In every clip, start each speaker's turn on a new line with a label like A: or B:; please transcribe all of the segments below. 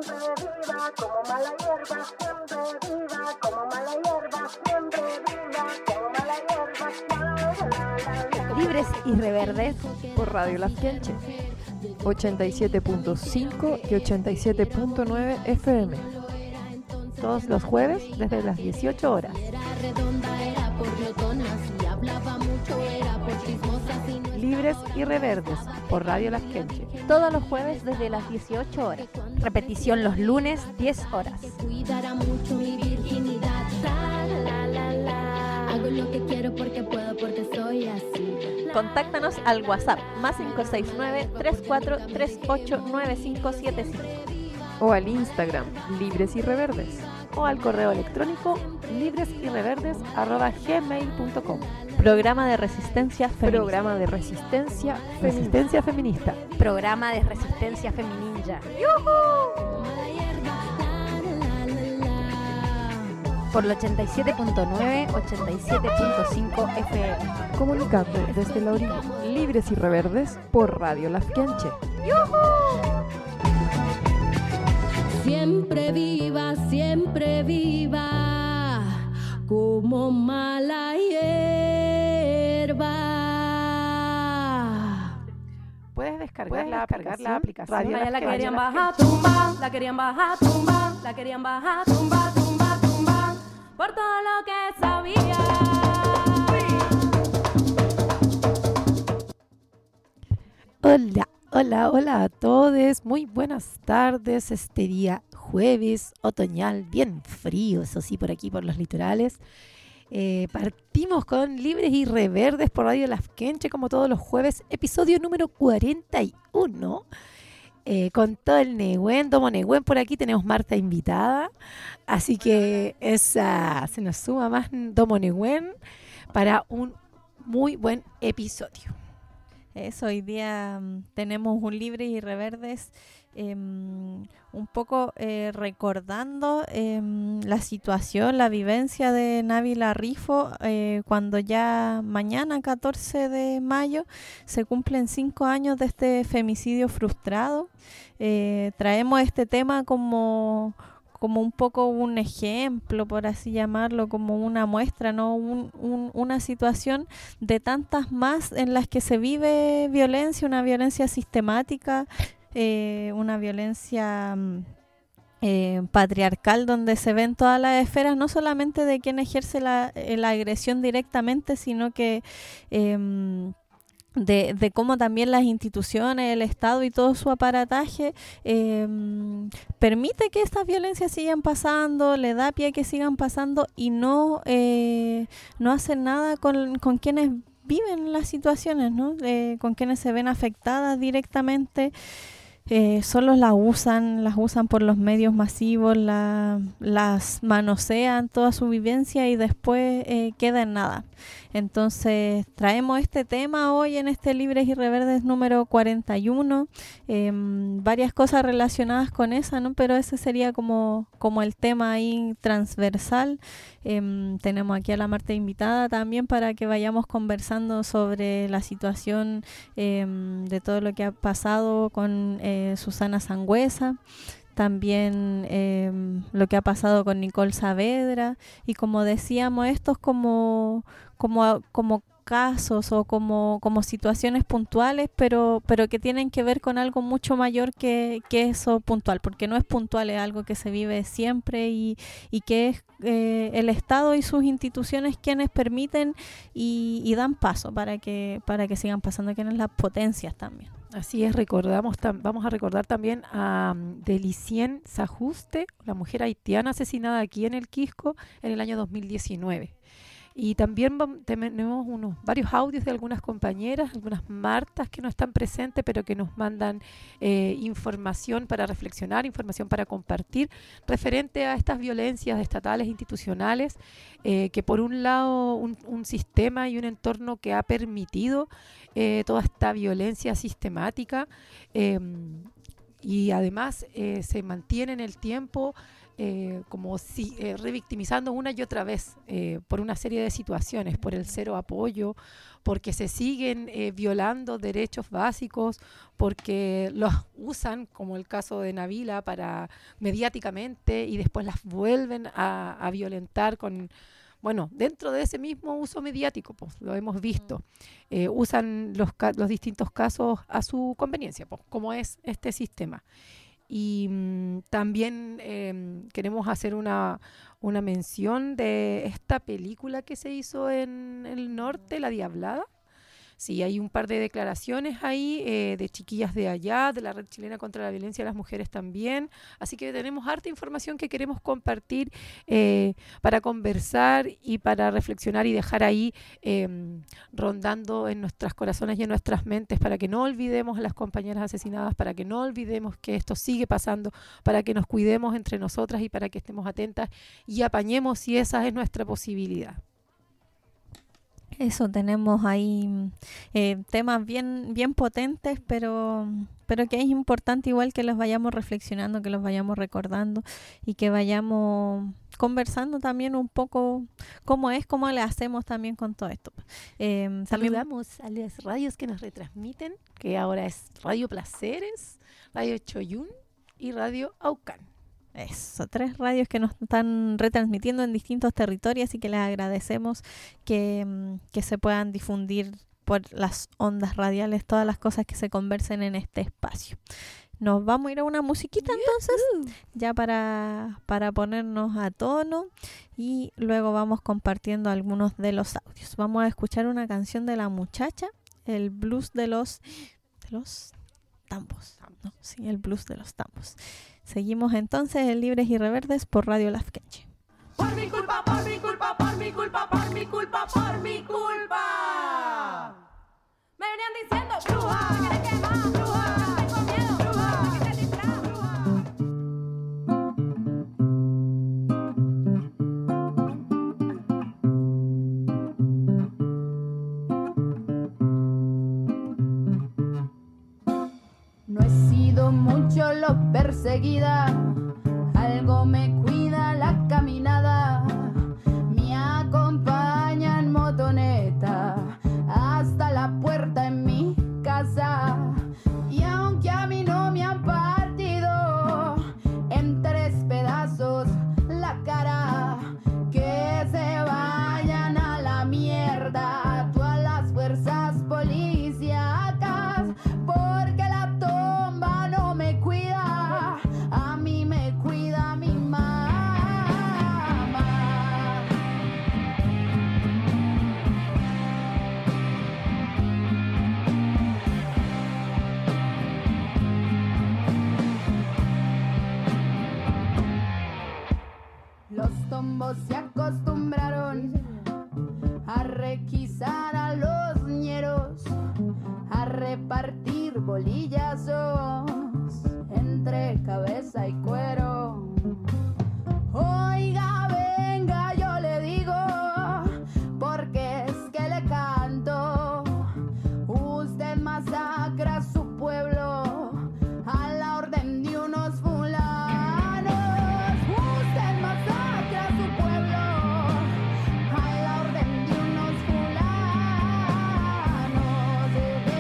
A: Libres y Reverdes
B: por Radio Las Quenches 87.5 y 87.9 FM. Todos los jueves desde las 18 horas. Libres y Reverdes por Radio Las Quenches.
A: todos los jueves desde las 18 horas. Repetición los lunes 10 horas.
C: Cuidará mucho mi virginidad. Hago lo que quiero porque puedo, porque soy así.
A: Contáctanos al WhatsApp más 569-3438-9575
B: O al Instagram Libres y Reverdes.
A: o al correo electrónico
B: libresyrreverdes@gmail.com.
A: Programa de Resistencia Feminista.
B: Programa de resistencia feminista.
A: Programa de Resistencia Feminilla. Por el 87.9, 87.5 FM.
B: Comunicando desde la orilla. Libres y Reverdes por Radio Las Quenches.
C: Siempre viva, como mala hierba.
B: Puedes descargar la aplicación Radio
D: Allá
B: Las
D: la
B: Quenches.
D: querían bajar, tumba, la querían bajar, tumba, la querían bajar, tumba, tumba, tumba, por todo lo que sabía.
B: Hola a todos, muy buenas tardes, este día jueves otoñal, bien frío, eso sí, por aquí, por los litorales. Partimos con Libres y Reverdes por Radio Las Quenches, como todos los jueves, episodio número 41, con todo el Nehuen, Domo Nehuen por aquí, tenemos Marta invitada, así que se nos suma más Domo Nehuen para un muy buen episodio.
A: Eso, hoy día tenemos un Libres y Reverdes un poco recordando la situación, la vivencia de Návila Rifo cuando ya mañana, 14 de mayo, se cumplen 5 años de este femicidio frustrado. Traemos este tema como un poco un ejemplo, por así llamarlo, como una muestra, ¿no? Una situación de tantas más en las que se vive violencia, una violencia sistemática, una violencia patriarcal, donde se ven todas las esferas, no solamente de quien ejerce la agresión directamente, sino que de cómo también las instituciones, el Estado y todo su aparataje permite que estas violencias sigan pasando, le da pie a que sigan pasando y no hacen nada con quienes viven las situaciones, ¿no? Con quienes se ven afectadas directamente. Solo las usan por los medios masivos, las manosean toda su vivencia y después queda en nada. Entonces traemos este tema hoy en este Libres y Reverdes número 41, varias cosas relacionadas con esa, ¿no? Pero ese sería como el tema ahí transversal. Tenemos aquí a la Marta invitada también para que vayamos conversando sobre la situación de todo lo que ha pasado con Susana Sangüesa, también lo que ha pasado con Nicole Saavedra, y como decíamos, estos como casos o como situaciones puntuales, pero que tienen que ver con algo mucho mayor que eso puntual, porque no es puntual, es algo que se vive siempre y que es el Estado y sus instituciones quienes permiten y dan paso para que sigan pasando, quienes las potencias también.
B: Así es, vamos a recordar también a Delicien Sajuste, la mujer haitiana asesinada aquí en el Quisco en el año 2019. Y también tenemos varios audios de algunas compañeras, algunas Martas que no están presentes, pero que nos mandan información para reflexionar, información para compartir, referente a estas violencias estatales, institucionales, que por un lado un sistema y un entorno que ha permitido toda esta violencia sistemática, y además se mantiene en el tiempo como si revictimizando una y otra vez por una serie de situaciones, por el cero apoyo, porque se siguen violando derechos básicos, porque los usan, como el caso de Nabila, para mediáticamente y después las vuelven a violentar con, bueno, dentro de ese mismo uso mediático, pues, lo hemos visto. Usan los distintos casos a su conveniencia, pues, como es este sistema. Y también queremos hacer una mención de esta película que se hizo en el norte, La Diablada. Sí, hay un par de declaraciones ahí de chiquillas de allá, de la Red Chilena contra la Violencia de las Mujeres también. Así que tenemos harta información que queremos compartir para conversar y para reflexionar y dejar ahí rondando en nuestros corazones y en nuestras mentes, para que no olvidemos a las compañeras asesinadas, para que no olvidemos que esto sigue pasando, para que nos cuidemos entre nosotras y para que estemos atentas y apañemos si esa es nuestra posibilidad.
A: Eso, tenemos ahí temas bien potentes, pero que es importante igual que los vayamos reflexionando, que los vayamos recordando y que vayamos conversando también un poco cómo le hacemos también con todo esto.
B: Saludamos a las radios que nos retransmiten, que ahora es Radio Placeres, Radio Choyún y Radio Aucán.
A: Eso, 3 radios que nos están retransmitiendo en distintos territorios y que les agradecemos que se puedan difundir por las ondas radiales todas las cosas que se conversen en este espacio. Nos vamos a ir a una musiquita entonces, ya para ponernos a tono, y luego vamos compartiendo algunos de los audios. Vamos a escuchar una canción de La Muchacha, el blues de los tambos. ¿No? Sí, el blues de los tambos. Seguimos entonces en Libres y Reverdes por Radio Lafkenche.
D: Por mi culpa, por mi culpa, por mi culpa, por mi culpa, por mi culpa. Me venían diciendo, bruja, que te quemas, bruja, que tengo miedo, bruja, que te distraes, bruja.
E: No he sido mucho lo perseguida, algo me cuida la caminada, me acompaña en motoneta hasta la puerta en mi casa. Y aunque a mí no me han partido en 3 pedazos la cara, que se vayan a la mierda todas las fuerzas policíacas, porque la tomba no me cuida, a mí me cuida mi mamá. Los tombos se acostumbraron a requisar a los ñeros, a repartir bolillazos entre cabeza y cuero. Oiga, venga, yo le digo, porque es que le canto. Usted masacra a su pueblo a la orden de unos fulanos. Usted masacra a su pueblo a la orden de unos fulanos.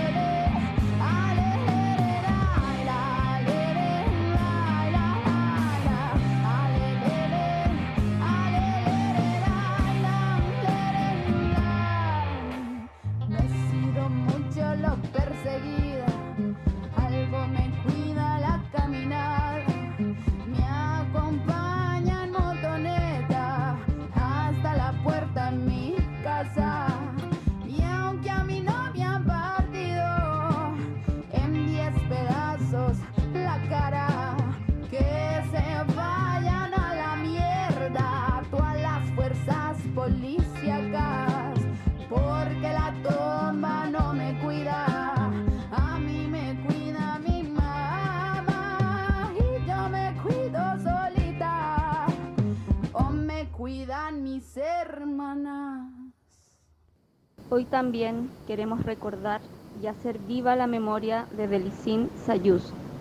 E: No he sido mucho lo perseguida, algo me cuida la caminada, me acompaña en motoneta hasta la puerta en mi casa. Y aunque a mí no me han partido en 10 pedazos la cara, que se vayan a la mierda todas las fuerzas policíacas, porque la tomba no me cuida, a mí me cuida mi mamá. Y yo me cuido solita, o me cuidan mis hermanas.
F: Hoy también queremos recordar y hacer viva la memoria de Belisín Sayús,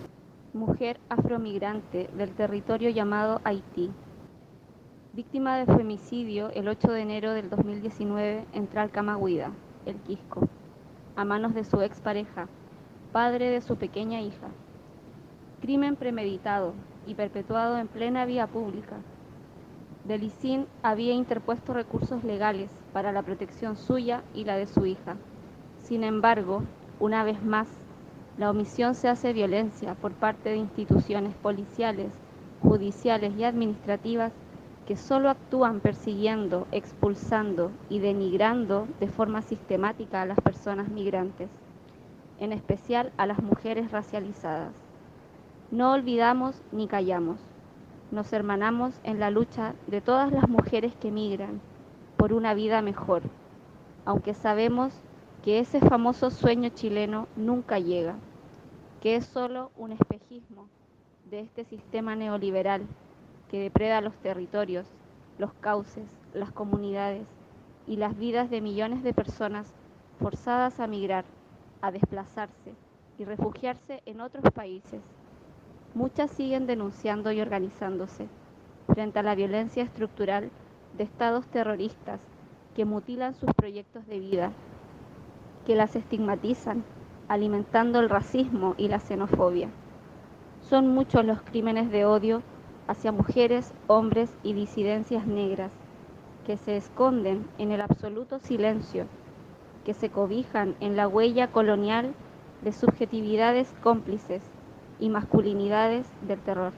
F: mujer afromigrante del territorio llamado Haití, víctima de femicidio el 8 de enero del 2019 en Talcahuida, El Quisco, a manos de su expareja, padre de su pequeña hija. Crimen premeditado y perpetuado en plena vía pública. Delicín había interpuesto recursos legales para la protección suya y la de su hija. Sin embargo, una vez más, la omisión se hace violencia por parte de instituciones policiales, judiciales y administrativas que solo actúan persiguiendo, expulsando y denigrando de forma sistemática a las personas migrantes, en especial a las mujeres racializadas. No olvidamos ni callamos. Nos hermanamos en la lucha de todas las mujeres que migran por una vida mejor, aunque sabemos que ese famoso sueño chileno nunca llega, que es solo un espejismo de este sistema neoliberal que depreda los territorios, los cauces, las comunidades y las vidas de millones de personas forzadas a migrar, a desplazarse y refugiarse en otros países. Muchas siguen denunciando y organizándose frente a la violencia estructural de estados terroristas que mutilan sus proyectos de vida, que las estigmatizan, alimentando el racismo y la xenofobia. Son muchos los crímenes de odio hacia mujeres, hombres y disidencias negras que se esconden en el absoluto silencio, que se cobijan en la huella colonial de subjetividades cómplices y masculinidades del terror.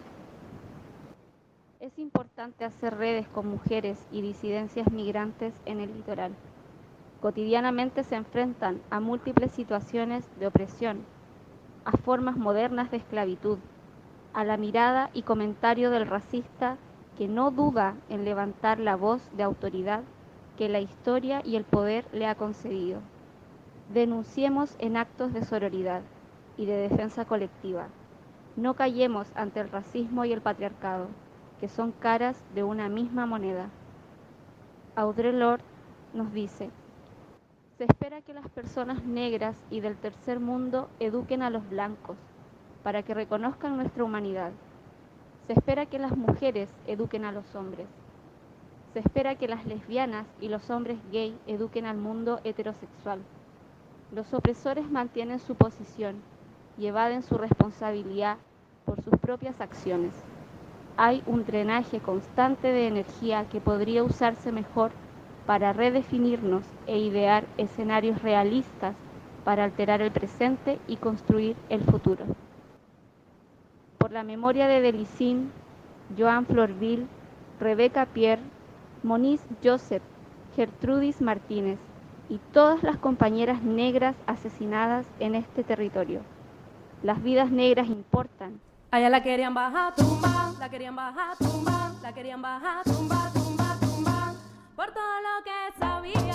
F: Es importante hacer redes con mujeres y disidencias migrantes en el litoral. Cotidianamente se enfrentan a múltiples situaciones de opresión, a formas modernas de esclavitud, a la mirada y comentario del racista que no duda en levantar la voz de autoridad que la historia y el poder le ha concedido. Denunciemos en actos de sororidad y de defensa colectiva. No callemos ante el racismo y el patriarcado, que son caras de una misma moneda. Audre Lorde nos dice: se espera que las personas negras y del tercer mundo eduquen a los blancos para que reconozcan nuestra humanidad. Se espera que las mujeres eduquen a los hombres. Se espera que las lesbianas y los hombres gay eduquen al mundo heterosexual. Los opresores mantienen su posición y evaden su responsabilidad por sus propias acciones. Hay un drenaje constante de energía que podría usarse mejor para redefinirnos e idear escenarios realistas para alterar el presente y construir el futuro. Por la memoria de Delicín, Joan Florville, Rebeca Pierre, Moniz Joseph, Gertrudis Martínez y todas las compañeras negras asesinadas en este territorio. Las vidas negras importan.
D: Allá la querían bajar, tumba, la querían bajar, tumba, la querían bajar, tumba, tumba, tumba, por todo lo que sabía.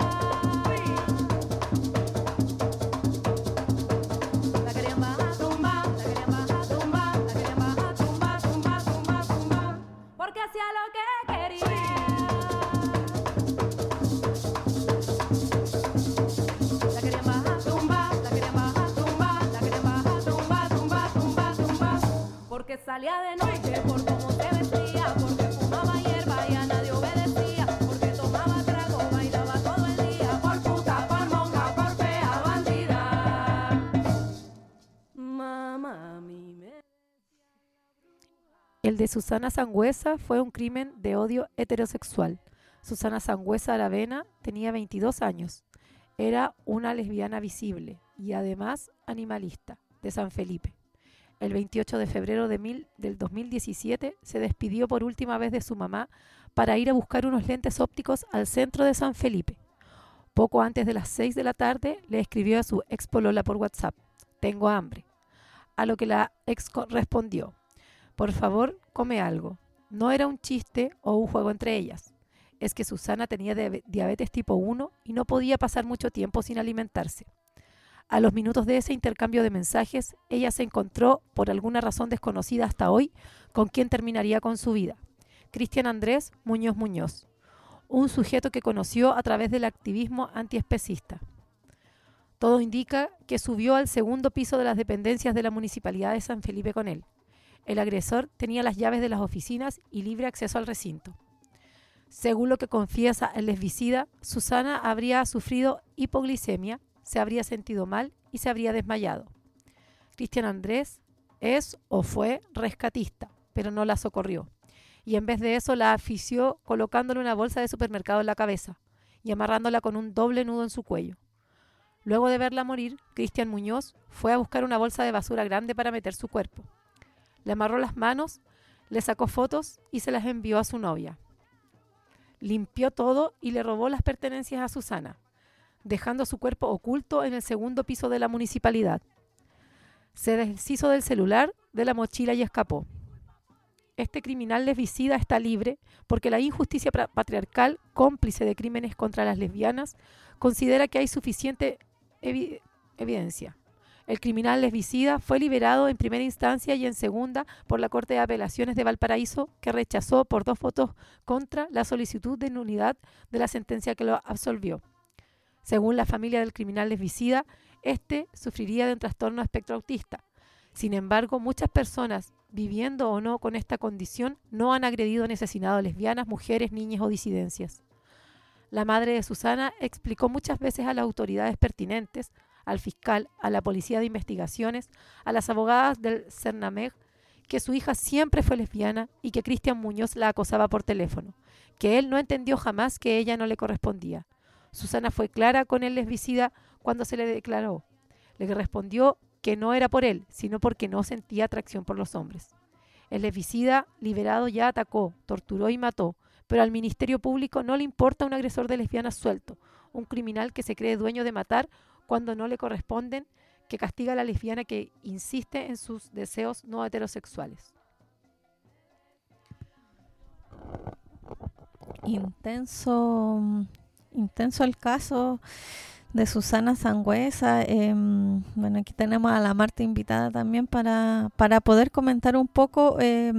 D: La querían bajar, tumba, la querían bajar, tumba, la querían bajar, tumba, tumba, tumba, tumba, porque hacía lo que quería. La querían bajar, tumba, la querían bajar, tumba, la querían bajar, tumba, tumba, tumba, tumba, porque salía de noche por cómo se vestía, porque fumaba hierba y a nadie obedecía, porque tomaba trago, bailaba todo el día, por puta, por monja, por fea, bandida. Mamá, a mí me...
B: El de Susana Sangüesa fue un crimen de odio heterosexual. Susana Sangüesa Aravena tenía 22 años. Era una lesbiana visible y además animalista de San Felipe. El 28 de febrero del 2017 se despidió por última vez de su mamá para ir a buscar unos lentes ópticos al centro de San Felipe. Poco antes de las 6 de la tarde le escribió a su ex polola por WhatsApp: tengo hambre. A lo que la ex respondió: por favor, come algo. No era un chiste o un juego entre ellas. Es que Susana tenía diabetes tipo 1 y no podía pasar mucho tiempo sin alimentarse. A los minutos de ese intercambio de mensajes, ella se encontró, por alguna razón desconocida hasta hoy, con quien terminaría con su vida: Cristian Andrés Muñoz Muñoz, un sujeto que conoció a través del activismo antiespecista. Todo indica que subió al segundo piso de las dependencias de la Municipalidad de San Felipe con él. El agresor tenía las llaves de las oficinas y libre acceso al recinto. Según lo que confiesa el lesbicida, Susana habría sufrido hipoglicemia, se habría sentido mal y se habría desmayado. Cristian Andrés es o fue rescatista, pero no la socorrió. Y en vez de eso la asfixió colocándole una bolsa de supermercado en la cabeza y amarrándola con un doble nudo en su cuello. Luego de verla morir, Cristian Muñoz fue a buscar una bolsa de basura grande para meter su cuerpo. Le amarró las manos, le sacó fotos y se las envió a su novia. Limpió todo y le robó las pertenencias a Susana, dejando su cuerpo oculto en el segundo piso de la municipalidad. Se deshizo del celular, de la mochila y escapó. Este criminal lesbicida está libre porque la injusticia patriarcal, cómplice de crímenes contra las lesbianas, considera que hay suficiente evidencia. El criminal lesbicida fue liberado en primera instancia y en segunda por la Corte de Apelaciones de Valparaíso, que rechazó por 2 votos contra la solicitud de nulidad de la sentencia que lo absolvió. Según la familia del criminal lesbicida, este sufriría de un trastorno espectro autista. Sin embargo, muchas personas, viviendo o no con esta condición, no han agredido ni asesinado a lesbianas, mujeres, niñas o disidencias. La madre de Susana explicó muchas veces a las autoridades pertinentes, al fiscal, a la policía de investigaciones, a las abogadas del CERNAMEG, que su hija siempre fue lesbiana y que Cristian Muñoz la acosaba por teléfono, que él no entendió jamás que ella no le correspondía. Susana fue clara con el lesbicida cuando se le declaró. Le respondió que no era por él, sino porque no sentía atracción por los hombres. El lesbicida, liberado, ya atacó, torturó y mató, pero al Ministerio Público no le importa un agresor de lesbianas suelto, un criminal que se cree dueño de matar cuando no le corresponden, que castiga a la lesbiana que insiste en sus deseos no heterosexuales.
A: Intenso el caso de Susana Sangüesa. Bueno, aquí tenemos a la Marta invitada también para poder comentar un poco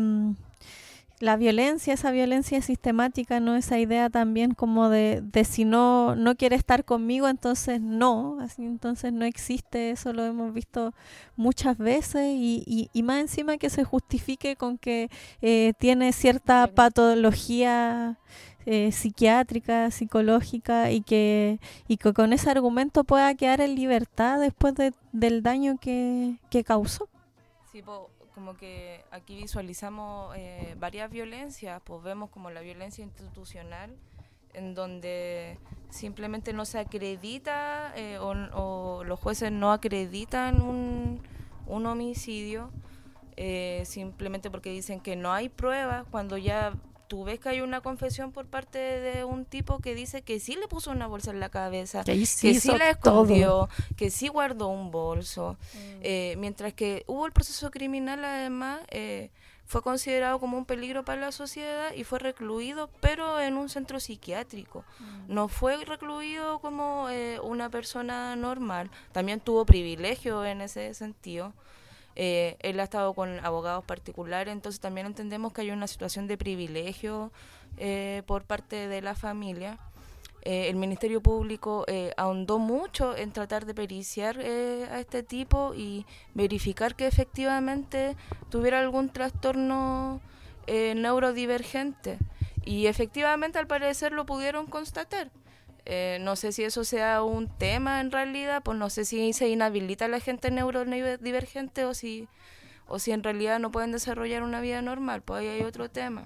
A: la violencia, esa violencia sistemática, ¿no? Esa idea también como de si no quiere estar conmigo, entonces no, así entonces no existe. Eso lo hemos visto muchas veces y más encima que se justifique con que tiene cierta patología psiquiátrica, psicológica y que con ese argumento pueda quedar en libertad después del daño que causó.
G: Sí, como que aquí visualizamos varias violencias, pues vemos como la violencia institucional, en donde simplemente no se acredita o los jueces no acreditan un homicidio, simplemente porque dicen que no hay pruebas, cuando ya tú ves que hay una confesión por parte de un tipo que dice que sí le puso una bolsa en la cabeza, que sí la escondió, que sí guardó un bolso, mientras que hubo el proceso criminal, además fue considerado como un peligro para la sociedad y fue recluido, pero en un centro psiquiátrico. No fue recluido como una persona normal. También tuvo privilegio en ese sentido. Él ha estado con abogados particulares, entonces también entendemos que hay una situación de privilegio por parte de la familia. El Ministerio Público ahondó mucho en tratar de periciar a este tipo y verificar que efectivamente tuviera algún trastorno neurodivergente, y efectivamente al parecer lo pudieron constatar. No sé si eso sea un tema en realidad, pues no sé si se inhabilita a la gente neurodivergente o si en realidad no pueden desarrollar una vida normal, pues ahí hay otro tema.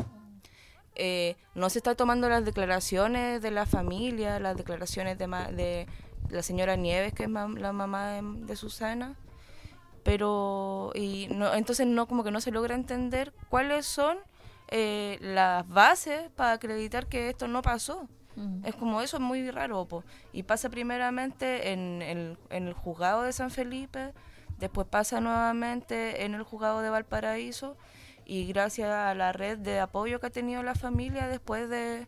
G: No se está tomando las declaraciones de la familia, las declaraciones de la señora Nieves, que es la mamá de Susana, pero entonces no, como que no se logra entender cuáles son las bases para acreditar que esto no pasó. Es como eso, es muy raro, po. Y pasa primeramente en el juzgado de San Felipe, después pasa nuevamente en el juzgado de Valparaíso, y gracias a la red de apoyo que ha tenido la familia después de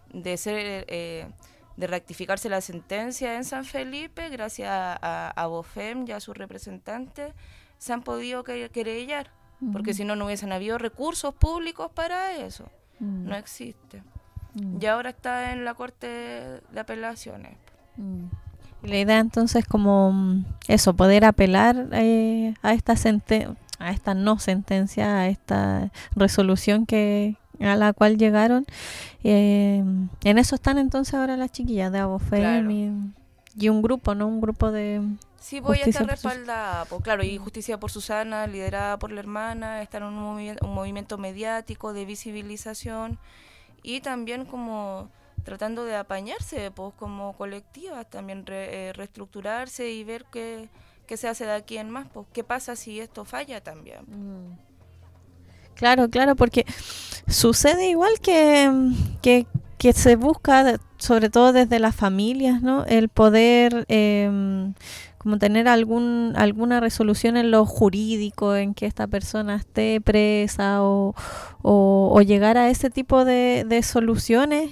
G: rectificarse la sentencia en San Felipe, gracias a BOFEM y a sus representantes, se han podido querellar, porque si no, no hubiesen habido recursos públicos para eso. No existe. Y ahora está en la Corte de Apelaciones.
A: Y la idea entonces como eso, poder apelar a esta no sentencia, a esta resolución a la cual llegaron. En eso están entonces ahora las chiquillas de Abofem
G: Claro.
A: y un grupo, ¿no? Un grupo de...
G: Sí, voy a
A: Justicia
G: estar
A: por Susana.
G: respaldada, pues claro, y Justicia por Susana, liderada por la hermana, está en un movimiento mediático de visibilización y también como tratando de apañarse, pues como colectivas, también reestructurarse y ver qué se hace de aquí en más, pues qué pasa si esto falla también.
A: Claro, porque sucede igual que se busca, sobre todo desde las familias, ¿no? El poder como tener alguna resolución en lo jurídico, en que esta persona esté presa o llegar a ese tipo de soluciones.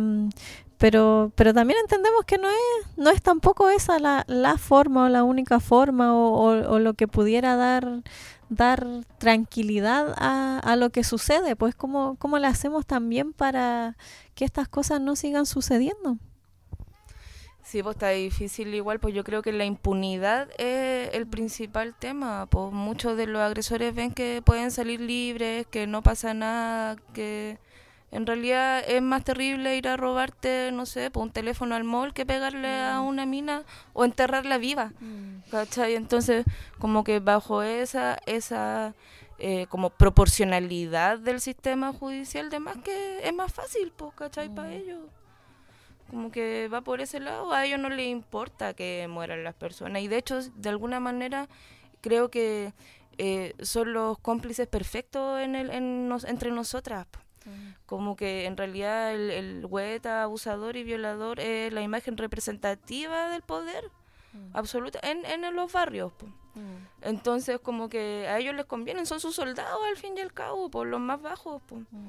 A: Pero también entendemos que no es tampoco esa la forma o la única forma o lo que pudiera dar tranquilidad a lo que sucede, pues cómo le hacemos también para que estas cosas no sigan sucediendo.
G: Sí, pues está difícil igual, pues yo creo que la impunidad es el principal tema, pues muchos de los agresores ven que pueden salir libres, que no pasa nada, que en realidad es más terrible ir a robarte, no sé, pues un teléfono al mall que pegarle a una mina o enterrarla viva, ¿cachai? Entonces, como que bajo esa como proporcionalidad del sistema judicial, de más que es más fácil, pues, ¿cachai? Para ellos. Como que va por ese lado, a ellos no les importa que mueran las personas. Y de hecho, de alguna manera, creo que son los cómplices perfectos entre nosotras. Como que en realidad el hueta, abusador y violador es la imagen representativa del poder absoluta en los barrios. Entonces, como que a ellos les convienen, son sus soldados al fin y al cabo, por los más bajos.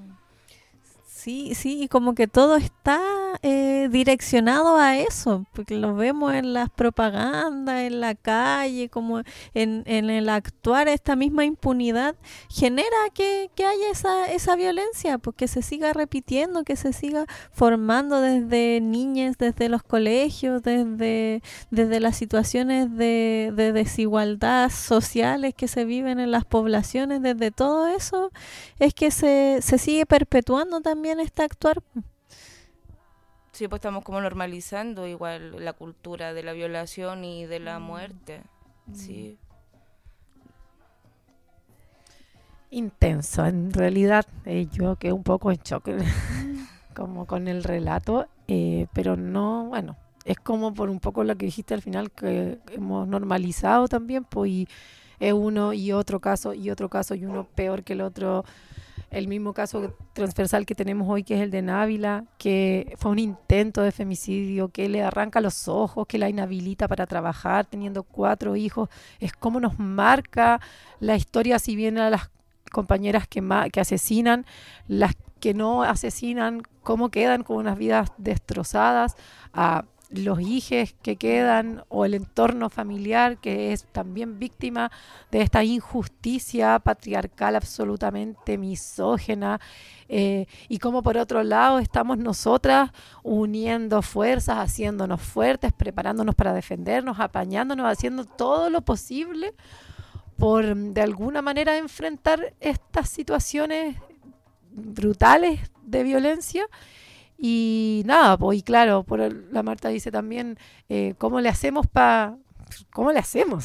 A: Sí, y como que todo está direccionado a eso, porque lo vemos en las propagandas, en la calle, como en el actuar, esta misma impunidad genera que haya esa violencia, porque se siga repitiendo, que se siga formando desde niñas, desde los colegios, desde las situaciones de desigualdad sociales que se viven en las poblaciones, desde todo eso es que se sigue perpetuando también este actuar.
G: Sí, pues estamos como normalizando igual la cultura de la violación y de la muerte. Sí.
B: Intenso, en realidad yo quedé un poco en shock como con el relato, pero no, bueno, es como por un poco lo que dijiste al final, que hemos normalizado también, pues, y es uno y otro caso y uno peor que el otro. El mismo caso transversal que tenemos hoy, que es el de Návila, que fue un intento de femicidio, que le arranca los ojos, que la inhabilita para trabajar, teniendo 4 hijos. Es como nos marca la historia, si bien a las compañeras que asesinan, las que no asesinan, cómo quedan con unas vidas destrozadas, a los hijos que quedan o el entorno familiar que es también víctima de esta injusticia patriarcal absolutamente misógena, y como por otro lado estamos nosotras uniendo fuerzas, haciéndonos fuertes, preparándonos para defendernos, apañándonos, haciendo todo lo posible por de alguna manera enfrentar estas situaciones brutales de violencia. Y nada, pues, y claro, la Marta dice también, ¿cómo le hacemos ¿cómo le hacemos?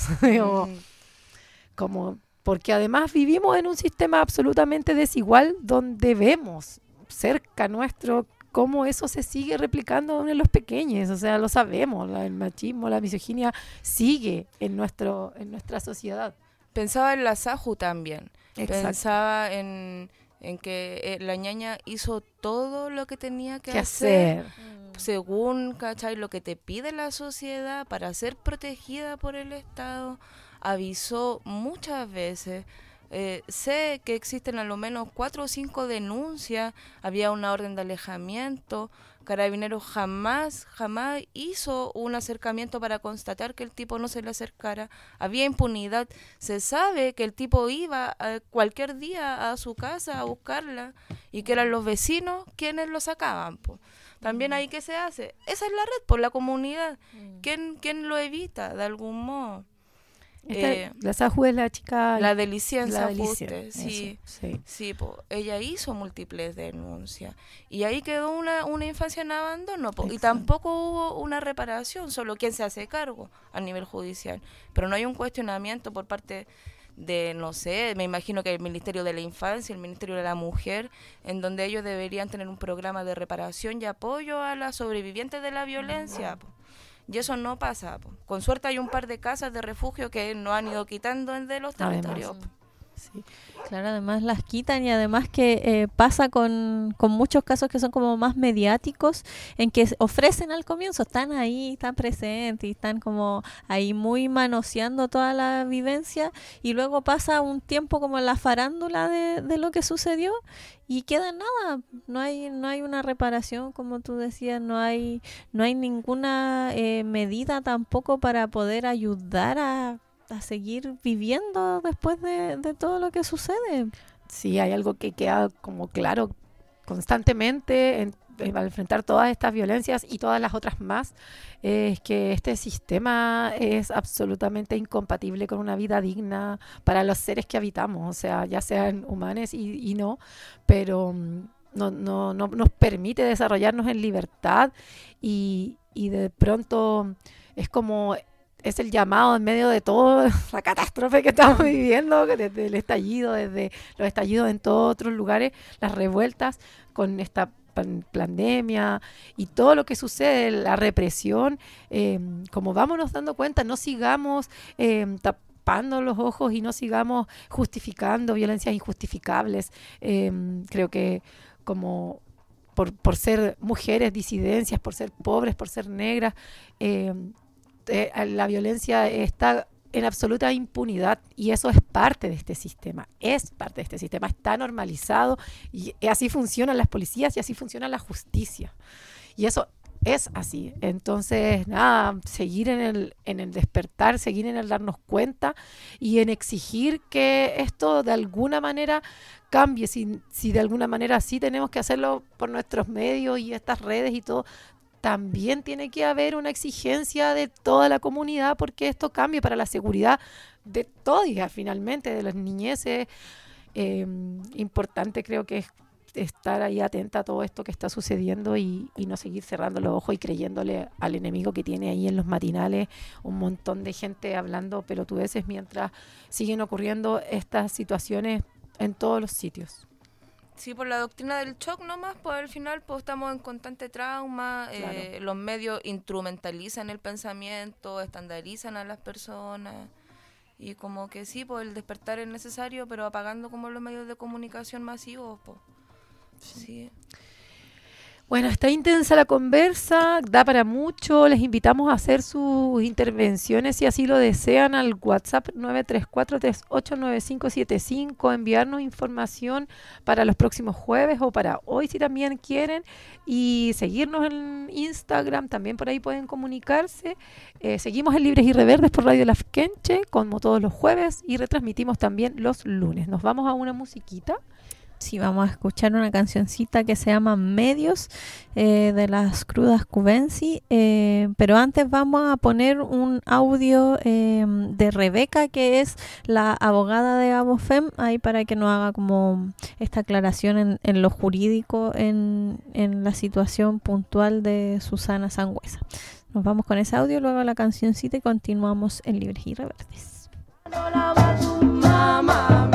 B: Porque además vivimos en un sistema absolutamente desigual donde vemos cerca nuestro cómo eso se sigue replicando en los pequeños, o sea, lo sabemos, el machismo, la misoginia sigue en nuestra sociedad.
G: Pensaba en la Saju también.
B: Exacto.
G: Pensaba en que la ñaña hizo todo lo que tenía que hacer según, ¿cachai? Lo que te pide la sociedad para ser protegida por el Estado. Avisó muchas veces. Sé que existen al menos 4 o 5 denuncias. Había una orden de alejamiento. Carabineros jamás hizo un acercamiento para constatar que el tipo no se le acercara. Había impunidad. Se sabe que el tipo iba cualquier día a su casa a buscarla y que eran los vecinos quienes lo sacaban, po. También ahí, ¿qué se hace? Esa es la red, por la comunidad. ¿Quién lo evita de algún modo?
B: La Saju es la chica...
G: La de Licien
B: la de
G: Sajuste,
B: Licien,
G: sí.
B: eso,
G: Sí, po. Ella hizo múltiples denuncias. Y ahí quedó una infancia en abandono, po. Y
B: Exacto.
G: tampoco hubo una reparación, solo quien se hace cargo a nivel judicial. Pero no hay un cuestionamiento por parte de, no sé, me imagino que el Ministerio de la Infancia, el Ministerio de la Mujer, en donde ellos deberían tener un programa de reparación y apoyo a las sobrevivientes de la violencia, po. Y eso no pasa, po. Con suerte hay un par de casas de refugio que no han ido quitando de los territorios.
B: Además. Sí.
A: Claro, además las quitan y además que pasa con muchos casos que son como más mediáticos, en que ofrecen al comienzo, están ahí, están presentes y están como ahí muy manoseando toda la vivencia y luego pasa un tiempo como en la farándula de lo que sucedió y queda en nada, no hay una reparación, como tú decías, no hay ninguna medida tampoco para poder ayudar a seguir viviendo después de todo lo que sucede.
B: Sí, hay algo que queda como claro constantemente al enfrentar todas estas violencias y todas las otras más, es que este sistema es absolutamente incompatible con una vida digna para los seres que habitamos, o sea, ya sean humanos y no, pero no nos permite desarrollarnos en libertad y de pronto es como... Es el llamado en medio de toda la catástrofe que estamos viviendo, desde el estallido, desde los estallidos en todos otros lugares, las revueltas con esta pandemia y todo lo que sucede, la represión, como vámonos dando cuenta, no sigamos tapando los ojos y no sigamos justificando violencias injustificables. Creo que como por ser mujeres, disidencias, por ser pobres, por ser negras, la violencia está en absoluta impunidad y eso es parte de este sistema, está normalizado y así funcionan las policías y así funciona la justicia y eso es así. Entonces, nada, seguir en el despertar, seguir en el darnos cuenta y en exigir que esto de alguna manera cambie, si de alguna manera sí tenemos que hacerlo por nuestros medios y estas redes y todo. También tiene que haber una exigencia de toda la comunidad porque esto cambie para la seguridad de todos, finalmente, de las niñeces. Importante creo que es estar ahí atenta a todo esto que está sucediendo y no seguir cerrando los ojos y creyéndole al enemigo que tiene ahí en los matinales un montón de gente hablando pelotudeces mientras siguen ocurriendo estas situaciones en todos los sitios.
G: Sí, por la doctrina del shock nomás, pues al final pues estamos en constante trauma,
B: Claro.
G: Los medios instrumentalizan el pensamiento, estandarizan a las personas y como que sí, pues el despertar es necesario, pero apagando como los medios de comunicación masivos, pues. Sí.
B: Bueno, está intensa la conversa, da para mucho. Les invitamos a hacer sus intervenciones si así lo desean al WhatsApp 934-389575, enviarnos información para los próximos jueves o para hoy si también quieren y seguirnos en Instagram, también por ahí pueden comunicarse. Seguimos en Libres y Reverdes por Radio Lafkenche como todos los jueves y retransmitimos también los lunes. Nos vamos a una musiquita.
A: Sí, vamos a escuchar una cancioncita que se llama Medios de las Crudas Cubensi, pero antes vamos a poner un audio de Rebeca, que es la abogada de Abofem, ahí para que nos haga como esta aclaración en lo jurídico en la situación puntual de Susana Sangüesa. Nos vamos con ese audio, luego la cancioncita y continuamos en Libres y Reverdes.
D: Mamá,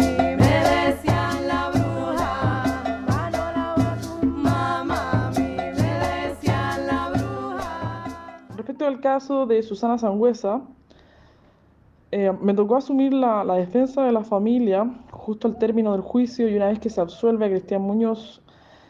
H: respecto al caso de Susana Sangüesa, me tocó asumir la defensa de la familia justo al término del juicio y una vez que se absuelve a Cristian Muñoz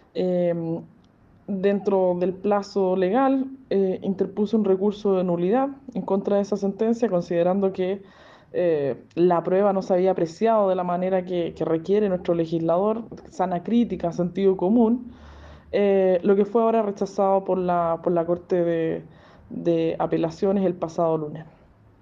H: dentro del plazo legal, interpuse un recurso de nulidad en contra de esa sentencia, considerando que la prueba no se había apreciado de la manera que requiere nuestro legislador, sana crítica, sentido común, lo que fue ahora rechazado por la Corte de Apelaciones el pasado lunes.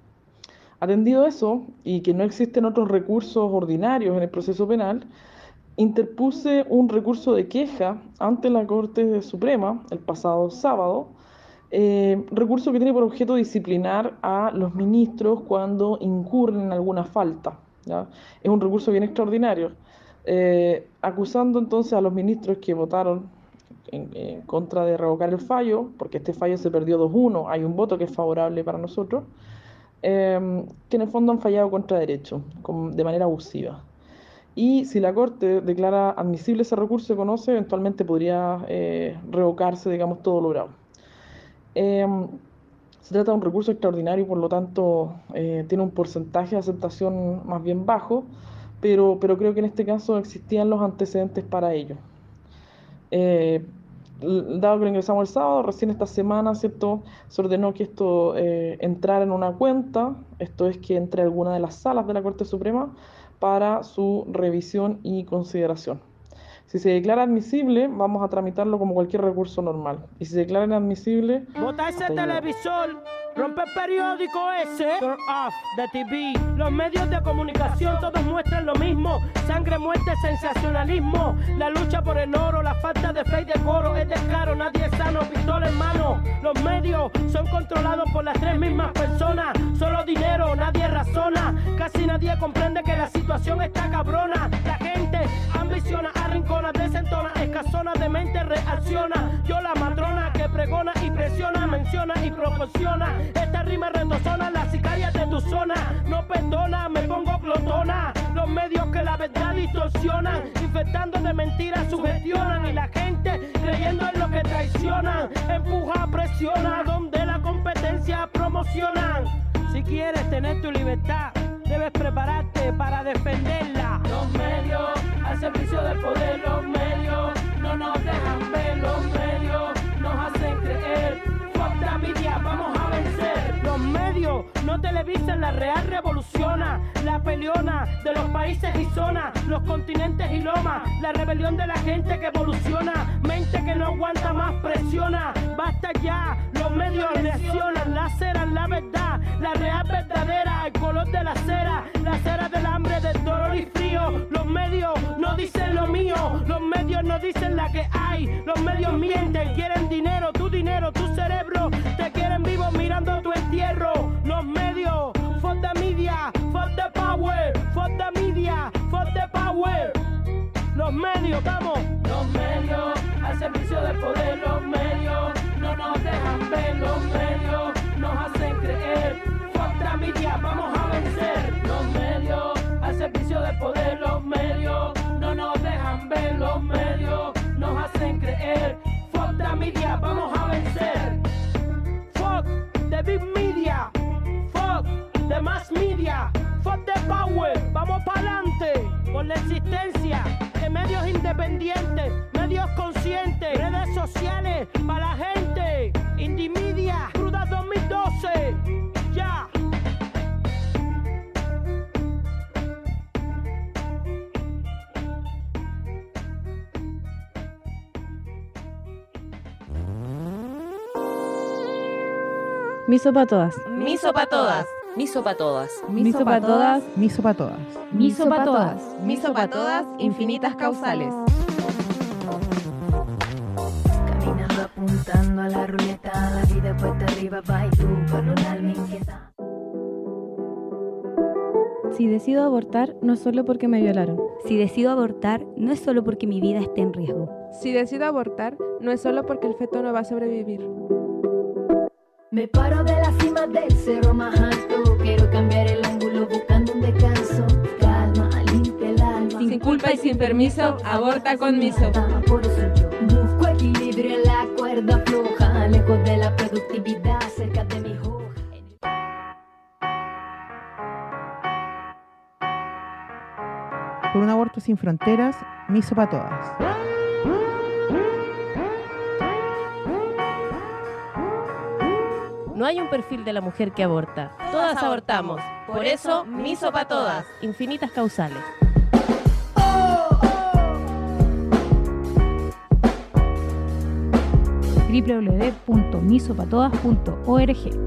H: Atendido eso, y que no existen otros recursos ordinarios en el proceso penal, interpuse un recurso de queja ante la Corte Suprema el pasado sábado, recurso que tiene por objeto disciplinar a los ministros cuando incurren en alguna falta, ¿ya? Es un recurso bien extraordinario, acusando entonces a los ministros que votaron en contra de revocar el fallo, porque este fallo se perdió 2-1, hay un voto que es favorable para nosotros, que en el fondo han fallado contra derecho, de manera abusiva. Y si la Corte declara admisible ese recurso, se conoce, eventualmente podría revocarse, digamos, todo logrado. Se trata de un recurso extraordinario, por lo tanto, tiene un porcentaje de aceptación más bien bajo, pero creo que en este caso existían los antecedentes para ello. Dado que lo ingresamos el sábado, recién esta semana, ¿cierto?, se ordenó que esto entrara en una cuenta, esto es que entre alguna de las salas de la Corte Suprema para su revisión y consideración. Si se declara admisible, vamos a tramitarlo como cualquier recurso normal. Y si se declara inadmisible...
I: ¡Bota ese televisor! ¡Rompe el periódico ese! Turn off the TV. Los medios de comunicación todos muestran lo mismo. Sangre, muerte, sensacionalismo. La lucha por el oro, la falta de fe y decoro. Es descaro, nadie es sano, pistola en mano. Los medios son controlados por las tres mismas personas. Solo dinero, nadie razona. Casi nadie comprende que la situación está cabrona. La gente ambiciona, arrincona, desentona, escazona, de mente reacciona. Yo la matrona que pregona y presiona, menciona y proporciona. Esta rima retozona, las sicarias de tu zona. No perdona, me pongo glotona. Los medios que la verdad distorsionan, infectando de mentiras, sugestionan. Y la gente creyendo en lo que traicionan. Empuja, presiona, donde la competencia promocionan. Si quieres tener tu libertad, debes prepararte para defenderla. Los medios al servicio del poder, los medios no nos dejan ver, los medios nos hacen creer. Fuck the media, vamos a vencer. Los medios no televisan, la real revoluciona. La peleona de los países y zonas, los continentes y lomas. La rebelión de la gente que evoluciona. Mente que no aguanta más, presiona. Basta ya, los medios reaccionan, laceran la verdad, la real verdadera, el color de la cera del hambre, del dolor y frío. Los medios no dicen lo mío, los medios no dicen la que hay. Los medios mienten, quieren dinero, tu cerebro, te quieren vivo mirando tu entierro. Los medios, fuck the media, fuck the power, fuck the media, fuck the power. Los medios, vamos. Los medios al servicio del poder, los medios no nos dejan ver, los medios nos hacen creer. Fuck the media, vamos a vencer. Los medios al servicio del poder, los medios no nos dejan ver, los medios nos hacen creer. Fuck the media, vamos a vencer. Fuck the big media, fuck the mass media, fuck the power. Vamos pa'lante por la existencia de medios independientes, medios conscientes, redes sociales para la gente. Indie Media, Cruda 2012, ya.
J: Miso pa' todas.
K: Miso pa' todas. Miso pa' todas.
J: Miso pa' todas.
L: Miso pa' todas.
J: Miso pa' todas.
K: Miso pa' todas, infinitas causales.
C: Caminando apuntando a la ruleta, la vida puesta arriba, va y tú con un alma inquieta.
J: Si decido abortar, no es solo porque me violaron.
M: Si decido abortar, no es solo porque mi vida esté en riesgo.
N: Si decido abortar, no es solo porque el feto no va a sobrevivir.
C: Me paro de la cima del cerro más alto, quiero cambiar el ángulo buscando un descanso. Calma, limpia el alma.
K: Sin culpa y sin permiso, aborta con miso.
C: Por eso yo busco equilibrio en la cuerda floja, lejos de la productividad, cerca de mi hoja.
L: Por un aborto sin fronteras, miso pa' todas.
K: No hay un perfil de la mujer que aborta. Todas abortamos. Por eso, miso pa' todas. Infinitas causales.
J: www.misopatodas.org.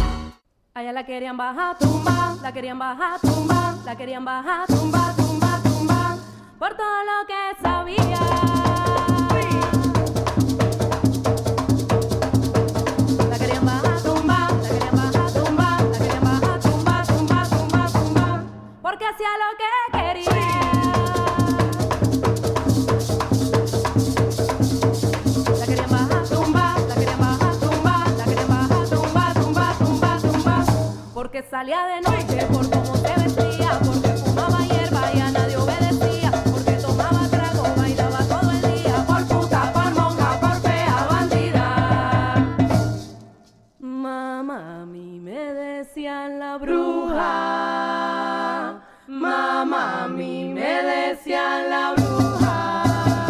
D: Allá la querían bajar, tumba, la querían bajar, tumba, la querían bajar, tumba, tumba, tumba. por todo lo que sabía. La querían bajar, tumba, la querían bajar, tumba, la querían bajar, tumba, tumba, tumba, tumba, porque hacía lo que quería. La querían bajar, tumba, la querían bajar, tumba, la querían bajar, tumba, tumba, tumba, tumba, porque salía de noche, por cómo se vestía, porque fumaba hierba y a nadie obedecía, porque tomaba trago, bailaba todo el día, por puta, por monja, por fea, bandida. Mamá, a mí me decían la bruja. Mamá, a mí me decían la bruja.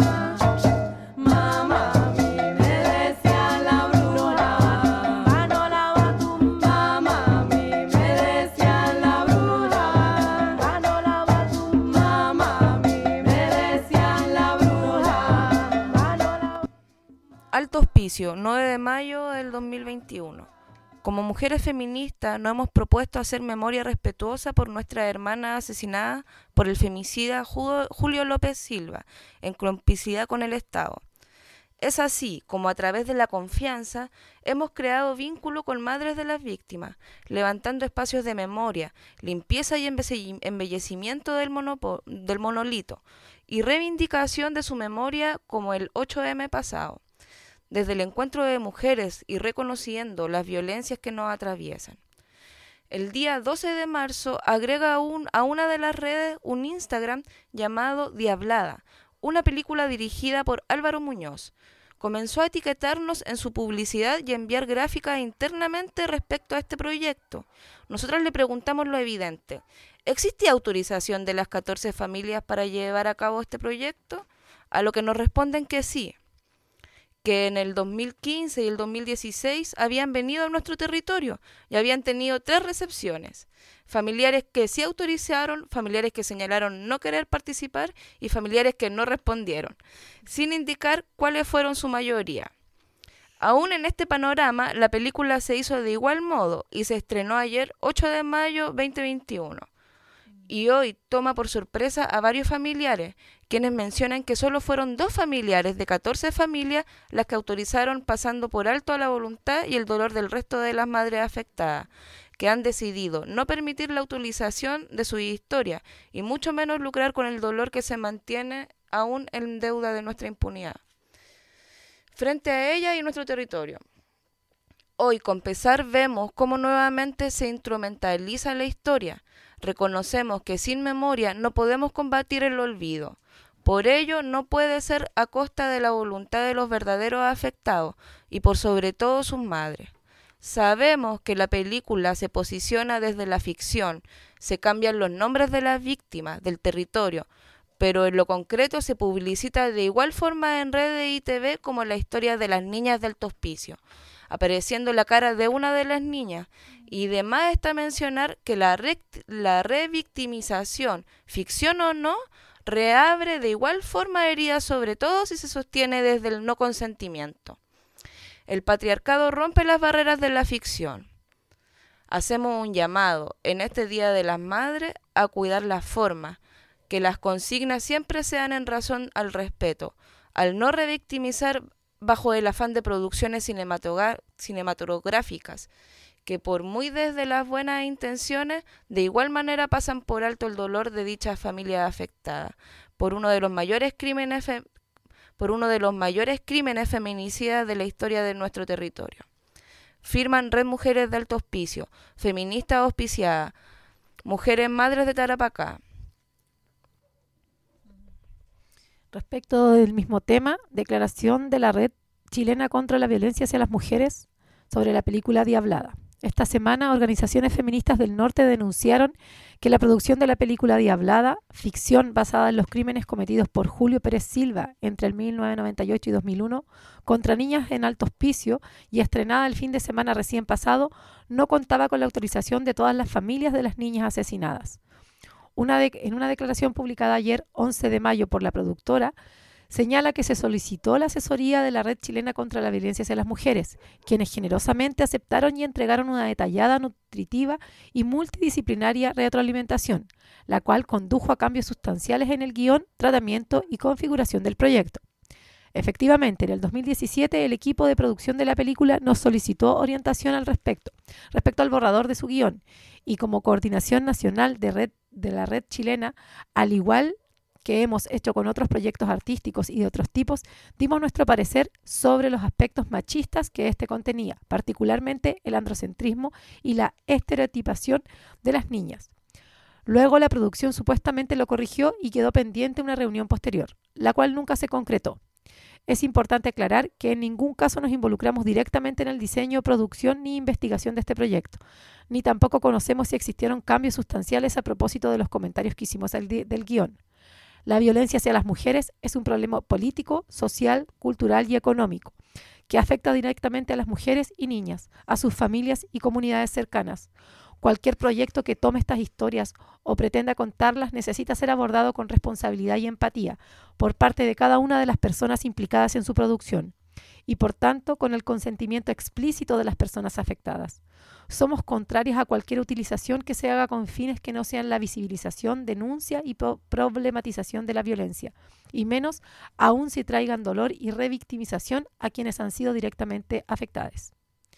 D: Mamá, a mí me decían la bruja. Mano la batumba. Mamá, a mí me decían la bruja. Mano la batumba. Mamá, a mí me decían la bruja. Mano la...
G: Alto Hospicio, 9 de mayo del 2021. Como mujeres feministas nos hemos propuesto hacer memoria respetuosa por nuestra hermana asesinada por el femicida Julio López Silva, en complicidad con el Estado. Es así como a través de la confianza hemos creado vínculo con madres de las víctimas, levantando espacios de memoria, limpieza y embellecimiento del monolito y reivindicación de su memoria como el 8M pasado, desde el encuentro de mujeres y reconociendo las violencias que nos atraviesan. El día 12 de marzo agrega a una de las redes un Instagram llamado Diablada, una película dirigida por Álvaro Muñoz. Comenzó a etiquetarnos en su publicidad y a enviar gráficas internamente respecto a este proyecto. Nosotros le preguntamos lo evidente: ¿existía autorización de las 14 familias para llevar a cabo este proyecto? A lo que nos responden que sí, que en el 2015 y el 2016 habían venido a nuestro territorio y habían tenido 3 recepciones. Familiares que sí autorizaron, familiares que señalaron no querer participar y familiares que no respondieron, sin indicar cuáles fueron su mayoría. Aún en este panorama, la película se hizo de igual modo y se estrenó ayer, 8 de mayo 2021. Y hoy toma por sorpresa a varios familiares, quienes mencionan que solo fueron 2 familiares de 14 familias las que autorizaron, pasando por alto a la voluntad y el dolor del resto de las madres afectadas, que han decidido no permitir la utilización de su historia y mucho menos lucrar con el dolor que se mantiene aún en deuda de nuestra impunidad frente a ella y nuestro territorio. Hoy, con pesar, vemos cómo nuevamente se instrumentaliza la historia. Reconocemos que sin memoria no podemos combatir el olvido. Por ello, no puede ser a costa de la voluntad de los verdaderos afectados y por sobre todo sus madres. Sabemos que la película se posiciona desde la ficción, se cambian los nombres de las víctimas, del territorio, pero en lo concreto se publicita de igual forma en redes y TV como la historia de las niñas del Hospicio, apareciendo la cara de una de las niñas. Y demás está mencionar que la revictimización, ficción o no, reabre de igual forma heridas, sobre todo si se sostiene desde el no consentimiento. El patriarcado rompe las barreras de la ficción. Hacemos un llamado en este Día de las Madres a cuidar las formas, que las consignas siempre sean en razón al respeto, al no revictimizar bajo el afán de producciones cinematográficas, que por muy desde las buenas intenciones, de igual manera pasan por alto el dolor de dichas familias afectadas, por uno de los mayores crímenes feminicidas de la historia de nuestro territorio. Firman Red Mujeres de Alto Hospicio, Feministas Auspiciadas, Mujeres Madres de Tarapacá.
B: Respecto del mismo tema, declaración de la Red Chilena contra la Violencia hacia las Mujeres sobre la película Diablada. Esta semana, organizaciones feministas del norte denunciaron que la producción de la película Diablada, ficción basada en los crímenes cometidos por Julio Pérez Silva entre el 1998 y 2001 contra niñas en Alto Hospicio y estrenada el fin de semana recién pasado, no contaba con la autorización de todas las familias de las niñas asesinadas. En una declaración publicada ayer, 11 de mayo, por la productora, señala que se solicitó la asesoría de la Red Chilena contra la Violencia hacia las Mujeres, quienes generosamente aceptaron y entregaron una detallada, nutritiva y multidisciplinaria retroalimentación, la cual condujo a cambios sustanciales en el guión, tratamiento y configuración del proyecto. Efectivamente, en el 2017 el equipo de producción de la película nos solicitó orientación al respecto al borrador de su guión, y como coordinación nacional de la Red Chilena, al igual que hemos hecho con otros proyectos artísticos y de otros tipos, dimos nuestro parecer sobre los aspectos machistas que este contenía, particularmente el androcentrismo y la estereotipación de las niñas. Luego la producción supuestamente lo corrigió y quedó pendiente una reunión posterior, la cual nunca se concretó. Es importante aclarar que en ningún caso nos involucramos directamente en el diseño, producción ni investigación de este proyecto, ni tampoco conocemos si existieron cambios sustanciales a propósito de los comentarios que hicimos del guión. La violencia hacia las mujeres es un problema político, social, cultural y económico, que afecta directamente a las mujeres y niñas, a sus familias y comunidades cercanas. Cualquier proyecto que tome estas historias o pretenda contarlas necesita ser abordado con responsabilidad y empatía por parte de cada una de las personas implicadas en su producción y, por tanto, con el consentimiento explícito de las personas afectadas. Somos contrarias a cualquier utilización que se haga con fines que no sean la visibilización, denuncia y problematización de la violencia, y menos aún si traigan dolor y revictimización a quienes han sido directamente afectadas.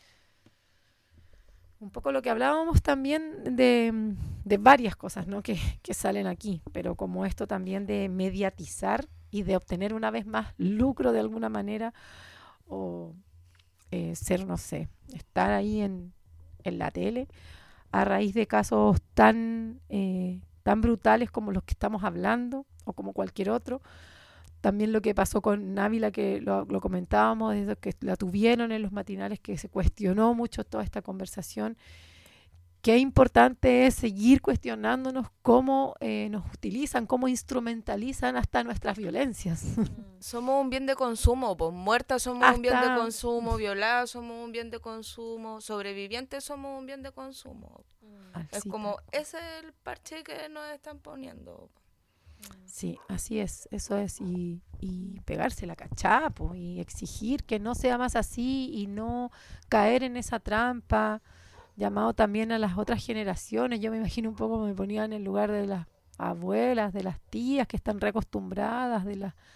B: Un poco lo que hablábamos también de varias cosas, ¿no? que salen aquí, pero como esto también de mediatizar y de obtener una vez más lucro de alguna manera, o ser, no sé, estar ahí en la tele a raíz de casos tan brutales como los que estamos hablando o como cualquier otro. También lo que pasó con Návila, que lo comentábamos desde que la tuvieron en los matinales, que se cuestionó mucho toda esta conversación. Qué importante es seguir cuestionándonos cómo nos utilizan, cómo instrumentalizan hasta nuestras violencias.
G: Somos un bien de consumo, pues muertas somos un bien de consumo, violadas somos un bien de consumo, sobrevivientes somos un bien de consumo. Es como, ese es el parche que nos están poniendo.
B: Sí, así es, eso es, y pegarse la cachapa y exigir que no sea más así y no caer en esa trampa, llamado también a las otras generaciones. Yo me imagino un poco, me ponía en el lugar de las abuelas, de las tías que están reacostumbradas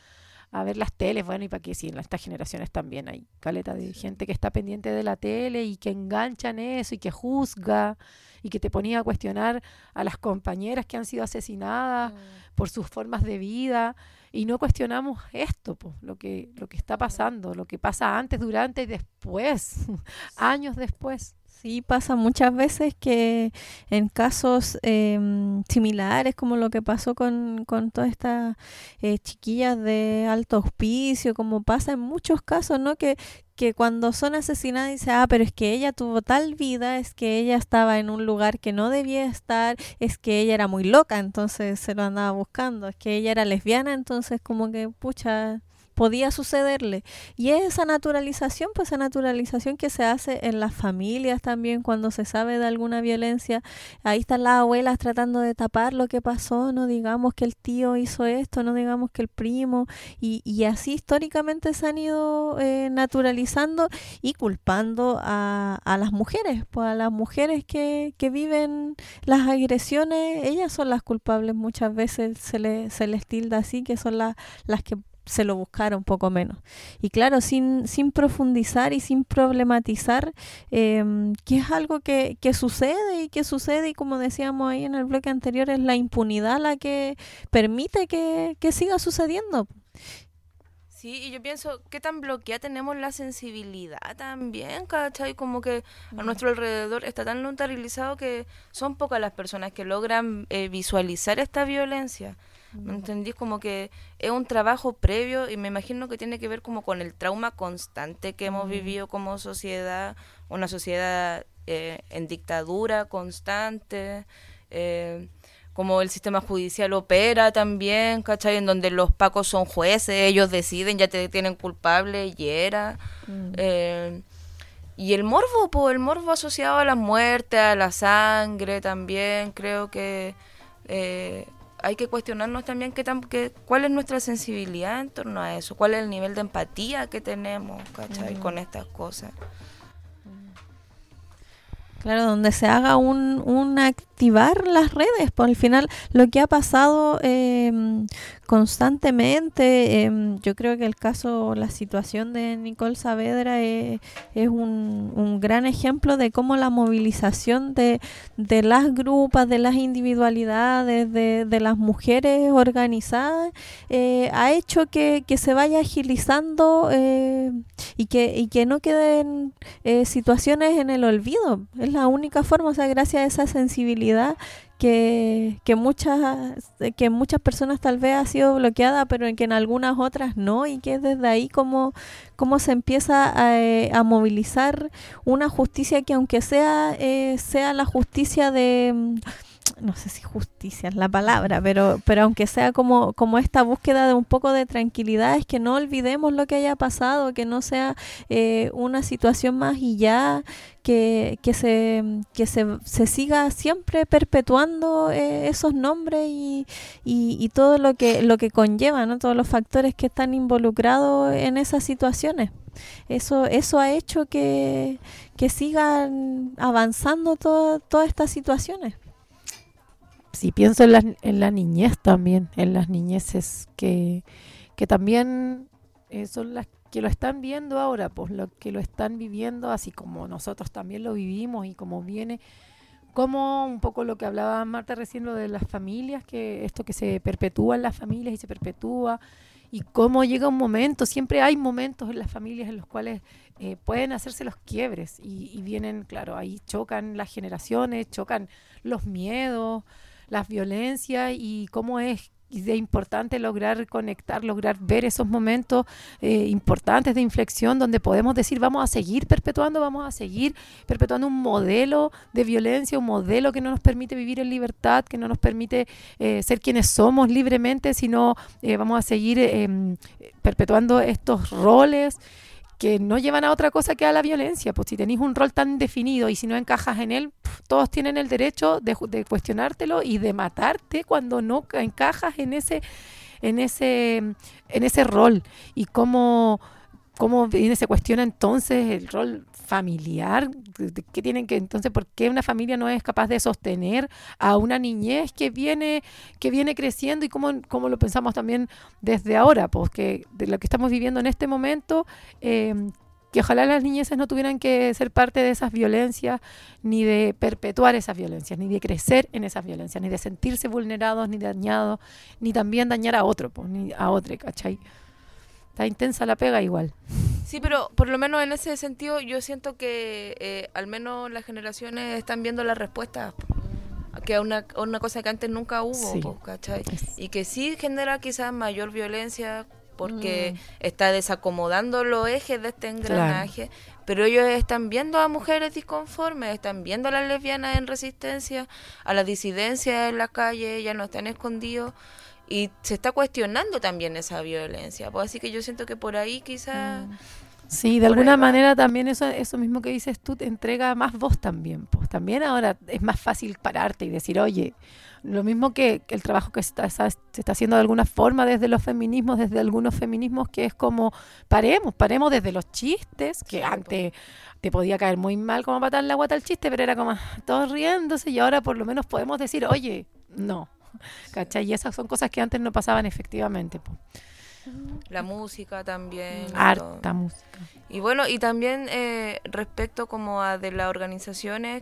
B: a ver las teles, bueno, y para qué sí, en estas generaciones también hay caleta de gente que está pendiente de la tele y que engancha en eso y que juzga y que te ponía a cuestionar a las compañeras que han sido asesinadas por sus formas de vida, y no cuestionamos esto, pues, lo que está pasando, lo que pasa antes, durante y después, años después.
A: Sí, pasa muchas veces que en casos similares, como lo que pasó con todas estas chiquillas de alto auspicio, como pasa en muchos casos, ¿no? Que cuando son asesinadas dice, pero es que ella tuvo tal vida, es que ella estaba en un lugar que no debía estar, es que ella era muy loca, entonces se lo andaba buscando, es que ella era lesbiana, entonces como que, pucha, podía sucederle. Y esa naturalización, pues esa naturalización que se hace en las familias también cuando se sabe de alguna violencia. Ahí están las abuelas tratando de tapar lo que pasó, no digamos que el tío hizo esto, no digamos que el primo, y así históricamente se han ido naturalizando y culpando a las mujeres, pues a las mujeres que viven las agresiones, ellas son las culpables, muchas veces se les tilda así, que son las que se lo buscara un poco menos. Y claro, sin profundizar y sin problematizar, que es algo que sucede y como decíamos ahí en el bloque anterior, es la impunidad la que permite que siga sucediendo.
G: Sí, y yo pienso, ¿qué tan bloqueada tenemos la sensibilidad también, cachai? Como que a nuestro alrededor está tan neutralizado que son pocas las personas que logran visualizar esta violencia. ¿Me entendís? Como que es un trabajo previo y me imagino que tiene que ver como con el trauma constante que hemos vivido como sociedad, una sociedad en dictadura constante, como el sistema judicial opera también, ¿cachai? En donde los pacos son jueces, ellos deciden, ya te tienen culpable y era. Y el morbo asociado a la muerte, a la sangre también, creo que hay que cuestionarnos también cuál es nuestra sensibilidad en torno a eso, cuál es el nivel de empatía que tenemos, ¿cachai? Con estas cosas.
A: Claro, donde se haga un activar las redes, por al final lo que ha pasado constantemente, yo creo que el caso, la situación de Nicole Saavedra es un gran ejemplo de cómo la movilización de las grupas, de las individualidades, de las mujeres organizadas, ha hecho que se vaya agilizando y que no queden situaciones en el olvido. Es la única forma, o sea, gracias a esa sensibilidad que muchas personas tal vez ha sido bloqueada, pero que en algunas otras no, y que es desde ahí como se empieza a movilizar una justicia que, aunque sea la justicia de... no sé si justicia es la palabra, pero aunque sea como esta búsqueda de un poco de tranquilidad, es que no olvidemos lo que haya pasado, que no sea una situación más y ya, que se siga siempre perpetuando esos nombres y todo lo que conlleva, ¿no? Todos los factores que están involucrados en esas situaciones. Eso ha hecho que sigan avanzando todas estas situaciones.
B: Sí, pienso en la niñez también, en las niñeces que también son las que lo están viendo ahora, pues lo que lo están viviendo, así como nosotros también lo vivimos y como viene, como un poco lo que hablaba Marta recién, lo de las familias, que esto que se perpetúa en las familias y se perpetúa, y cómo llega un momento, siempre hay momentos en las familias en los cuales pueden hacerse los quiebres y vienen, claro, ahí chocan las generaciones, chocan los miedos, las violencias, y cómo es importante lograr conectar, lograr ver esos momentos importantes de inflexión donde podemos decir vamos a seguir perpetuando un modelo de violencia, un modelo que no nos permite vivir en libertad, que no nos permite ser quienes somos libremente, sino vamos a seguir perpetuando estos roles que no llevan a otra cosa que a la violencia. Pues si tenéis un rol tan definido y si no encajas en él, todos tienen el derecho de cuestionártelo y de matarte cuando no encajas en ese rol. Y cómo se cuestiona entonces el rol familiar, ¿qué tienen que entonces? ¿Por qué una familia no es capaz de sostener a una niñez que viene creciendo? Y cómo lo pensamos también desde ahora, pues que de lo que estamos viviendo en este momento, que ojalá las niñeces no tuvieran que ser parte de esas violencias, ni de perpetuar esas violencias, ni de crecer en esas violencias, ni de sentirse vulnerados, ni dañados, ni también dañar a otro, pues, ni a otro, ¿cachai? Está intensa la pega igual.
G: Sí, pero por lo menos en ese sentido yo siento que al menos las generaciones están viendo las respuestas, que es una cosa que antes nunca hubo,
B: sí,
G: ¿cachai? Y que sí genera quizás mayor violencia porque está desacomodando los ejes de este engranaje, claro. Pero ellos están viendo a mujeres disconformes, están viendo a las lesbianas en resistencia, a las disidencias en la calle, ya no están escondidos. Y se está cuestionando también esa violencia, pues así que yo siento que por ahí quizás...
B: Sí, de alguna manera también eso mismo que dices tú te entrega más voz también. Pues también ahora es más fácil pararte y decir, oye, lo mismo que el trabajo que se está haciendo de alguna forma desde los feminismos, desde algunos feminismos, que es como paremos desde los chistes, que antes te podía caer muy mal como patar la guata el chiste, pero era como todos riéndose, y ahora por lo menos podemos decir, oye, no. ¿Cachai? Y esas son cosas que antes no pasaban efectivamente, po.
G: La música también,
B: harta música.
G: Y bueno, y también respecto como a de las organizaciones,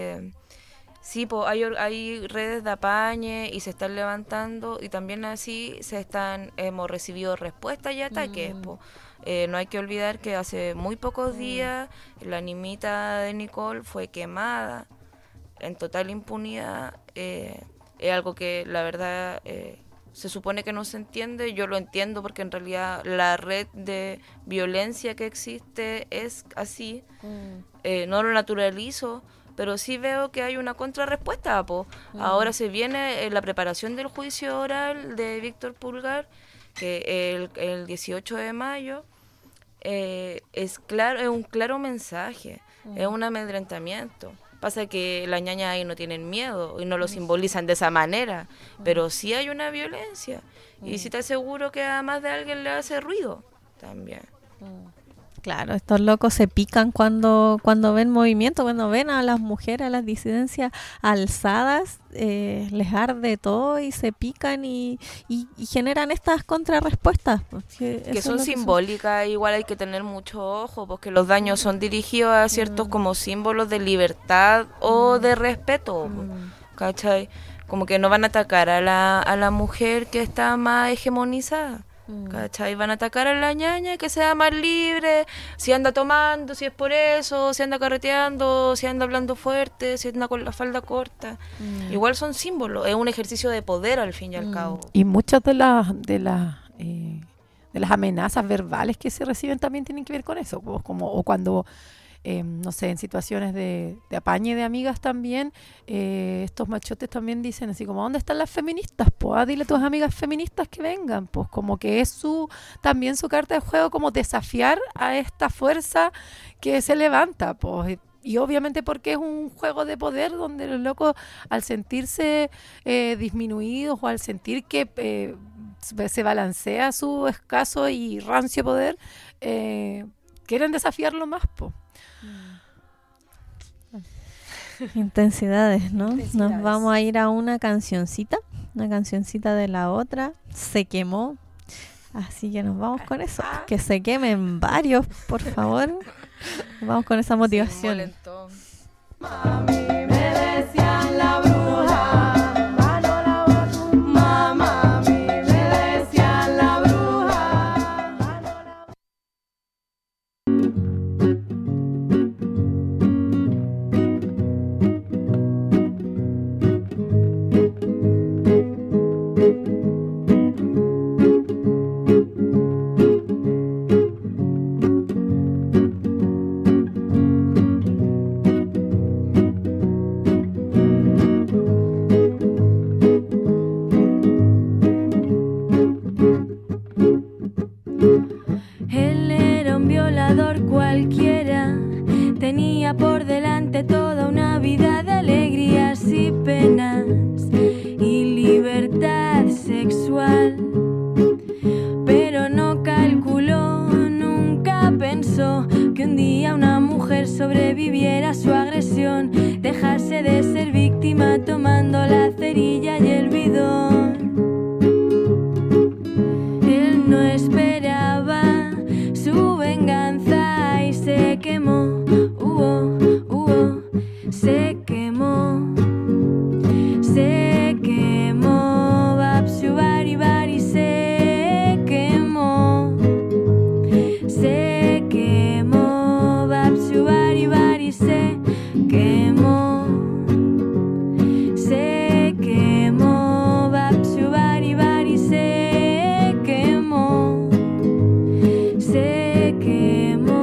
G: sí, po, hay redes de apañe y se están levantando, y también así hemos recibido respuestas y ataques, po. No hay que olvidar que hace muy pocos días la nimita de Nicole fue quemada en total impunidad. Es algo que la verdad se supone que no se entiende. Yo lo entiendo porque en realidad la red de violencia que existe es así. No lo naturalizo, pero sí veo que hay una contrarrespuesta, po. Ahora se viene la preparación del juicio oral de Víctor Pulgar, que el 18 de mayo es un claro mensaje, es un amedrentamiento Pasa que las ñañas ahí no tienen miedo y no lo simbolizan de esa manera, pero sí hay una violencia. Y sí te aseguro que a más de alguien le hace ruido también.
A: Claro, estos locos se pican cuando ven movimiento, cuando ven a las mujeres, a las disidencias alzadas, les arde todo y se pican y generan estas contrarrespuestas.
G: Que son simbólicas, igual hay que tener mucho ojo, porque los daños son dirigidos a ciertos como símbolos de libertad o de respeto, ¿cachai? Como que no van a atacar a la mujer que está más hegemonizada. ¿Cachai? Van a atacar a la ñaña que sea más libre, si anda tomando, si es por eso, si anda carreteando, si anda hablando fuerte, si anda con la falda corta. Igual son símbolos, es un ejercicio de poder al fin y al cabo.
B: Y muchas de las amenazas verbales que se reciben también tienen que ver con eso, pues, como o cuando no sé, en situaciones de apañe de amigas también, estos machotes también dicen así como, ¿dónde están las feministas? Pues dile a tus amigas feministas que vengan, pues como que es también su carta de juego, como desafiar a esta fuerza que se levanta, pues. Y obviamente porque es un juego de poder donde los locos, al sentirse disminuidos o al sentir que se balancea su escaso y rancio poder, quieren desafiarlo más, pues.
A: Intensidades, ¿no? Nos vamos a ir a una cancioncita de la otra. Se quemó, así que nos vamos con eso. Que se quemen varios, por favor. Vamos con esa motivación.
D: Mami, me decían la bruja.
O: Él era un violador cualquiera, tenía por delante toda una vida de alegrías y penas y libertad sexual, pero no calculó, nunca pensó que un día una mujer sobreviviera a su agresión, dejarse de ser víctima tomando la cerilla y el bidón. Él no esperaba su venganza y se quemó, se quemó, se quemó, Babsu Bari Bari se quemó, se quemó, Babsu Bari Bari se quemó, se quemó, Babsu Bari Bari se quemó, se quemó.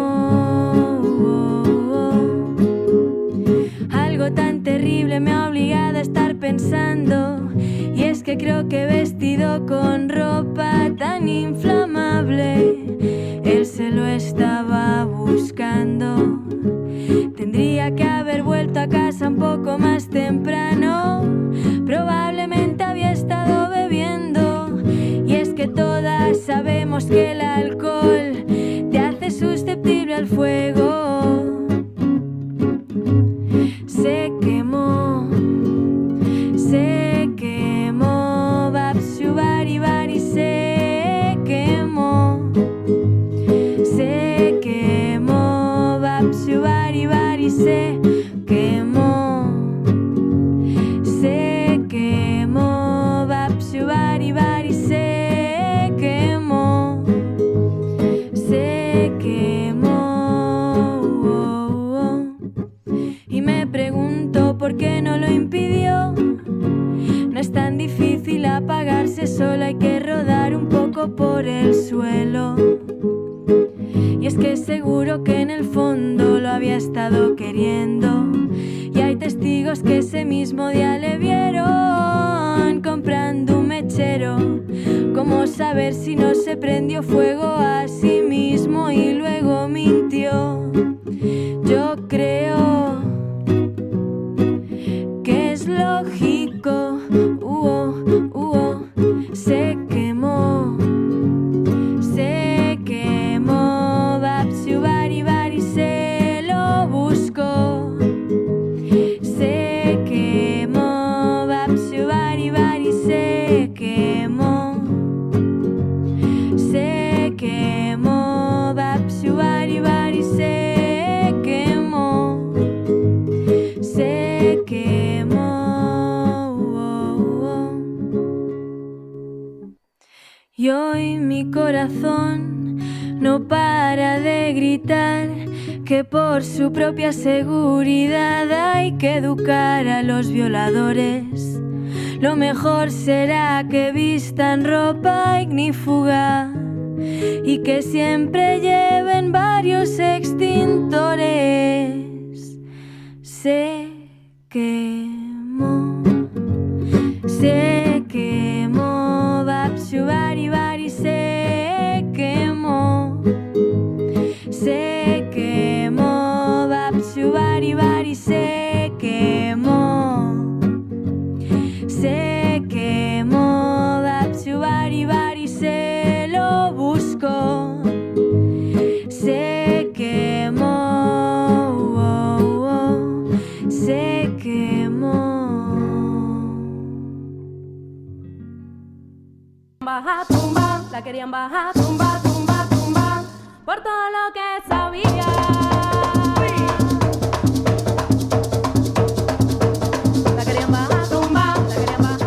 O: Algo tan terrible me ha obligado a estar pensando, y es que creo que vestido con ropa tan inflamable, él se lo estaba buscando. Tendría que haber vuelto a casa un poco más temprano, probablemente había estado bebiendo, y es que todas sabemos que el alcohol te hace susceptible al fuego. Se quemó, Babsu Bari Bari se quemó, se quemó, Babsu Bari Bari se quemó, se quemó, Babsu Bari Bari se quemó, se quemó. Y me pregunto por qué no lo impidió. No es tan difícil apagarse, solo hay que rodar un poco por el suelo. Y es que seguro que en el fondo lo había estado queriendo, y hay testigos que ese mismo día le vieron comprando un mechero. ¿Cómo saber si no se prendió fuego a sí mismo y luego mintió? Yo creo Y hoy mi corazón no para de gritar que por su propia seguridad hay que educar a los violadores. Lo mejor será que vistan ropa ignífuga y que siempre lleven varios extintores. Se quemó, Bapsubari Bari se quemó, Bapsubari Bari se quemó, Bapsubari Bari se lo buscó, se quemó, se quemó.
D: Baja tumba, la querían bajar tumba, tumba, tumba, por todo lo que sabía. La querían bajar tumba, la querían bajar.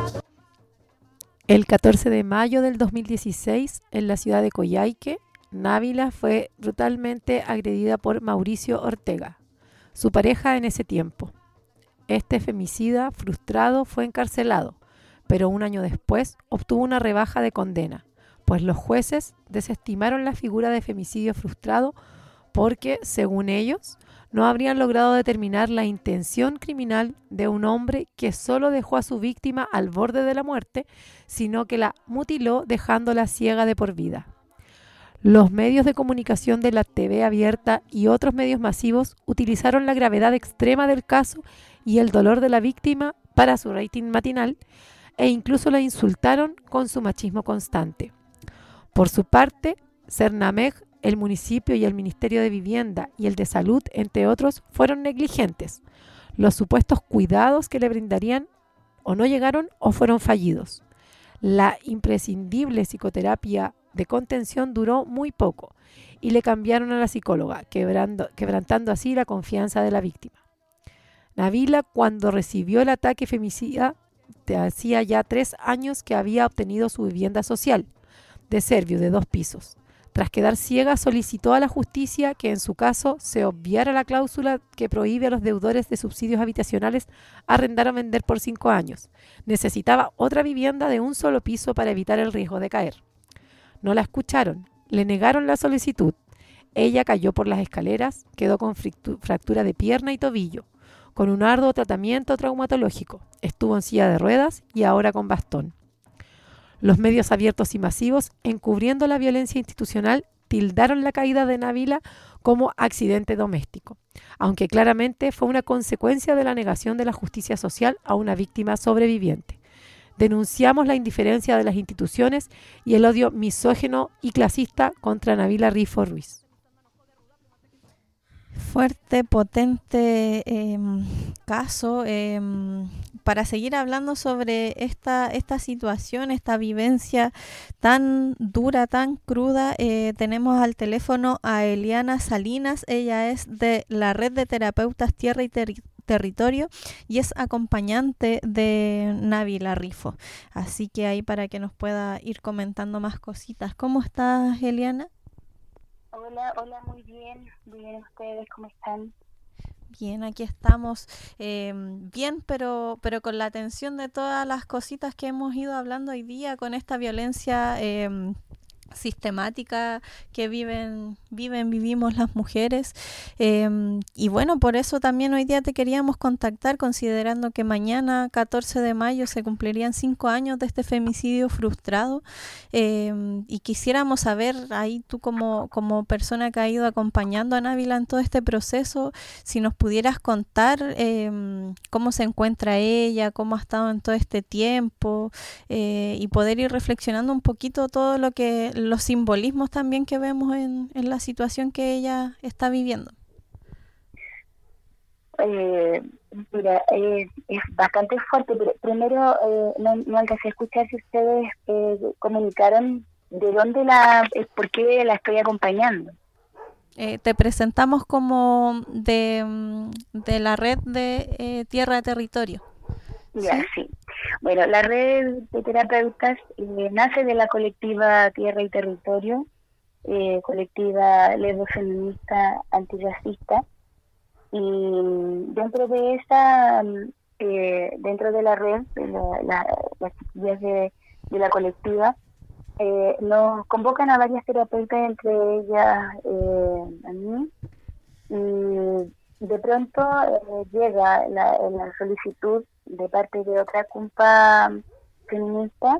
B: El 14 de mayo del 2016, en la ciudad de Coyhaique, Návila fue brutalmente agredida por Mauricio Ortega, su pareja en ese tiempo. Este femicida frustrado fue encarcelado, pero un año después obtuvo una rebaja de condena, pues los jueces desestimaron la figura de femicidio frustrado porque, según ellos, no habrían logrado determinar la intención criminal de un hombre que solo dejó a su víctima al borde de la muerte, sino que la mutiló dejándola ciega de por vida. Los medios de comunicación de la TV abierta y otros medios masivos utilizaron la gravedad extrema del caso y el dolor de la víctima para su rating matinal, e incluso la insultaron con su machismo constante. Por su parte, Cernameg, el municipio y el Ministerio de Vivienda y el de Salud, entre otros, fueron negligentes. Los supuestos cuidados que le brindarían o no llegaron o fueron fallidos. La imprescindible psicoterapia de contención duró muy poco y le cambiaron a la psicóloga, quebrantando así la confianza de la víctima. Návila, cuando recibió el ataque femicida, hacía ya 3 años que había obtenido su vivienda social, de Servio, de 2 pisos. Tras quedar ciega, solicitó a la justicia que en su caso se obviara la cláusula que prohíbe a los deudores de subsidios habitacionales arrendar o vender por 5 años. Necesitaba otra vivienda de un solo piso para evitar el riesgo de caer. No la escucharon, le negaron la solicitud. Ella cayó por las escaleras, quedó con fractura de pierna y tobillo, con un arduo tratamiento traumatológico. Estuvo en silla de ruedas y ahora con bastón. Los medios abiertos y masivos, encubriendo la violencia institucional, tildaron la caída de Návila como accidente doméstico, aunque claramente fue una consecuencia de la negación de la justicia social a una víctima sobreviviente. Denunciamos la indiferencia de las instituciones y el odio misógino y clasista contra Návila Rifo Ruiz.
A: Fuerte, potente caso. Para seguir hablando sobre esta situación, esta vivencia tan dura, tan cruda, tenemos al teléfono a Eliana Salinas. Ella es de la Red de Terapeutas Tierra y Territorio y es acompañante de Návila Rifo. Así que ahí para que nos pueda ir comentando más cositas. ¿Cómo estás, Eliana?
P: Hola, muy bien ustedes, ¿cómo están?
A: Bien, aquí estamos, bien, pero con la atención de todas las cositas que hemos ido hablando hoy día, con esta violencia sistemática que vivimos las mujeres, y bueno, por eso también hoy día te queríamos contactar, considerando que mañana 14 de mayo se cumplirían 5 años de este femicidio frustrado, y quisiéramos saber ahí tú como persona que ha ido acompañando a Návila en todo este proceso, si nos pudieras contar cómo se encuentra ella, cómo ha estado en todo este tiempo, y poder ir reflexionando un poquito todo los simbolismos también que vemos en la situación que ella está viviendo.
P: Mira, es bastante fuerte, pero primero no alcancé a escuchar si ustedes comunicaron de dónde por qué la estoy acompañando.
A: Te presentamos como de la Red de Tierra de Territorio.
P: Ya, sí. Bueno, la red de terapeutas nace de la colectiva Tierra y Territorio, colectiva lesbo-feminista antirracista, y dentro de esa, dentro de la red, de las chiquillas de la colectiva, nos convocan a varias terapeutas, entre ellas a mí, y de pronto llega la solicitud de parte de otra compa feminista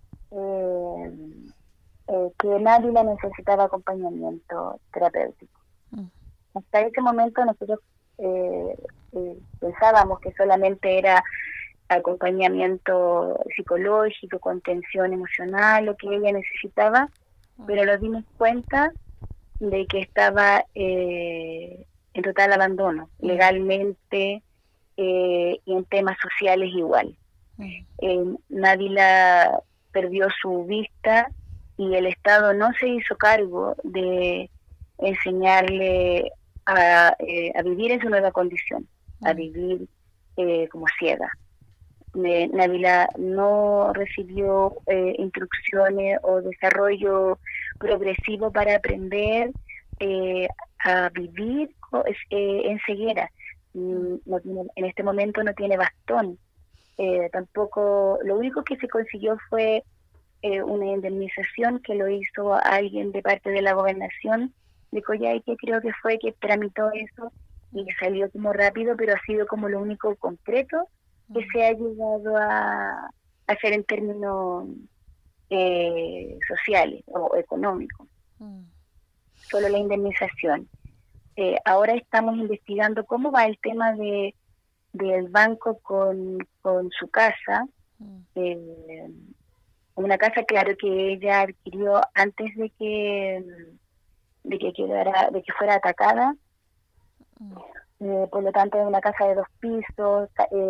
P: que nadie la necesitaba acompañamiento terapéutico. Hasta ese momento nosotros pensábamos que solamente era acompañamiento psicológico, contención emocional, lo que ella necesitaba, pero nos dimos cuenta de que estaba en total abandono, legalmente y en temas sociales igual. Nadila perdió su vista y el Estado no se hizo cargo de enseñarle a vivir en su nueva condición, a vivir como ciega. Nabila no recibió instrucciones o desarrollo progresivo para aprender a vivir en ceguera. No tiene, en este momento no tiene bastón. Tampoco, lo único que se consiguió fue una indemnización que lo hizo alguien de parte de la gobernación de Coyhaique, creo que fue que tramitó eso y salió como rápido, pero ha sido como lo único concreto que se ha llegado a hacer en términos sociales o económicos. Solo la indemnización. Ahora estamos investigando cómo va el tema del banco con su casa. Una casa, claro, que ella adquirió antes de que fuera atacada. Por lo tanto, es una casa de 2 pisos,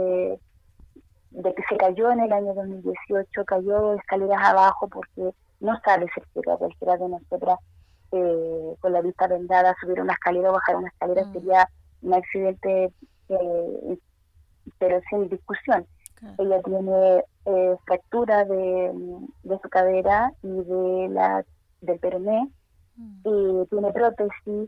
P: de que se cayó en el año 2018, cayó escaleras abajo porque no sabe ser ciega. Cualquiera de nosotras con la vista vendada, subir una escalera o bajar una escalera sería un accidente, pero sin discusión. Ella tiene fractura de su cadera y del peroné, y tiene prótesis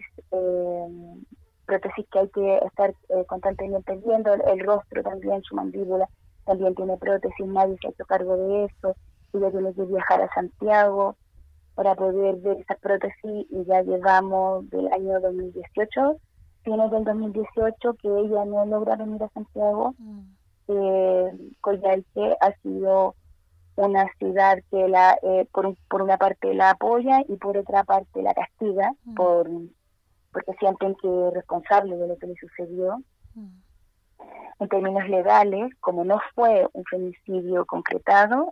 P: que hay que estar constantemente viendo, el rostro también, su mandíbula también tiene prótesis, nadie se ha hecho cargo de eso. Ella tiene que viajar a Santiago para poder ver esas prótesis, y ya llevamos del año 2018, fines del 2018, que ella no logra venir a Santiago. Coyhaique ha sido una ciudad que por una parte la apoya y por otra parte la castiga, porque sienten que es responsable de lo que le sucedió. En términos legales, como no fue un femicidio concretado,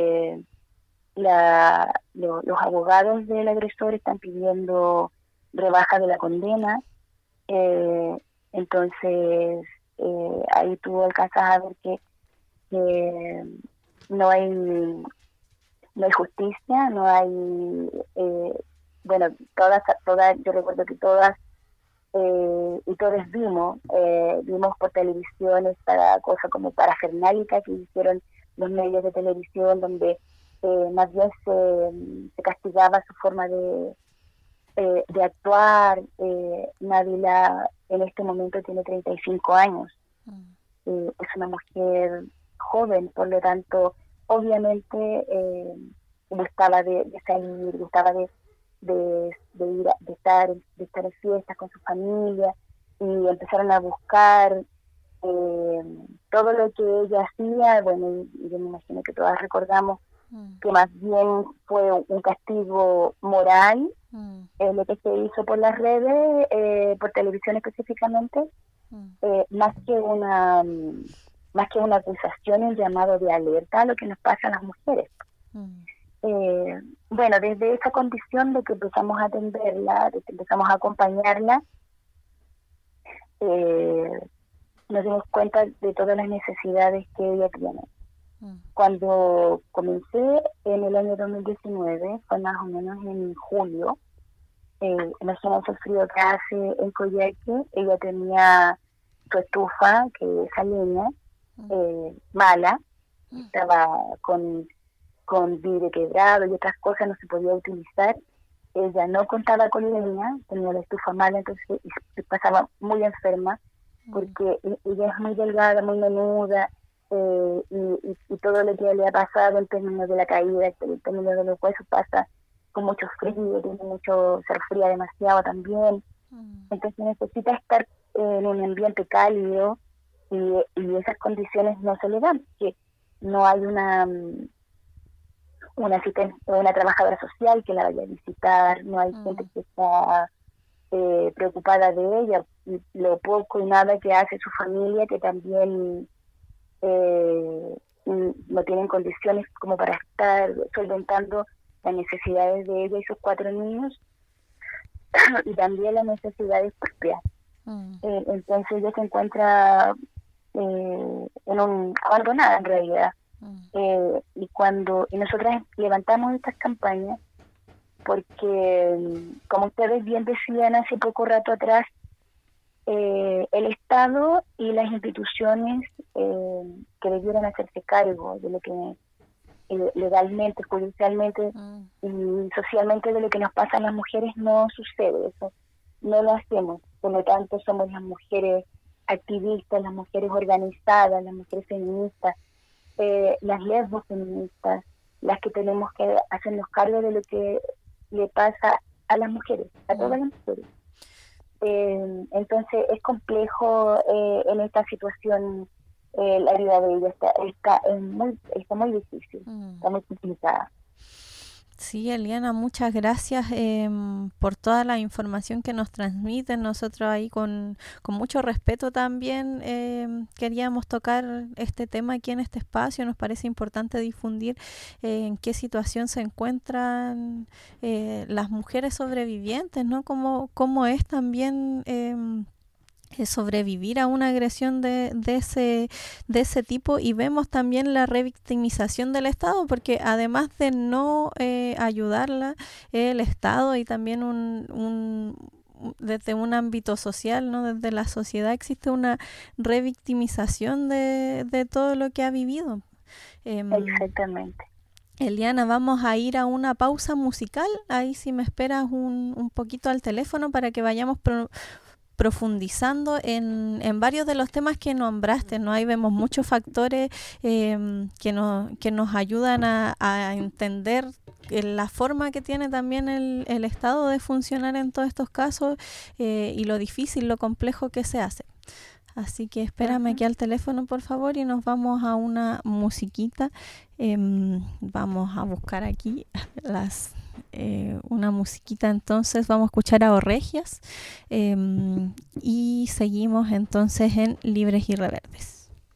P: los abogados del agresor están pidiendo rebaja de la condena. Entonces ahí tú alcanzas a ver que no hay justicia, no hay todas yo recuerdo que todas y todos vimos por televisión esta cosa como parafernálica que hicieron los medios de televisión, donde más bien se castigaba su forma de actuar. Nabila en este momento tiene 35 años, es una mujer joven, por lo tanto obviamente gustaba de salir, gustaba de ir de estar en fiestas con su familia, y empezaron a buscar todo lo que ella hacía. Bueno, y yo me imagino que todas recordamos que más bien fue un castigo moral, lo que se hizo por las redes, por televisión específicamente, más que una acusación, un llamado de alerta a lo que nos pasa a las mujeres. Bueno, desde esa condición de que empezamos a atenderla, de que empezamos a acompañarla, nos dimos cuenta de todas las necesidades que ella tiene. Cuando comencé en el año 2019, fue más o menos en julio, imagínense el frío que hace en Coyhaique. Ella tenía su estufa, que es a leña, mala, estaba con vidrio quebrado y otras cosas, no se podía utilizar. Ella no contaba con leña, tenía la estufa mala, entonces se pasaba muy enferma, porque ella es muy delgada, muy menuda, y todo lo que le ha pasado en términos de la caída, en términos de los huesos, pasa con mucho frío, se resfría demasiado también. Entonces necesita estar en un ambiente cálido, y esas condiciones no se le dan, porque no hay una trabajadora social que la vaya a visitar, no hay gente que está preocupada de ella, y lo poco y nada que hace su familia, que también no tienen condiciones como para estar solventando las necesidades de ella y sus 4 niños, y también las necesidades propias. Entonces ella se encuentra abandonada en realidad. Y nosotras levantamos estas campañas porque, como ustedes bien decían hace poco rato atrás, el Estado y las instituciones que debieran hacerse cargo de lo que legalmente, judicialmente y socialmente de lo que nos pasa a las mujeres no sucede. Eso no lo hacemos. Por lo tanto, somos las mujeres activistas, las mujeres organizadas, las mujeres feministas, las lesbos feministas, las que tenemos que hacernos cargo de lo que le pasa a las mujeres, a todas las mujeres. Entonces es complejo en esta situación. La vida de ella está muy difícil, está muy complicada.
A: Sí, Eliana, muchas gracias por toda la información que nos transmiten. Nosotros ahí con mucho respeto también queríamos tocar este tema aquí en este espacio. Nos parece importante difundir en qué situación se encuentran las mujeres sobrevivientes, ¿no? Cómo es también sobrevivir a una agresión de ese tipo, y vemos también la revictimización del Estado, porque además de no ayudarla, el Estado y también desde un ámbito social, ¿no? Desde la sociedad existe una revictimización de todo lo que ha vivido.
P: Exactamente.
A: Eliana, vamos a ir a una pausa musical. Ahí si me esperas un poquito al teléfono para que vayamos profundizando en varios de los temas que nombraste, ¿no? Ahí vemos muchos factores que nos ayudan a entender la forma que tiene también el Estado de funcionar en todos estos casos, y lo difícil, lo complejo que se hace. Así que espérame aquí al teléfono, por favor, y nos vamos a una musiquita. Vamos a buscar aquí una musiquita. Entonces vamos a escuchar a Orregias y seguimos entonces en Libres y Reverdes.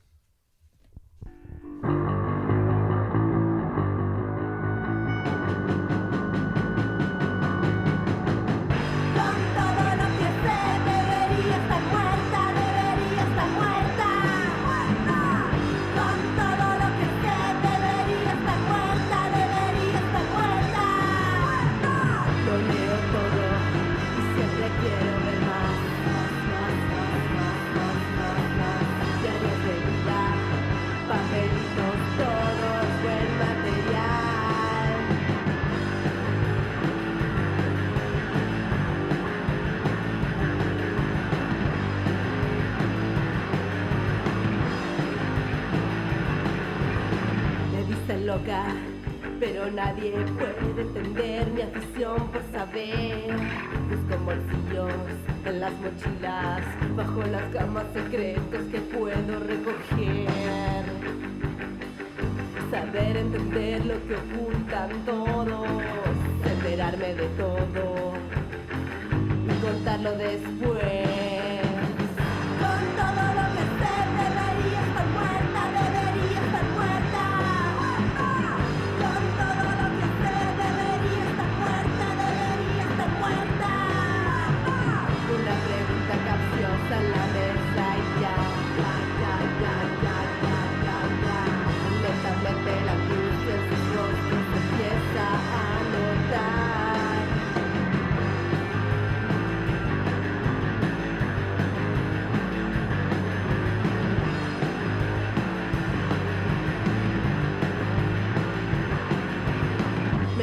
K: Loca, pero nadie puede entender mi afición por saber. Busco bolsillos en las mochilas, bajo las camas secretos que puedo recoger. Saber entender lo que ocultan todos, enterarme de todo y contarlo después. Con todo lo que sé, debería estar muerta, debería estar muerta. Una pregunta capciosa en la mesa y ya. Lentamente la angustia en sus rostros empieza a notar.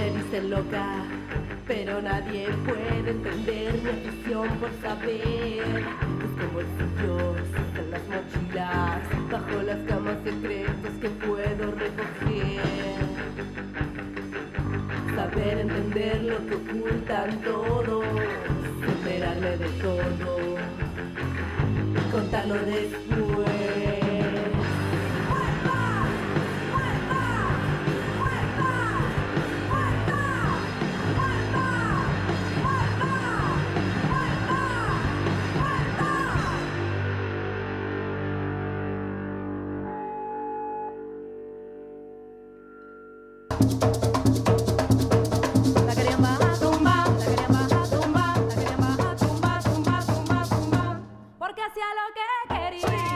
K: Me dicen loca, pero nadie puede entender mi afición por saber. Busco bolsillos en las mochilas, bajo las camas secretos que puedo recoger. Saber entender lo que ocultan todos, enterarme de todo y contarlo después.
D: Porque hacía lo que quería.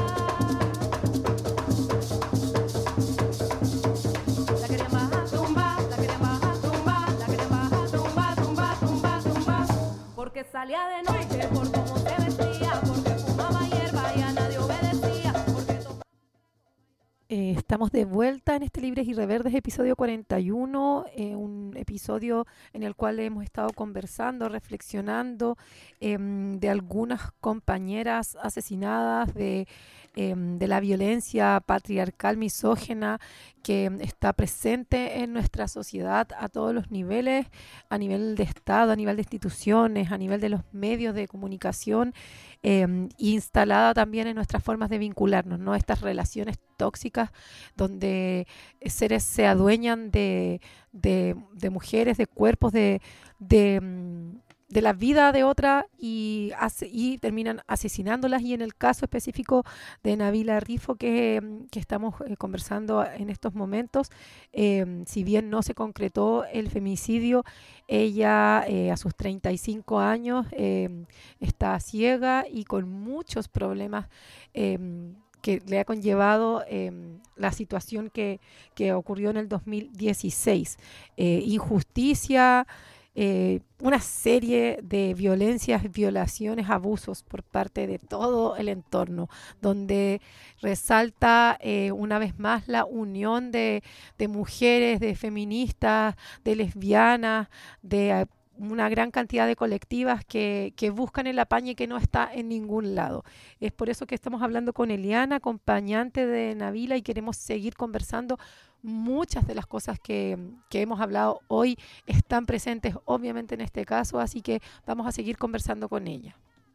D: La querían bajar, tumba, la querían bajar, tumba, la querían bajar, tumba, tumba, tumba, tumba. Porque salía de noche, por cómo se vestía, porque fumaba hierba y a nadie obedecía, porque
B: Estamos de vuelta en este Libres y Reverdes, episodio 41, un episodio en el cual hemos estado conversando, reflexionando de algunas compañeras asesinadas, de la violencia patriarcal, misógena, que está presente en nuestra sociedad a todos los niveles, a nivel de Estado, a nivel de instituciones, a nivel de los medios de comunicación, instalada también en nuestras formas de vincularnos, ¿no? Estas relaciones tóxicas donde seres se adueñan de mujeres, de cuerpos, de la vida de otra y terminan asesinándolas. Y en el caso específico de Nabila Rifo que estamos conversando en estos momentos, si bien no se concretó el femicidio, ella a sus 35 años está ciega y con muchos problemas que le ha conllevado la situación que ocurrió en el 2016. Injusticia, una serie de violencias, violaciones, abusos por parte de todo el entorno, donde resalta una vez más la unión de mujeres, de feministas, de lesbianas, de una gran cantidad de colectivas que buscan el apañe que no está en ningún lado. Es por eso que estamos hablando con Eliana, acompañante de Nabila, y queremos seguir conversando. Muchas de las cosas que hemos hablado hoy están presentes obviamente en este caso, así que vamos a seguir conversando con ella.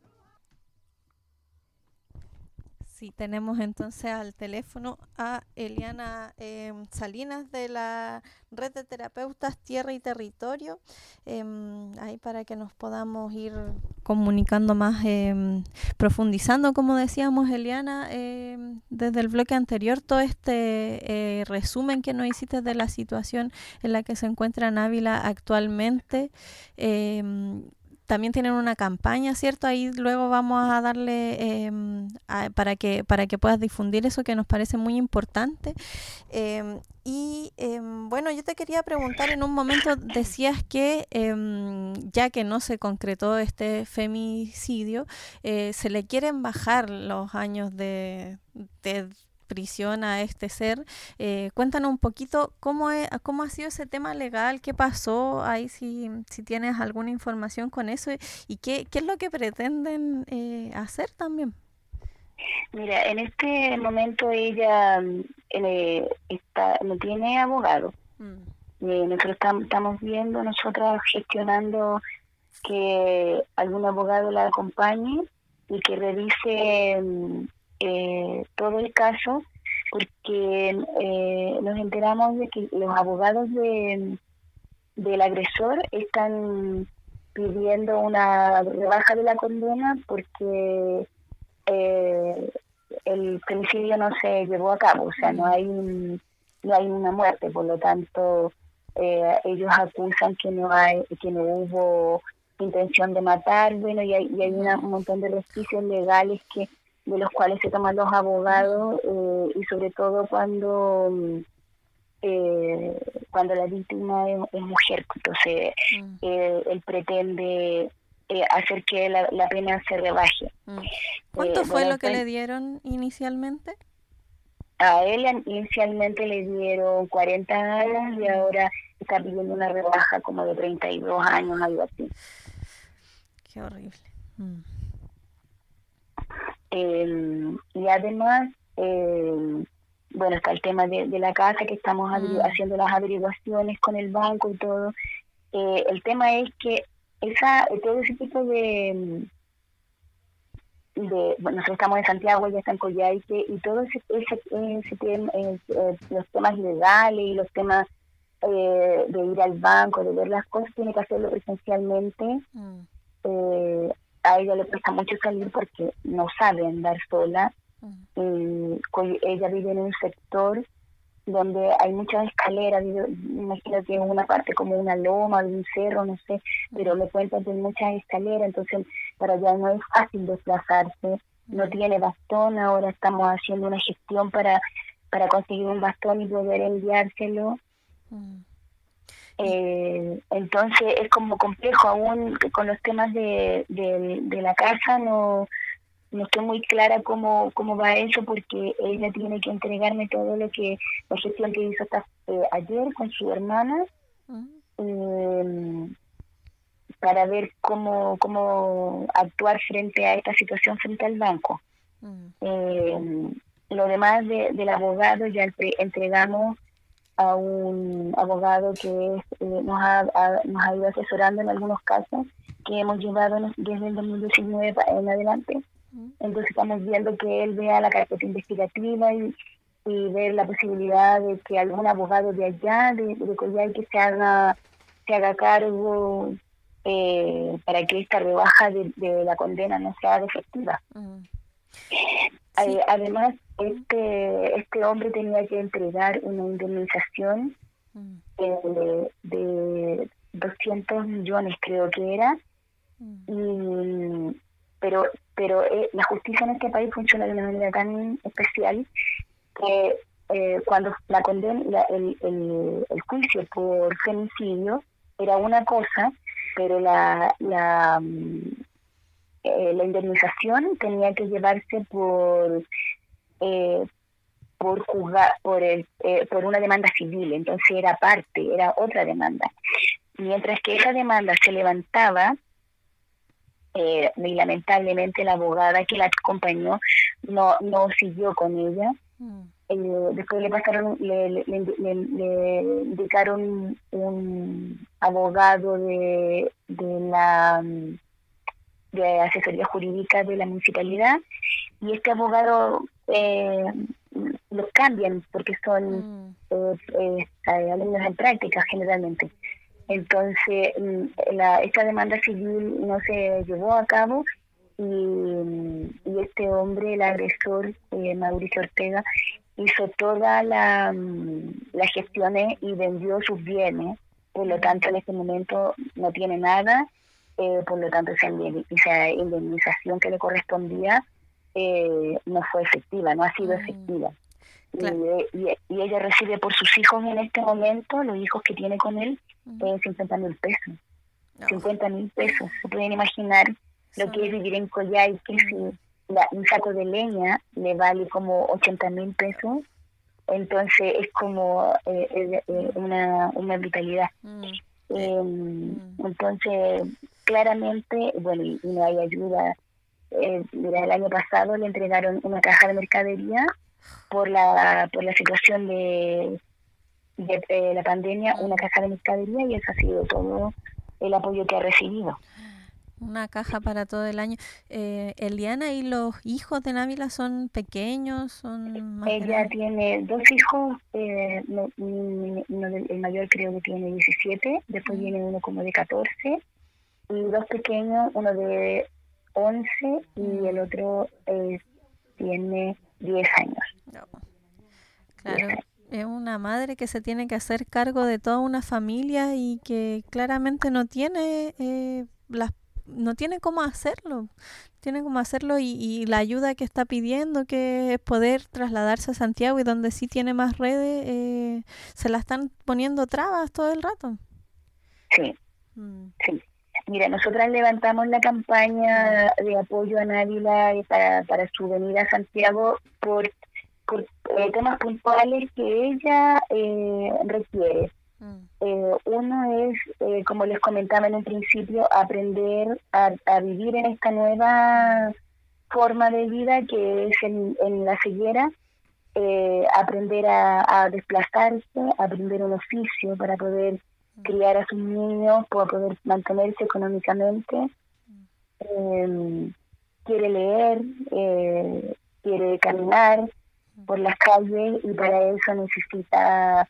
A: Sí, tenemos entonces al teléfono a Eliana Salinas de la Red de Terapeutas Tierra y Territorio, ahí para que nos podamos ir comunicando más, profundizando, como decíamos, Eliana, desde el bloque anterior, todo este resumen que nos hiciste de la situación en la que se encuentra Nabila actualmente. También tienen una campaña, ¿cierto? Ahí luego vamos a darle para que puedas difundir eso, que nos parece muy importante. Bueno, yo te quería preguntar, en un momento decías que ya que no se concretó este femicidio, se le quieren bajar los años de prisión a este ser. Cuéntanos un poquito cómo ha sido ese tema legal, qué pasó ahí, si tienes alguna información con eso, y qué es lo que pretenden hacer también.
P: Mira, en este momento ella no tiene abogado. Nosotros estamos viendo, nosotras gestionando que algún abogado la acompañe y que revise todo el caso, porque nos enteramos de que los abogados del agresor están pidiendo una rebaja de la condena porque el femicidio no se llevó a cabo, o sea, no hay una muerte, por lo tanto ellos acusan que no hubo intención de matar, bueno, y hay un montón de resquicios legales de los cuales se toman los abogados, y sobre todo cuando la víctima es mujer. Entonces él pretende hacer que la pena se rebaje.
A: ¿Cuánto fue lo que le dieron inicialmente?
P: A él inicialmente le dieron 40 años y ahora está pidiendo una rebaja como de 32 años, algo así.
A: Qué horrible.
P: Y además, bueno, está el tema de la casa, que estamos haciendo las averiguaciones con el banco y todo. El tema es que todo ese tipo de bueno, nosotros estamos en Santiago, ella está en Coyhaique, y todo ese tema, los temas legales y los temas de ir al banco, de ver las cosas, tiene que hacerlo presencialmente. A ella le cuesta mucho salir porque no sabe andar sola. Ella vive en un sector donde hay muchas escaleras, me imagino que en una parte como una loma, de un cerro, no sé, pero me cuentan que hay muchas escaleras, entonces para allá no es fácil desplazarse, no tiene bastón. Ahora estamos haciendo una gestión para conseguir un bastón y poder enviárselo. Entonces es como complejo aún con los temas de la casa. No estoy muy clara cómo va eso, porque ella tiene que entregarme todo la gestión que hizo hasta ayer con su hermana, para ver cómo actuar frente a esta situación frente al banco. Lo demás del abogado ya entregamos a un abogado que nos ha ido asesorando en algunos casos que hemos llevado desde el 2019 en adelante. Entonces estamos viendo que él vea la carpeta investigativa y ver la posibilidad de que algún abogado de allá, de Coyhaique, se haga cargo para que esta rebaja de la condena no sea efectiva. Además, este hombre tenía que entregar una indemnización de 200 millones, creo que era, pero la justicia en este país funciona de una manera tan especial que cuando la condena, el juicio por femicidio era una cosa, pero la indemnización tenía que llevarse por una demanda civil, entonces era otra demanda. Mientras que esa demanda se levantaba, y lamentablemente la abogada que la acompañó no siguió con ella. Después le indicaron un abogado de asesoría jurídica de la municipalidad, y este abogado los cambian porque son alumnos en práctica generalmente. Entonces esta demanda civil no se llevó a cabo, y este hombre, el agresor, Mauricio Ortega, hizo todas las gestiones y vendió sus bienes. Por lo tanto, en este momento no tiene nada. Por lo tanto, esa indemnización que le correspondía no fue efectiva, no ha sido efectiva. Claro. Y ella recibe por sus hijos en este momento, los hijos que tiene con él, 50.000 pesos. 50.000 pesos. Se pueden imaginar lo que es vivir en Coyhaique, si un saco de leña le vale como 80.000 pesos. Entonces es como una brutalidad. Entonces, claramente, bueno, y no hay ayuda. Mira, el año pasado le entregaron una caja de mercadería por la situación de la pandemia, una caja de mercadería, y eso ha sido todo el apoyo que ha recibido.
A: Una caja para todo el año. Eliana, ¿y los hijos de Návila son pequeños? ¿Son más
P: Ella
A: grandes?
P: tiene 2 hijos, el mayor creo que tiene 17, después viene uno como de 14, y 2 pequeños, uno de 11 y el otro tiene 10 años.
A: No. Claro, es una madre que se tiene que hacer cargo de toda una familia y que claramente no tiene no tiene cómo hacerlo. Y la ayuda que está pidiendo, que es poder trasladarse a Santiago, y donde sí tiene más redes, se la están poniendo trabas todo el rato.
P: Sí, sí. Mira, nosotras levantamos la campaña de apoyo a Návila para su venida a Santiago por temas puntuales que ella requiere. Uno es, como les comentaba en un principio, aprender a vivir en esta nueva forma de vida que es en la ceguera, aprender a desplazarse, aprender un oficio para poder criar a sus niños, para poder mantenerse económicamente. Quiere leer, quiere caminar por las calles y para eso necesita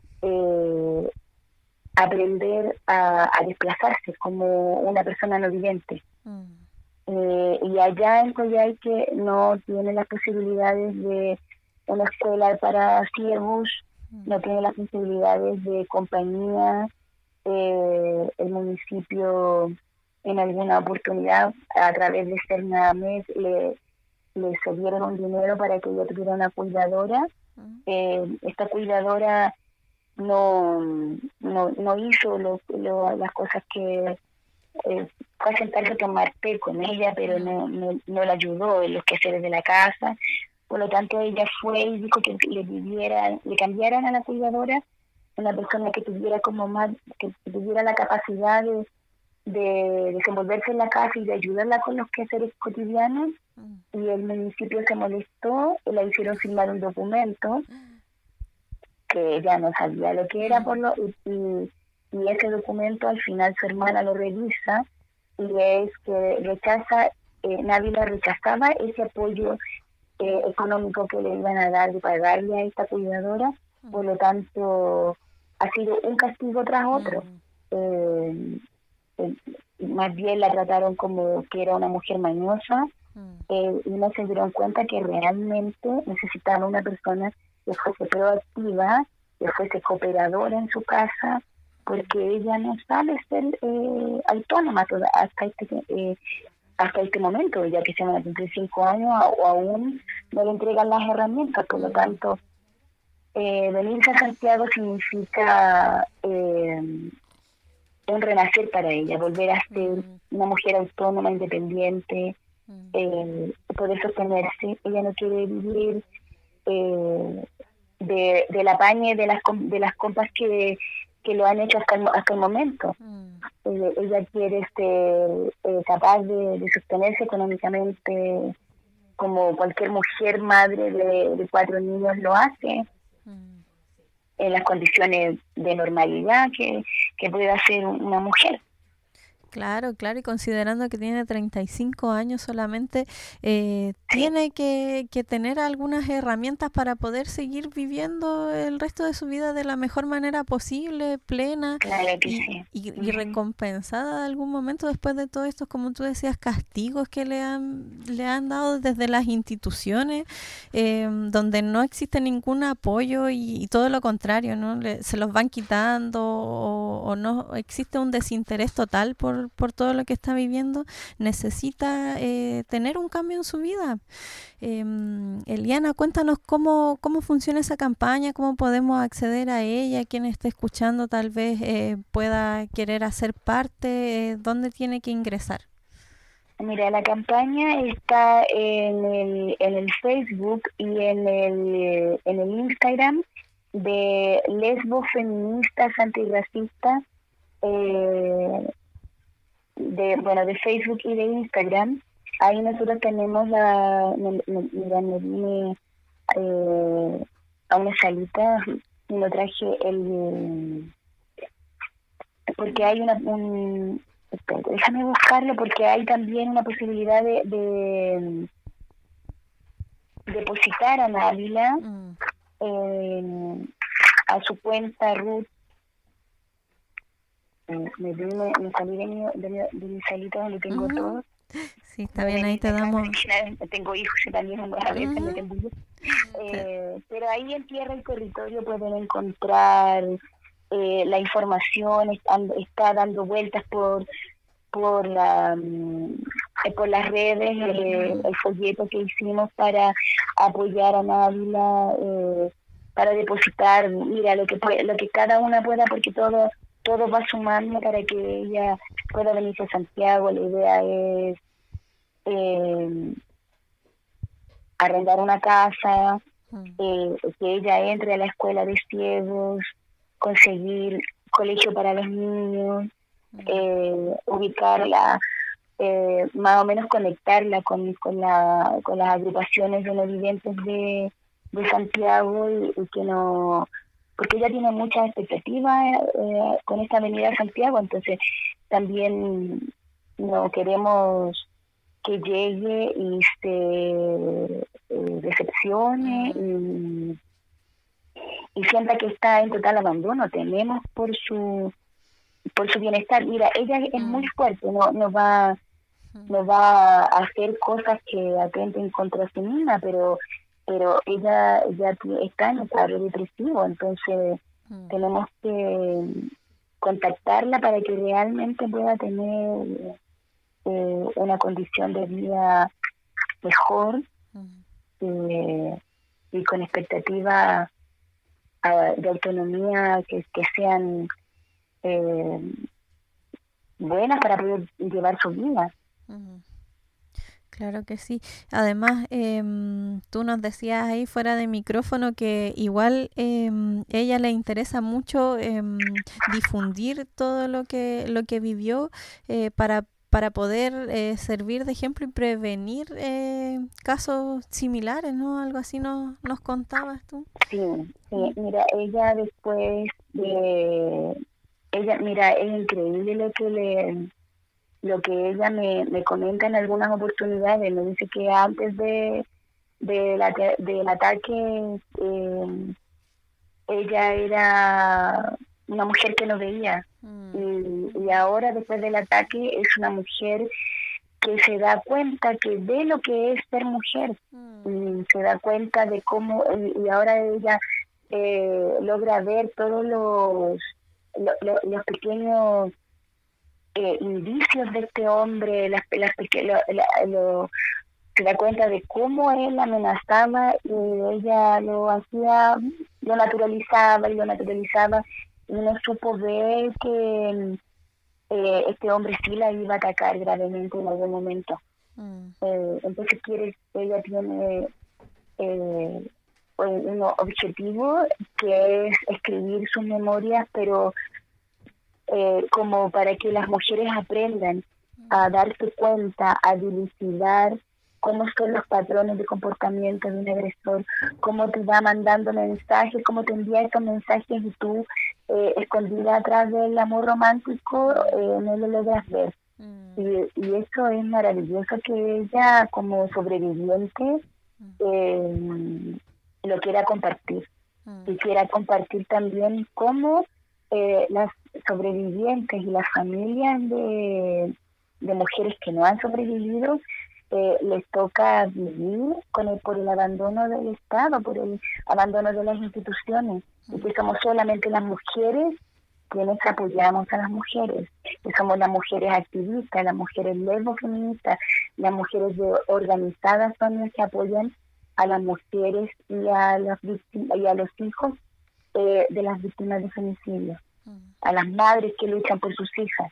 P: aprender a desplazarse como una persona no vidente. Y allá en Coyhaique no tiene las posibilidades de una escuela para ciegos, no tiene las posibilidades de compañía. El municipio en alguna oportunidad a través de Cernamed le cedieron un dinero para que ella tuviera una cuidadora. Esta cuidadora no hizo las cosas que fue a sentarse a tomar té con ella, pero no la ayudó en los quehaceres de la casa. Por lo tanto, ella fue y dijo que le cambiaran a la cuidadora una persona que tuviera que tuviera la capacidad de desenvolverse en la casa y de ayudarla con los quehaceres cotidianos. Y el municipio se molestó, la hicieron firmar un documento que ella no sabía lo que era, y ese documento al final su hermana lo revisa y es que Návila rechazaba ese apoyo económico que le iban a dar de pagarle a esta cuidadora. Por lo tanto ha sido un castigo tras otro. Más bien la trataron como que era una mujer mañosa, y no se dieron cuenta que realmente necesitaba una persona que fuese proactiva, que fuese cooperadora en su casa, porque ella no sabe ser autónoma hasta este momento, ya que se van a cumplir 5 años o aún no le entregan las herramientas. Por lo tanto, venirse a Santiago significa un renacer para ella, volver a ser una mujer autónoma, independiente, poder sostenerse. Ella no quiere vivir del apañe de las compas que lo han hecho hasta el momento. Ella quiere ser capaz de sostenerse económicamente como cualquier mujer madre de 4 niños lo hace, en las condiciones de normalidad que puede hacer una mujer.
A: Claro, y considerando que tiene 35 años solamente, tiene que tener algunas herramientas para poder seguir viviendo el resto de su vida de la mejor manera posible, plena,
P: claro que sí.
A: y recompensada de algún momento después de todos estos, como tú decías, castigos que le han dado desde las instituciones, donde no existe ningún apoyo y todo lo contrario, ¿no? Se los van quitando o no existe un desinterés total por todo lo que está viviendo. Necesita tener un cambio en su vida. Eliana, cuéntanos cómo funciona esa campaña, cómo podemos acceder a ella, quien esté escuchando tal vez pueda querer hacer parte, dónde tiene que ingresar.
P: Mira, la campaña está en el Facebook y en el Instagram de Lesbo Feministas Antirracistas, de Facebook y de Instagram. Ahí nosotros tenemos me vine a una salita y lo traje porque hay déjame buscarlo, porque hay también una posibilidad de depositar a Návila a su cuenta Ruth. Me salí de mi salita donde tengo todo.
A: Sí, está bien, ahí te damos.
P: Tengo hijos y también a veces me tengo pero ahí en Tierra y Territorio pueden encontrar la información. Está dando vueltas por las redes el folleto que hicimos para apoyar a Návila, para depositar, mira, lo que cada una pueda, porque todo va sumando para que ella pueda venirse a Santiago. La idea es arrendar una casa, que ella entre a la escuela de ciegos, conseguir colegio para los niños, ubicarla, más o menos conectarla con las agrupaciones de no videntes de Santiago y que no, porque ella tiene muchas expectativas con esta venida a Santiago, entonces también no queremos que llegue y se decepcione y sienta que está en total abandono. Tememos por su bienestar. Mira, ella es muy fuerte, no va a hacer cosas que atenten contra sí misma, pero ella ya está en un cuadro depresivo, entonces tenemos que contactarla para que realmente pueda tener una condición de vida mejor y con expectativas de autonomía que sean buenas para poder llevar su vida.
A: Claro que sí. Además, tú nos decías ahí fuera de micrófono que igual ella le interesa mucho difundir todo lo que vivió para poder servir de ejemplo y prevenir casos similares, ¿no? Algo así nos contabas tú.
P: Sí, mira, ella después de... Mira, es increíble lo que ella me comenta en algunas oportunidades. Me dice que antes del ataque ella era una mujer que no veía y ahora después del ataque es una mujer que se da cuenta, que ve lo que es ser mujer y se da cuenta de cómo, y ahora ella logra ver todos los pequeños indicios de este hombre, se da cuenta de cómo él amenazaba y ella lo naturalizaba y no supo ver que este hombre sí la iba a atacar gravemente en algún momento. Entonces ella tiene un objetivo que es escribir sus memorias, pero como para que las mujeres aprendan a darse cuenta, a dilucidar cómo son los patrones de comportamiento de un agresor, cómo te va mandando mensajes, cómo te envía esos mensajes y tú, escondida atrás del amor romántico, no lo logras ver. Y eso es maravilloso que ella, como sobreviviente, lo quiera compartir. Y quiera compartir también cómo las sobrevivientes y las familias de mujeres que no han sobrevivido les toca vivir por el abandono del Estado, por el abandono de las instituciones, y que somos solamente las mujeres quienes apoyamos a las mujeres, que somos las mujeres activistas, las mujeres lesbofeministas, las mujeres organizadas son las que apoyan a las mujeres y a las víctimas y a los hijos de las víctimas de femicidio, a las madres que luchan por sus hijas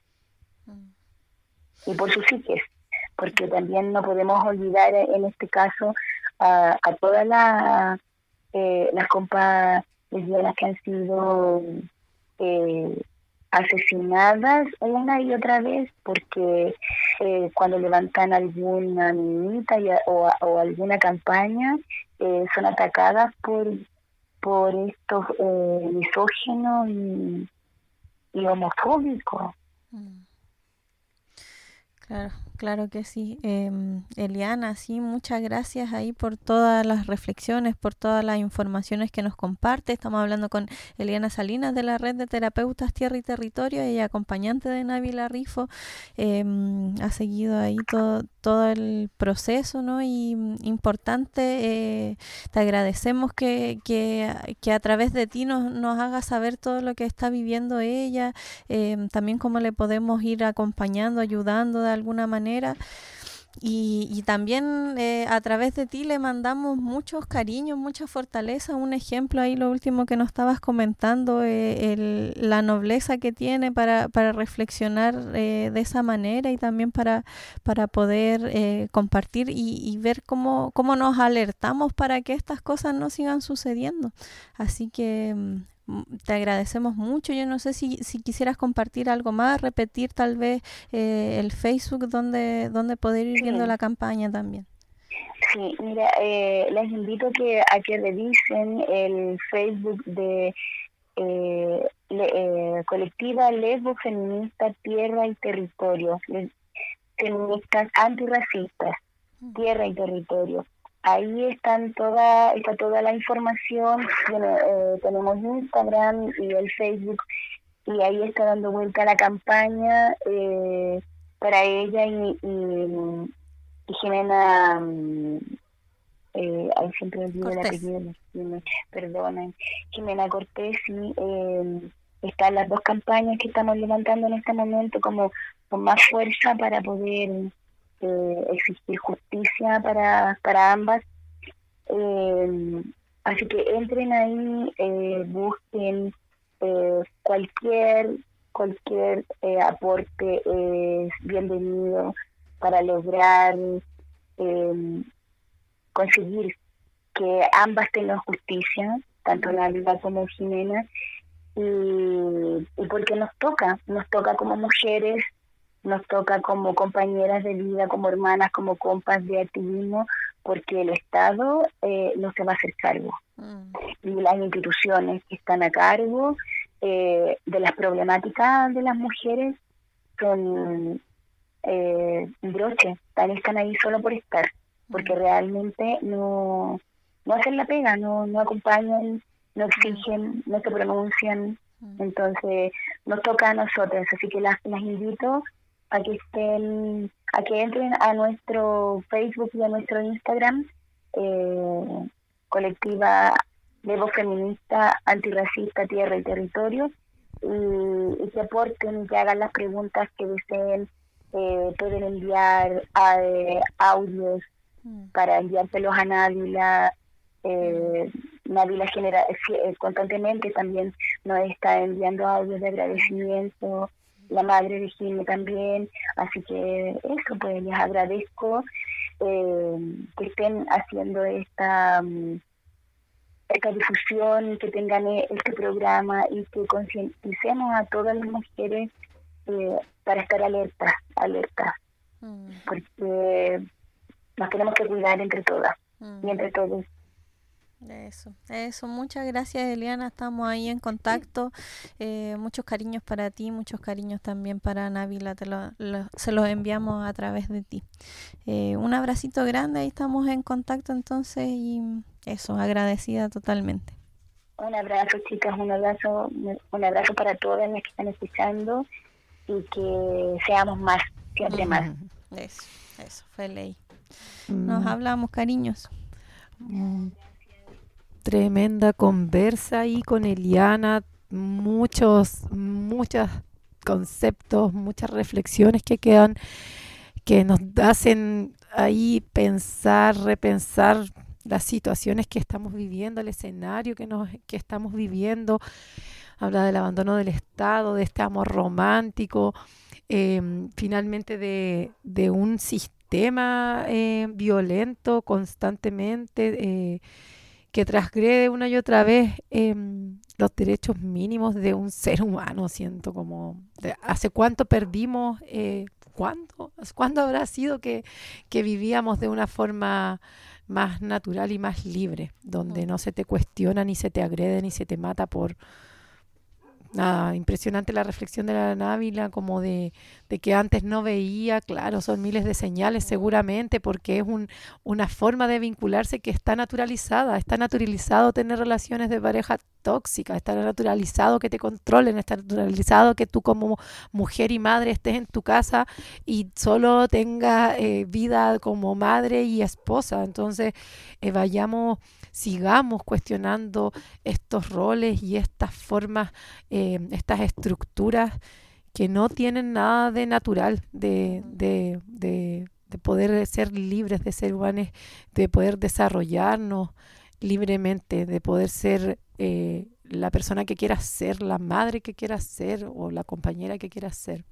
P: y por sus hijas, porque también no podemos olvidar en este caso a todas las compas lesbianas que han sido asesinadas una y otra vez, porque cuando levantan alguna niñita o alguna campaña son atacadas por estos misóginos y homofóbicos.
A: Claro que sí. Eliana, sí, muchas gracias ahí por todas las reflexiones, por todas las informaciones que nos comparte. Estamos hablando con Eliana Salinas de la Red de Terapeutas Tierra y Territorio, ella acompañante de Návila Rifo. Ha seguido ahí todo el proceso, ¿no? Y importante, te agradecemos que a través de ti nos haga saber todo lo que está viviendo ella, también cómo le podemos ir acompañando, ayudando de alguna manera. Y también a través de ti le mandamos muchos cariños, mucha fortaleza. Un ejemplo ahí, lo último que nos estabas comentando, la nobleza que tiene para reflexionar de esa manera y también para poder compartir y ver cómo nos alertamos para que estas cosas no sigan sucediendo. Así que te agradecemos mucho. Yo no sé si quisieras compartir algo más, repetir tal vez el Facebook donde poder ir viendo la campaña también.
P: Sí, mira, les invito a que revisen el Facebook de Colectiva Lesbo Feminista Tierra y Territorio, feministas antirracistas, Tierra y Territorio. Ahí está toda la información. Tenemos Instagram y el Facebook, y ahí está dando vuelta la campaña para ella y Jimena, ahí siempre olvido el apellido, perdonen, Jimena Cortés, y están las dos campañas que estamos levantando en este momento como con más fuerza para poder exigir justicia para ambas. Así que entren ahí, busquen cualquier aporte es bienvenido para lograr conseguir que ambas tengan justicia, tanto Návila como Jimena, y porque nos toca como mujeres, nos toca como compañeras de vida, como hermanas, como compas de activismo, porque el Estado no se va a hacer cargo. Y las instituciones que están a cargo de las problemáticas de las mujeres son broches, están ahí solo por estar, porque realmente no hacen la pega, no acompañan, no exigen, no se pronuncian. Entonces nos toca a nosotras, así que las invito a que entren a nuestro Facebook y a nuestro Instagram, Colectiva Lesbo Feminista Antirracista Tierra y Territorio, y que aporten y que hagan las preguntas que deseen. Pueden enviar audios para enviárselos a Návila. Návila constantemente también nos está enviando audios de agradecimiento, la madre de Jimmy también, así que eso, pues les agradezco que estén haciendo esta difusión, que tengan este programa y que concienticemos a todas las mujeres para estar alertas, porque nos tenemos que cuidar entre todas y entre todos.
A: Eso, muchas gracias, Eliana, estamos ahí en contacto. Muchos cariños para ti, muchos cariños también para Návila, se los enviamos a través de ti. Un abracito grande, ahí estamos en contacto entonces, y eso, agradecida totalmente.
P: Un abrazo, chicas, un abrazo para todas las que están escuchando, y que seamos más, siempre más.
A: Eso, fue ley. Nos hablamos, cariños.
B: Tremenda conversa ahí con Eliana, muchos conceptos, muchas reflexiones que quedan, que nos hacen ahí repensar las situaciones que estamos viviendo, el escenario que estamos viviendo. Habla del abandono del Estado, de este amor romántico, finalmente de un sistema violento constantemente, que transgrede una y otra vez los derechos mínimos de un ser humano. Siento como, ¿hace cuánto perdimos? ¿Cuándo habrá sido que vivíamos de una forma más natural y más libre, donde no se te cuestiona, ni se te agrede, ni se te mata por... Nada, impresionante la reflexión de la Návila, como de que antes no veía. Claro, son miles de señales seguramente, porque es una forma de vincularse que está naturalizada. Está naturalizado tener relaciones de pareja tóxicas, está naturalizado que te controlen, está naturalizado que tú como mujer y madre estés en tu casa y solo tengas vida como madre y esposa. Entonces sigamos cuestionando estos roles y estas formas, estas estructuras que no tienen nada de natural, de de poder ser libres, de ser humanos, de poder desarrollarnos libremente, de poder ser la persona que quieras ser, la madre que quieras ser o la compañera que quieras ser.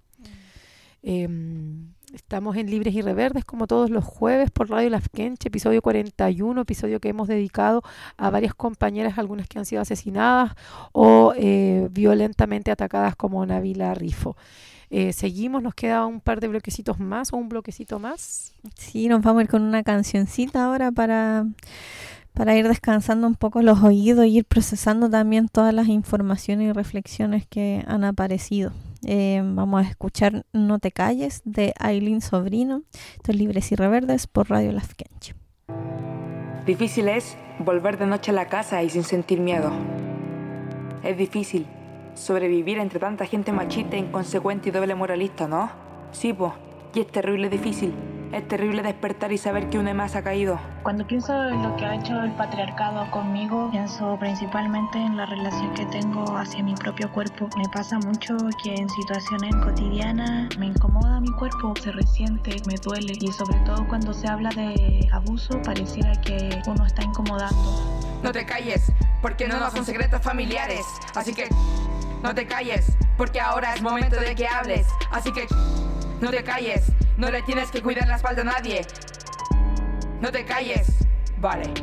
B: Estamos en Libres y Reverdes como todos los jueves por Radio Lafkenche, episodio 41, episodio que hemos dedicado a varias compañeras, algunas que han sido asesinadas o violentamente atacadas como Nabila Rifo. Seguimos, nos queda un par de bloquecitos más o un bloquecito más.
A: Sí, nos vamos a ir con una cancioncita ahora para ir descansando un poco los oídos y ir procesando también todas las informaciones y reflexiones que han aparecido. Vamos a escuchar No te calles de Ailín Sobrino. Esto es Libres y Reverdes por Radio Lafkenche.
Q: Difícil es volver de noche a la casa y sin sentir miedo. Es difícil sobrevivir entre tanta gente machista, inconsecuente y doble moralista, ¿no? Sí, po, y es terrible difícil. Es terrible despertar y saber que una más ha caído.
R: Cuando pienso en lo que ha hecho el patriarcado conmigo, pienso principalmente en la relación que tengo hacia mi propio cuerpo. Me pasa mucho que en situaciones cotidianas me incomoda mi cuerpo, se resiente, me duele. Y sobre todo cuando se habla de abuso, pareciera que uno está incomodando.
Q: No te calles, porque no son secretos familiares. Así que no te calles, porque ahora es momento de que hables. Así que no te calles, no le tienes que cuidar la espalda a nadie. No te calles. Vale,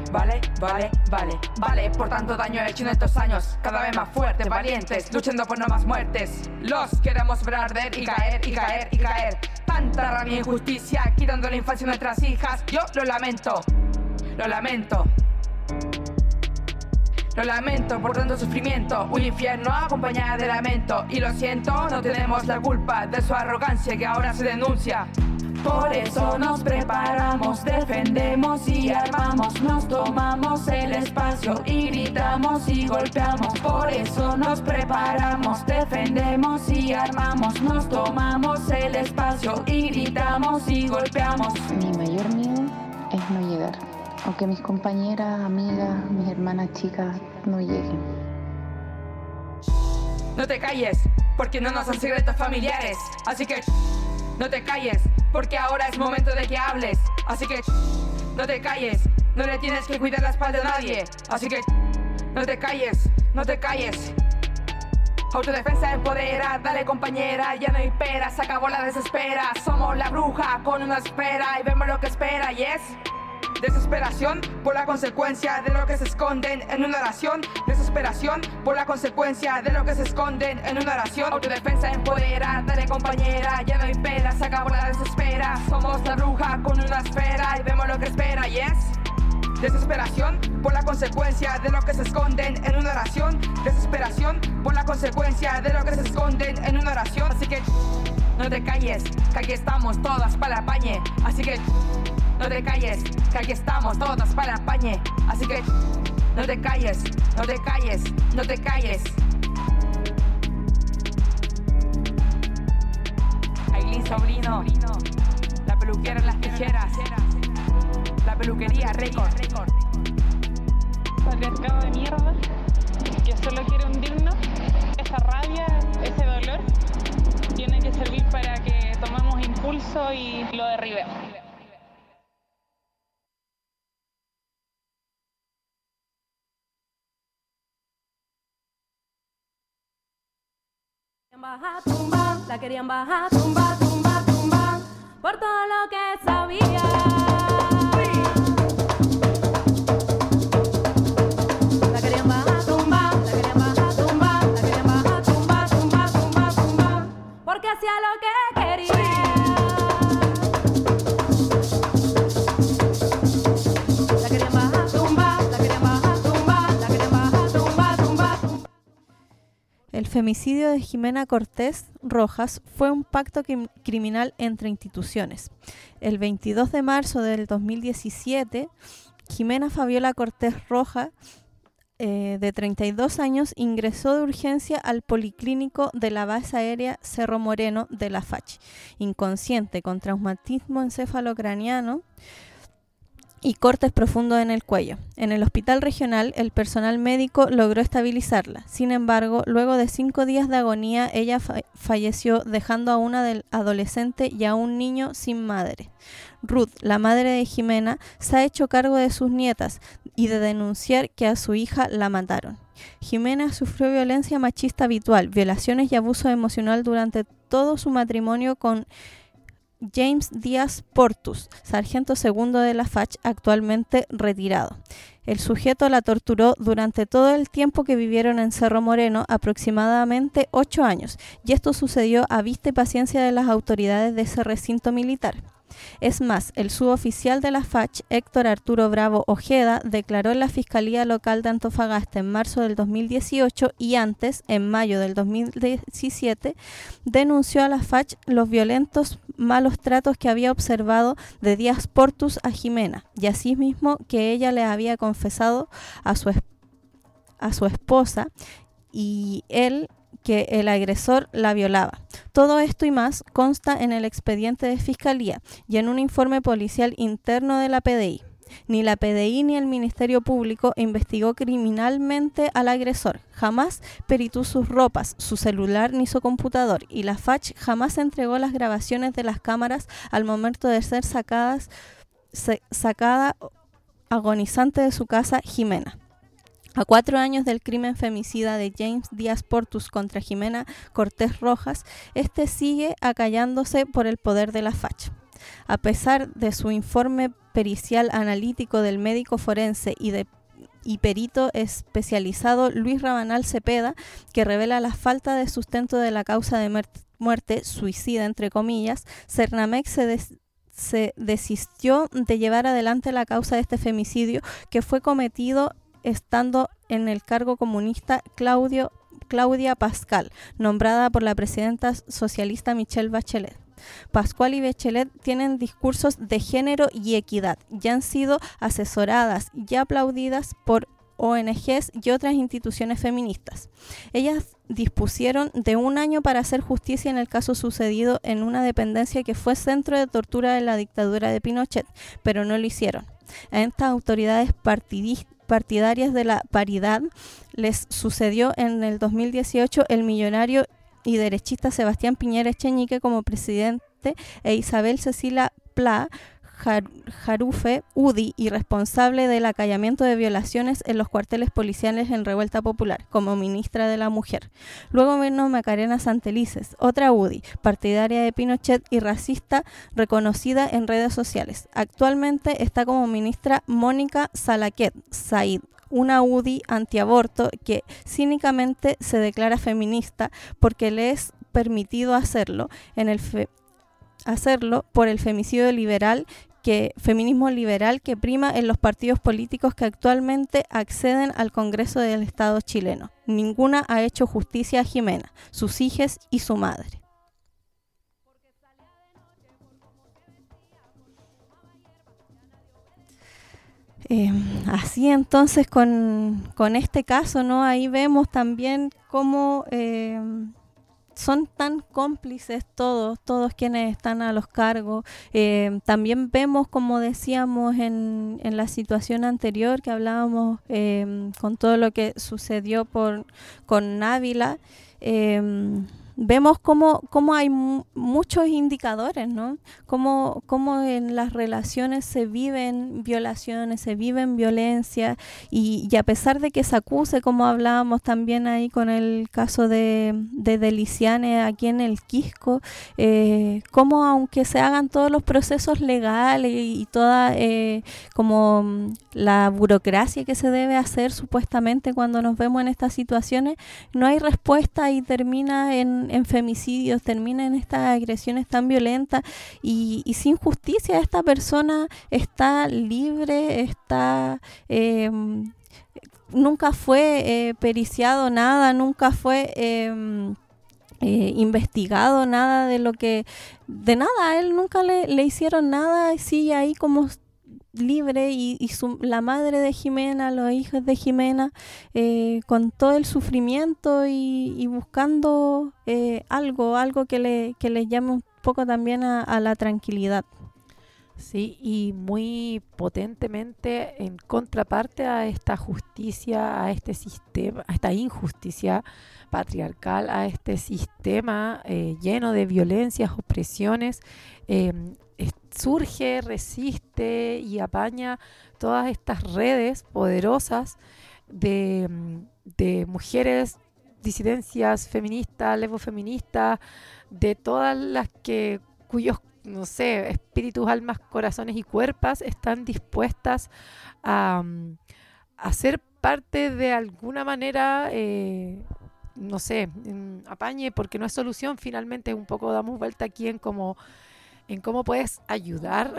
Q: por tanto daño hecho en estos años. Cada vez más fuertes, valientes, luchando por no más muertes. Los queremos ver arder y caer, y caer, y caer. Tanta rabia e injusticia, quitando la infancia a nuestras hijas. Yo lo lamento, lo lamento. Lo lamento por tanto sufrimiento, un infierno acompañado de lamento. Y lo siento, no tenemos la culpa de su arrogancia que ahora se denuncia. Por eso nos preparamos, defendemos y armamos. Nos tomamos el espacio y gritamos y golpeamos. Por eso nos preparamos, defendemos y armamos. Nos tomamos el espacio y gritamos y golpeamos.
S: Mi mayor miedo es no llegar. Aunque mis compañeras, amigas, mis hermanas chicas no lleguen.
Q: No te calles, porque no son secretos familiares. Así que no te calles, porque ahora es momento de que hables. Así que no te calles, no le tienes que cuidar la espalda a nadie. Así que no te calles, no te calles. Autodefensa empodera, dale compañera, ya no hay pera, se acabó la desespera. Somos la bruja con una esfera y vemos lo que espera, ¿yes? Desesperación por la consecuencia de lo que se esconden en una oración. Desesperación por la consecuencia de lo que se esconden en una oración. Autodefensa empodera, dale compañera, ya no hay pera, se acabó la desespera. Somos la bruja con una esfera y vemos lo que espera, ¿yes? Desesperación por la consecuencia de lo que se esconden en una oración. Desesperación por la consecuencia de lo que se esconden en una oración. Así que no te calles, que aquí estamos todas para la pañe. Así que no te calles, que aquí estamos todas para la pañe. Así que no te calles, no te calles, no te calles. Ailín Sobrino, la peluquera en las tijeras, la peluquería récord.
T: Patriarcado de mierda, que solo quiere hundirnos. Esa rabia, ese dolor, tiene que servir para que tomemos impulso y lo derribemos.
D: Baja, tumba, la querían bajar, tumba, tumba, tumba, por todo lo que sabía. La querían bajar, tumba, la querían bajar, tumba, la querían bajar, tumba, tumba, tumba, tumba, porque hacía lo que quería. La querían bajar, tumba, la querían bajar, tumba, la querían bajar, tumba, tumba, tumba.
A: El femicidio de Jimena Cortés Rojas fue un pacto criminal entre instituciones. El 22 de marzo del 2017, Jimena Fabiola Cortés Rojas, de 32 años, ingresó de urgencia al policlínico de la base aérea Cerro Moreno de la FACH, inconsciente con traumatismo encefalocraniano. y cortes profundos en el cuello. En el hospital regional, el personal médico logró estabilizarla. Sin embargo, luego de 5 días de agonía, ella falleció, dejando a una adolescente y a un niño sin madre. Ruth, la madre de Jimena, se ha hecho cargo de sus nietas y de denunciar que a su hija la mataron. Jimena sufrió violencia machista habitual, violaciones y abuso emocional durante todo su matrimonio con James Díaz Portus, sargento segundo de la FACH, actualmente retirado. El sujeto la torturó durante todo el tiempo que vivieron en Cerro Moreno, aproximadamente 8 años, y esto sucedió a vista y paciencia de las autoridades de ese recinto militar. Es más, el suboficial de la FACH, Héctor Arturo Bravo Ojeda, declaró en la Fiscalía Local de Antofagasta en marzo del 2018 y antes, en mayo del 2017, denunció a la FACH los violentos malos tratos que había observado de Díaz Portus a Jimena, y asimismo que ella le había confesado a su esposa y él que el agresor la violaba. Todo esto y más consta en el expediente de Fiscalía y en un informe policial interno de la PDI. Ni la PDI ni el Ministerio Público investigó criminalmente al agresor. Jamás peritó sus ropas, su celular ni su computador, y la FACH jamás entregó las grabaciones de las cámaras al momento de ser sacada agonizante de su casa Jimena. A 4 años del crimen femicida de James Díaz Portus contra Jimena Cortés Rojas, este sigue acallándose por el poder de la FACH. A pesar de su informe pericial analítico del médico forense y perito especializado Luis Rabanal Cepeda, que revela la falta de sustento de la causa de muerte suicida, entre comillas, Cernamex se desistió de llevar adelante la causa de este femicidio que fue cometido estando en el cargo comunista Claudia Pascal, nombrada por la presidenta socialista Michelle Bachelet. Pascual y Bachelet tienen discursos de género y equidad y han sido asesoradas y aplaudidas por ONGs y otras instituciones feministas. Ellas dispusieron de 1 año para hacer justicia en el caso sucedido en una dependencia que fue centro de tortura de la dictadura de Pinochet, pero no lo hicieron. A estas autoridades partidarias de la paridad les sucedió en el 2018 el millonario y derechista Sebastián Piñera Echeñique como presidente e Isabel Cecilia Pla Jarufe UDI, y responsable del acallamiento de violaciones en los cuarteles policiales en Revuelta Popular, como ministra de la Mujer. Luego vino Macarena Santelices, otra UDI, partidaria de Pinochet y racista, reconocida en redes sociales. Actualmente está como ministra Mónica Salaquet Said, una UDI antiaborto que cínicamente se declara feminista porque le es permitido hacerlo por el feminismo liberal que prima en los partidos políticos que actualmente acceden al Congreso del Estado chileno. Ninguna ha hecho justicia a Jimena, sus hijas y su madre. Así entonces con este caso, ¿no? Ahí vemos también cómo son tan cómplices todos quienes están a los cargos. También vemos, como decíamos en la situación anterior que hablábamos, con todo lo que sucedió con Ávila, vemos cómo hay muchos indicadores, ¿no? Cómo en las relaciones se viven violaciones, se viven violencia, y a pesar de que se acuse, como hablábamos también ahí con el caso de Deliciane aquí en el Quisco, cómo aunque se hagan todos los procesos legales y toda como la burocracia que se debe hacer supuestamente cuando nos vemos en estas situaciones, no hay respuesta y termina en femicidios, termina en estas agresiones tan violentas y sin justicia. Esta persona está libre, nunca fue periciado nada, nunca fue investigado nada de nada, a él nunca le hicieron nada, sigue ahí como libre, y la madre de Jimena, los hijos de Jimena, con todo el sufrimiento y buscando algo que le llame un poco también a la tranquilidad.
B: Sí, y muy potentemente en contraparte a esta justicia, a este sistema, a esta injusticia patriarcal, a este sistema lleno de violencias, opresiones, surge, resiste y apaña todas estas redes poderosas de mujeres, disidencias feministas, lesbofeministas, de todas las cuyos, no sé, espíritus, almas, corazones y cuerpos están dispuestas a ser parte de alguna manera, no sé, apañe, porque no es solución. Finalmente un poco damos vuelta aquí en cómo puedes ayudar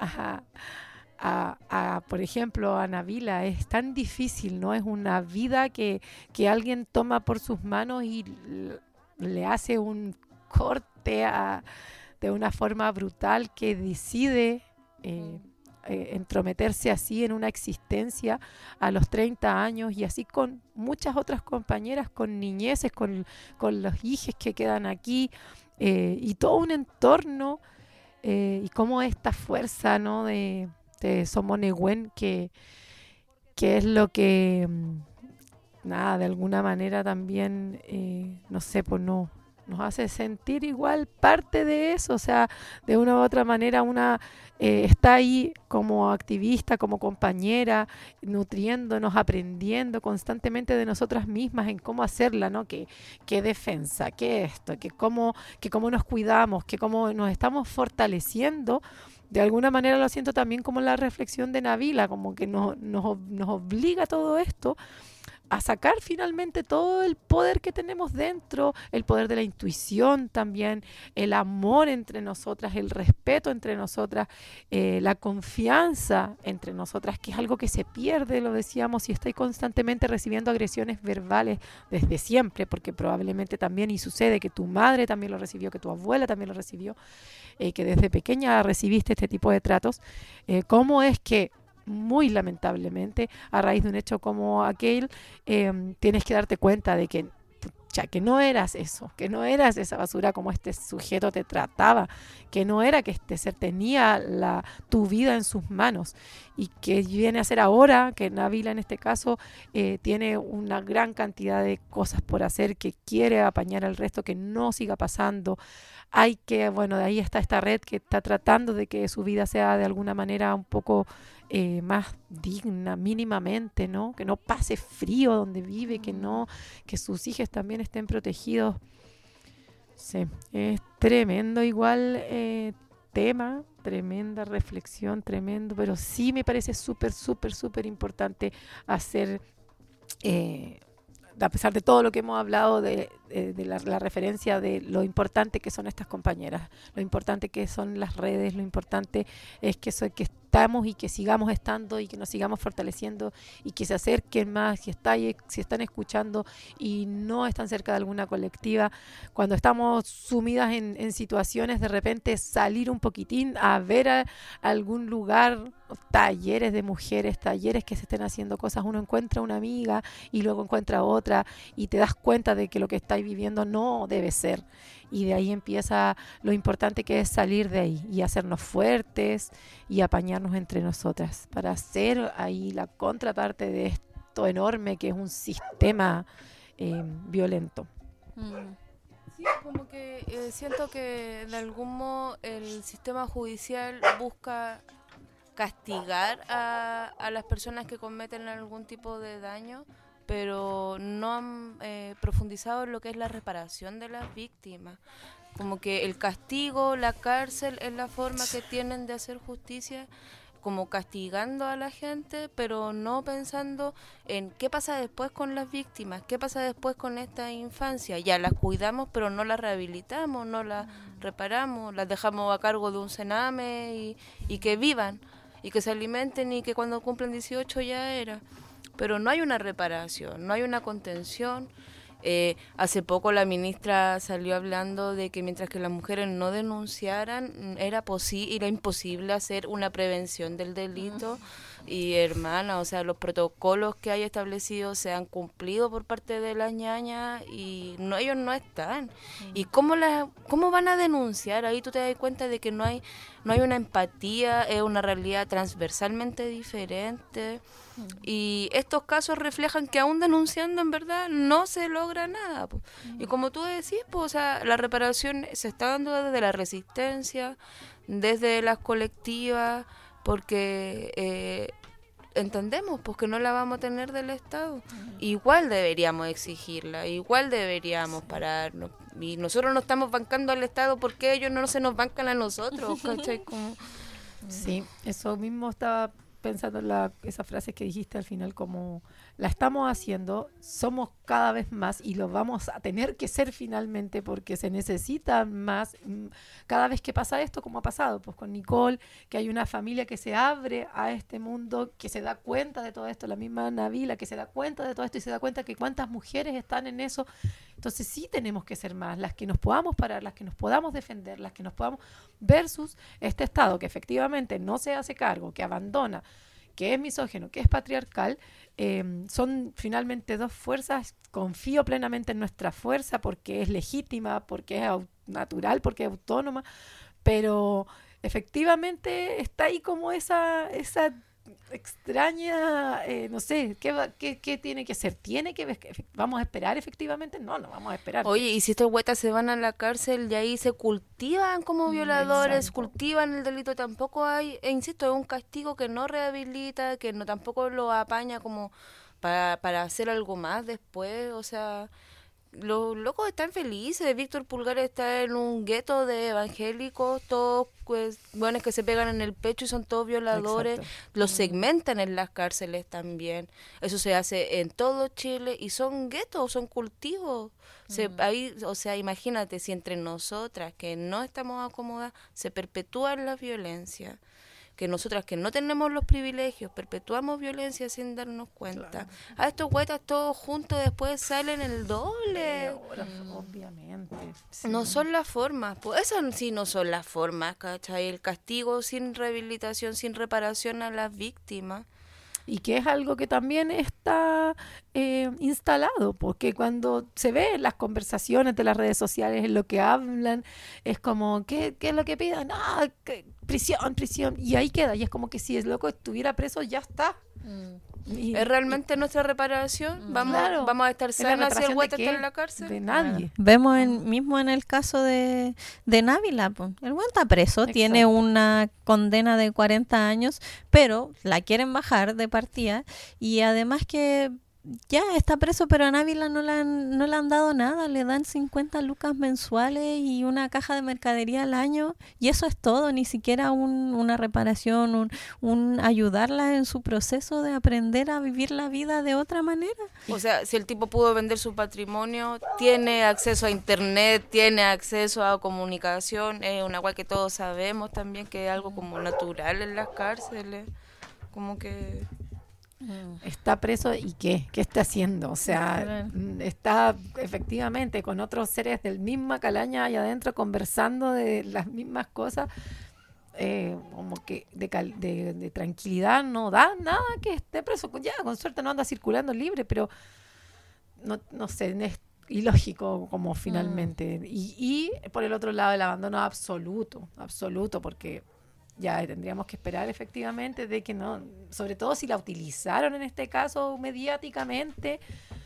B: por ejemplo, a Nabila. Es tan difícil, ¿no? Es una vida que alguien toma por sus manos y le hace un corte de una forma brutal, que decide entrometerse así en una existencia a los 30 años, y así con muchas otras compañeras, con niñeces, con los hijos que quedan aquí, y todo un entorno, y como esta fuerza, ¿no? de Somonegüen, que es lo que de alguna manera también no sé, pues no nos hace sentir igual parte de eso. O sea, de una u otra manera una está ahí como activista, como compañera, nutriéndonos, aprendiendo constantemente de nosotras mismas en cómo hacerla, ¿no? Qué defensa, qué esto, que cómo nos cuidamos, que cómo nos estamos fortaleciendo. De alguna manera lo siento también como la reflexión de Nabila, como que nos obliga todo esto a sacar finalmente todo el poder que tenemos dentro, el poder de la intuición también, el amor entre nosotras, el respeto entre nosotras, la confianza entre nosotras, que es algo que se pierde, lo decíamos, si estáis constantemente recibiendo agresiones verbales desde siempre, porque probablemente también, y sucede que tu madre también lo recibió, que tu abuela también lo recibió, que desde pequeña recibiste este tipo de tratos. ¿Cómo es que muy lamentablemente, a raíz de un hecho como aquel, tienes que darte cuenta de que que no eras eso, que no eras esa basura como este sujeto te trataba, que no era que este ser tenía tu vida en sus manos, y que viene a ser ahora que Nabila en este caso tiene una gran cantidad de cosas por hacer, que quiere apañar al resto, que no siga pasando. Hay que, bueno, de ahí está esta red que está tratando de que su vida sea de alguna manera un poco más digna, mínimamente, ¿no? Que no pase frío donde vive, que sus hijos también estén protegidos. Sí, es tremendo igual tema, tremenda reflexión, tremendo, pero sí me parece súper, súper, súper importante hacer, a pesar de todo lo que hemos hablado de la referencia de lo importante que son estas compañeras, lo importante que son las redes, lo importante es que estamos y que sigamos estando y que nos sigamos fortaleciendo y que se acerquen más, si están escuchando y no están cerca de alguna colectiva, cuando estamos sumidas en situaciones, de repente salir un poquitín a ver a algún lugar, talleres de mujeres, talleres que se estén haciendo cosas, uno encuentra una amiga y luego encuentra otra y te das cuenta de que lo que estáis viviendo no debe ser, y de ahí empieza lo importante que es salir de ahí y hacernos fuertes y apañarnos entre nosotras para hacer ahí la contraparte de esto enorme que es un sistema violento.
G: Sí, como que siento que de algún modo el sistema judicial busca castigar a las personas que cometen algún tipo de daño, pero no han profundizado en lo que es la reparación de las víctimas. Como que el castigo, la cárcel es la forma que tienen de hacer justicia, como castigando a la gente, pero no pensando en qué pasa después con las víctimas, qué pasa después con esta infancia. Ya las cuidamos, pero no las rehabilitamos, no las reparamos, las dejamos a cargo de un cename y que vivan, y que se alimenten, y que cuando cumplen 18 ya era. Pero no hay una reparación, no hay una contención. Hace poco la ministra salió hablando de que mientras que las mujeres no denunciaran, era imposible hacer una prevención del delito, Y hermana, o sea, los protocolos que hay establecidos se han cumplido por parte de las ñañas y ellos no están. ¿Y cómo van a denunciar? Ahí tú te das cuenta de que no hay una empatía, es una realidad transversalmente diferente. Y estos casos reflejan que aún denunciando en verdad no se logra nada. Y como tú decís, pues, o sea, la reparación se está dando desde la resistencia, desde las colectivas, porque entendemos pues que no la vamos a tener del Estado. Igual deberíamos exigirla, igual deberíamos pararnos. Y nosotros no estamos bancando al Estado porque ellos no se nos bancan a nosotros, ¿cachai? Como...
B: Sí, eso mismo estaba pensando en esa frase que dijiste al final, como la estamos haciendo, somos cada vez más y lo vamos a tener que ser finalmente porque se necesita más cada vez que pasa esto, como ha pasado pues con Nicole, que hay una familia que se abre a este mundo, que se da cuenta de todo esto, la misma Nabila que se da cuenta de todo esto y se da cuenta que cuántas mujeres están en eso. Entonces sí tenemos que ser más, las que nos podamos parar, las que nos podamos defender, las que nos podamos, versus este Estado que efectivamente no se hace cargo, que abandona, que es misógino, que es patriarcal. Son finalmente dos fuerzas. Confío plenamente en nuestra fuerza porque es legítima, porque es natural, porque es autónoma, pero efectivamente está ahí como esa extraña, no sé, ¿qué tiene que ser? ¿Vamos a esperar efectivamente? No vamos a esperar.
G: Oye, y si estos huetas se van a la cárcel y ahí se cultivan como violadores, exacto, cultivan el delito, tampoco hay, insisto, es un castigo que no rehabilita, que no tampoco lo apaña como para hacer algo más después, o sea... Los locos están felices. Víctor Pulgar está en un gueto de evangélicos, todos pues, buenos que se pegan en el pecho y son todos violadores. Exacto. Los segmentan en las cárceles también. Eso se hace en todo Chile y son guetos, son cultivos. Ahí, o sea, imagínate si entre nosotras que no estamos acomodadas se perpetúa la violencia, que nosotras que no tenemos los privilegios perpetuamos violencia sin darnos cuenta. Claro. A estos huetas todos juntos después salen el doble.
B: Obviamente.
G: Sí. No son las formas, pues esas sí no son las formas, ¿cachai? El castigo sin rehabilitación, sin reparación a las víctimas.
B: Y que es algo que también está instalado, porque cuando se ve en las conversaciones de las redes sociales, en lo que hablan, es como, ¿qué es lo que piden? Prisión, y ahí queda, y es como que si el loco estuviera preso, ya está.
G: ¿Es realmente nuestra reparación? ¿Vamos a estar sanas si el hueto está en la cárcel?
B: De nadie.
A: Vemos mismo en el caso de Nabila, pues. El huevo está preso, exacto, tiene una condena de 40 años, pero la quieren bajar de partida, y además que ya está preso, pero a Nabila no le han dado nada, le dan 50 lucas mensuales y una caja de mercadería al año, y eso es todo, ni siquiera una reparación, un ayudarla en su proceso de aprender a vivir la vida de otra manera.
G: O sea, si el tipo pudo vender su patrimonio, tiene acceso a internet, tiene acceso a comunicación, es una cual que todos sabemos también que es algo como natural en las cárceles, como que...
B: Está preso y ¿qué está haciendo? O sea, está efectivamente con otros seres del misma calaña allá adentro conversando de las mismas cosas, como que de tranquilidad no da nada que esté preso. Ya, con suerte no anda circulando libre, pero no sé, es ilógico como finalmente. Y por el otro lado el abandono absoluto, porque ya tendríamos que esperar efectivamente de que no, sobre todo si la utilizaron en este caso mediáticamente,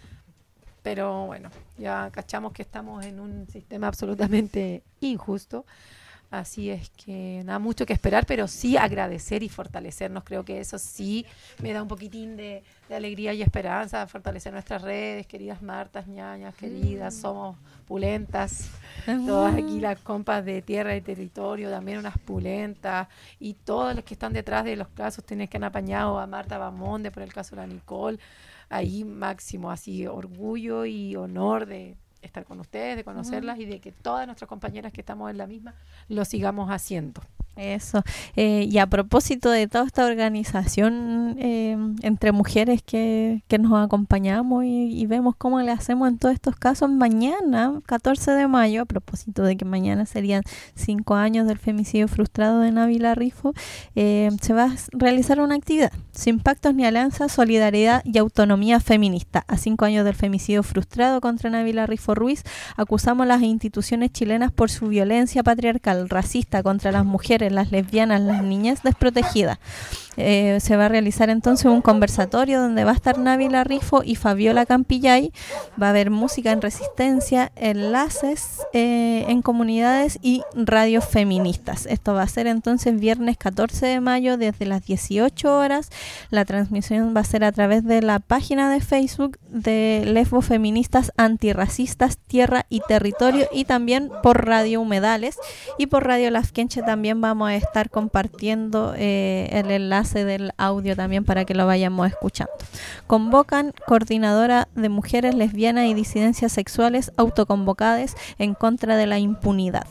B: pero bueno, ya cachamos que estamos en un sistema absolutamente injusto, así es que nada mucho que esperar, pero sí agradecer y fortalecernos. Creo que eso sí me da un poquitín de alegría y esperanza, fortalecer nuestras redes, queridas Martas, ñañas, queridas, somos pulentas, todas aquí las compas de tierra y territorio, también unas pulentas, y todos los que están detrás de los casos, que han apañado a Marta Bamonde por el caso de la Nicole, ahí máximo, así orgullo y honor de estar con ustedes, de conocerlas y de que todas nuestras compañeras que estamos en la misma lo sigamos haciendo.
A: Eso. Y a propósito de toda esta organización entre mujeres que nos acompañamos y vemos cómo le hacemos en todos estos casos, mañana, 14 de mayo, a propósito de que mañana serían 5 años del femicidio frustrado de Nabila Rifo, se va a realizar una actividad: Sin pactos ni alianzas, solidaridad y autonomía feminista. A 5 años del femicidio frustrado contra Nabila Rifo Ruiz, acusamos a las instituciones chilenas por su violencia patriarcal, racista contra las mujeres, las lesbianas, las niñas desprotegidas. Se va a realizar entonces un conversatorio donde va a estar Nabila Rifo y Fabiola Campillay. Va a haber música en resistencia, enlaces en comunidades y radios feministas. Esto va a ser entonces viernes 14 de mayo desde las 18 horas. La transmisión va a ser a través de la página de Facebook de Lesbofeministas Antirracistas Tierra y Territorio, y también por Radio Humedales y por Radio Las Quenche. También vamos a estar compartiendo el enlace del audio también para que lo vayamos escuchando. Convocan Coordinadora de Mujeres Lesbianas y Disidencias Sexuales autoconvocadas en contra de la impunidad.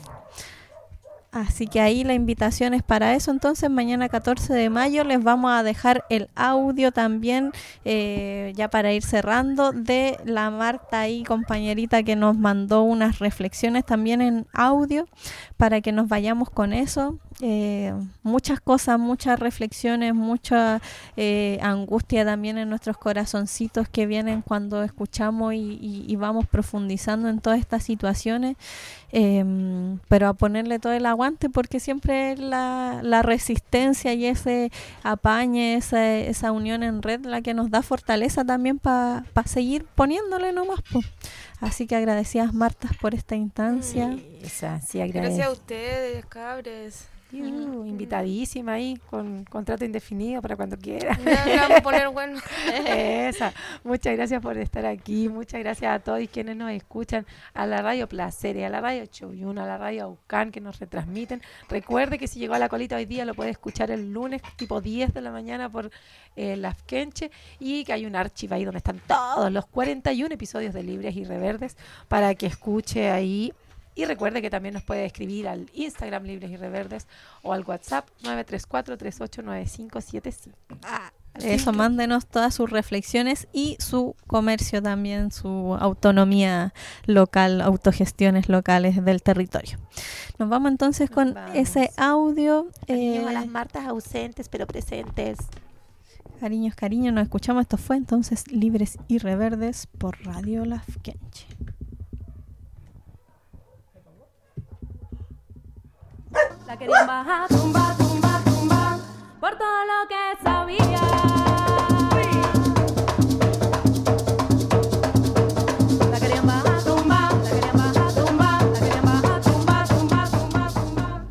A: Así que ahí la invitación es para eso. Entonces mañana 14 de mayo les vamos a dejar el audio también, ya para ir cerrando, de la Marta ahí, compañerita, que nos mandó unas reflexiones también en audio para que nos vayamos con eso. Muchas cosas, muchas reflexiones, mucha angustia también en nuestros corazoncitos que vienen cuando escuchamos y vamos profundizando en todas estas situaciones, pero a ponerle todo el aguante, porque siempre la resistencia y ese apañe, esa unión en red, la que nos da fortaleza también para seguir poniéndole nomás, pues. Así que agradecidas, Marta, por esta instancia.
G: Gracias a ustedes, cabres.
B: Invitadísima ahí, con contrato indefinido para cuando quiera.
G: Vamos a poner bueno.
B: Esa. Muchas gracias por estar aquí. Muchas gracias a todos quienes nos escuchan, a la Radio Placer, a la Radio Choyún, a la Radio Aucán, que nos retransmiten. Recuerde que si llegó a la colita hoy día lo puede escuchar el lunes tipo 10 de la mañana por Las Quenche, y que hay un archivo ahí donde están todos los 41 episodios de Libres y Reverdes para que escuche ahí. Y recuerde que también nos puede escribir al Instagram Libres y Reverdes o al WhatsApp 934-389575.
A: Eso, mándenos todas sus reflexiones y su comercio también, su autonomía local, autogestiones locales del territorio. Nos vamos entonces con ese audio.
B: Cariños a las Martas ausentes pero presentes.
A: Cariños, nos escuchamos. Esto fue entonces Libres y Reverdes por Radio Las Quenche.
D: La querían bajar, tumba, tumba, tumba, por todo lo que sabía. La querían bajar, tumba, la querían bajar, tumba, la querían bajar, tumba, tumba, tumba, tumba.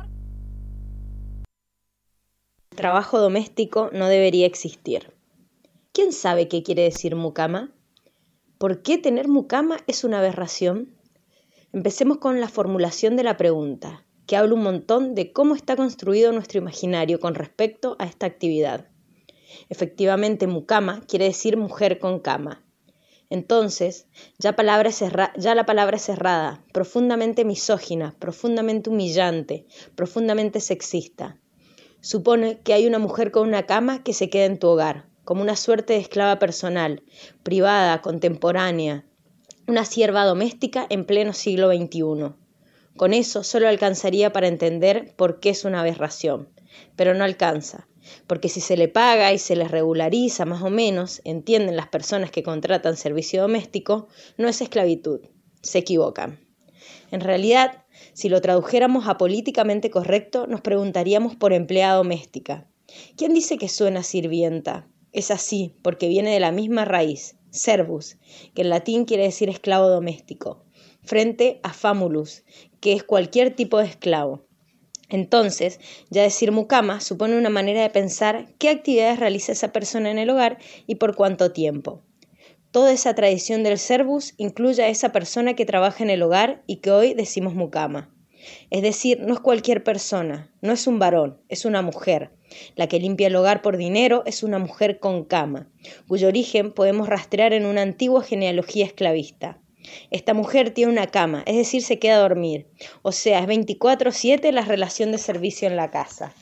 U: El trabajo doméstico no debería existir. ¿Quién sabe qué quiere decir mucama? ¿Por qué tener mucama es una aberración? Empecemos con la formulación de la pregunta, que habla un montón de cómo está construido nuestro imaginario con respecto a esta actividad. Efectivamente, mucama quiere decir mujer con cama. Entonces, ya la palabra es cerrada, profundamente misógina, profundamente humillante, profundamente sexista. Supone que hay una mujer con una cama que se queda en tu hogar, como una suerte de esclava personal, privada, contemporánea, una sierva doméstica en pleno siglo XXI. Con eso solo alcanzaría para entender por qué es una aberración, pero no alcanza, porque si se le paga y se les regulariza más o menos, entienden las personas que contratan servicio doméstico, no es esclavitud, se equivocan. En realidad, si lo tradujéramos a políticamente correcto, nos preguntaríamos por empleada doméstica. ¿Quién dice que suena sirvienta? Es así, porque viene de la misma raíz, servus, que en latín quiere decir esclavo doméstico, frente a famulus, que es cualquier tipo de esclavo. Entonces, ya decir mucama supone una manera de pensar qué actividades realiza esa persona en el hogar y por cuánto tiempo. Toda esa tradición del servus incluye a esa persona que trabaja en el hogar y que hoy decimos mucama. Es decir, no es cualquier persona, no es un varón, es una mujer. La que limpia el hogar por dinero es una mujer con cama, cuyo origen podemos rastrear en una antigua genealogía esclavista. Esta mujer tiene una cama, es decir, se queda a dormir. O sea, es 24/7 la relación de servicio en la casa.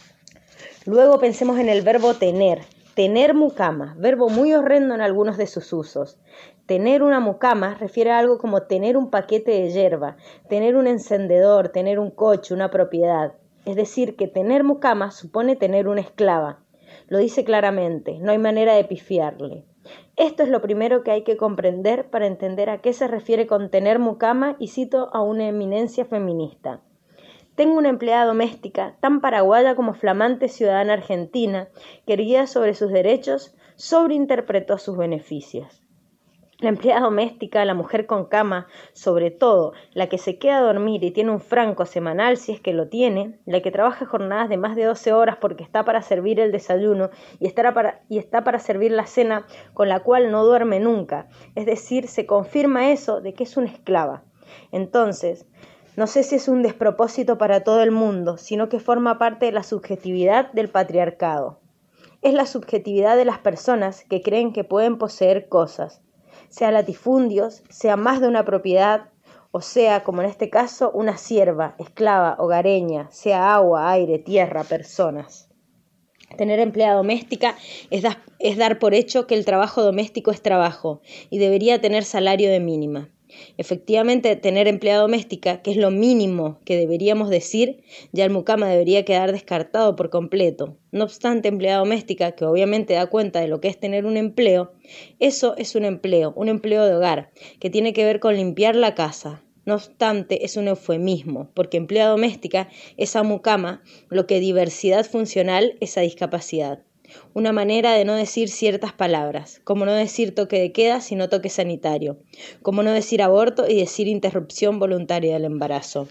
U: Luego pensemos en el verbo tener. Tener mucama, verbo muy horrendo en algunos de sus usos. Tener una mucama refiere a algo como tener un paquete de yerba, tener un encendedor, tener un coche, una propiedad. Es decir, que tener mucama supone tener una esclava. Lo dice claramente, no hay manera de pifiarle. Esto es lo primero que hay que comprender para entender a qué se refiere con tener mucama, y cito a una eminencia feminista. Tengo una empleada doméstica tan paraguaya como flamante ciudadana argentina que, erguida sobre sus derechos, sobreinterpretó sus beneficios. La empleada doméstica, la mujer con cama, sobre todo, la que se queda a dormir y tiene un franco semanal si es que lo tiene, la que trabaja jornadas de más de 12 horas porque está para servir el desayuno y está para servir la cena, con la cual no duerme nunca. Es decir, se confirma eso de que es una esclava. Entonces, no sé si es un despropósito para todo el mundo, sino que forma parte de la subjetividad del patriarcado. Es la subjetividad de las personas que creen que pueden poseer cosas, sea latifundios, sea más de una propiedad, o sea, como en este caso, una sierva, esclava, hogareña, sea agua, aire, tierra, personas. Tener empleada doméstica es dar por hecho que el trabajo doméstico es trabajo y debería tener salario de mínima. Efectivamente, tener empleada doméstica, que es lo mínimo que deberíamos decir, ya el mucama debería quedar descartado por completo. No obstante, empleada doméstica, que obviamente da cuenta de lo que es tener un empleo, eso es un empleo de hogar, que tiene que ver con limpiar la casa. No obstante, es un eufemismo, porque empleada doméstica es a mucama lo que diversidad funcional es a discapacidad. Una manera de no decir ciertas palabras, como no decir toque de queda sino toque sanitario, como no decir aborto y decir interrupción voluntaria del embarazo.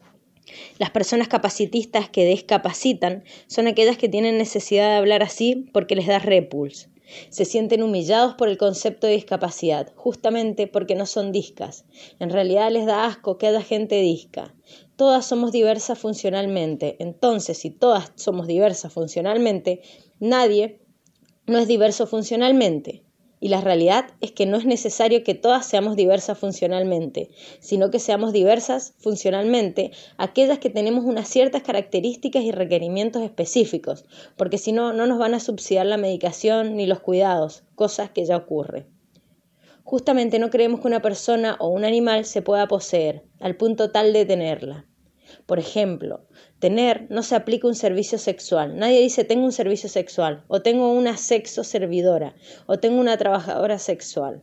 U: Las personas capacitistas que descapacitan son aquellas que tienen necesidad de hablar así porque les da repulso. Se sienten humillados por el concepto de discapacidad, justamente porque no son discas. En realidad les da asco que haya gente disca. Todas somos diversas funcionalmente. Entonces, si todas somos diversas funcionalmente, nadie no es diverso funcionalmente. Y la realidad es que no es necesario que todas seamos diversas funcionalmente, sino que seamos diversas funcionalmente aquellas que tenemos unas ciertas características y requerimientos específicos, porque si no, no nos van a subsidiar la medicación ni los cuidados, cosas que ya ocurren. Justamente no creemos que una persona o un animal se pueda poseer, al punto tal de tenerla. Por ejemplo, tener no se aplica a un servicio sexual. Nadie dice tengo un servicio sexual, o tengo una sexo servidora, o tengo una trabajadora sexual.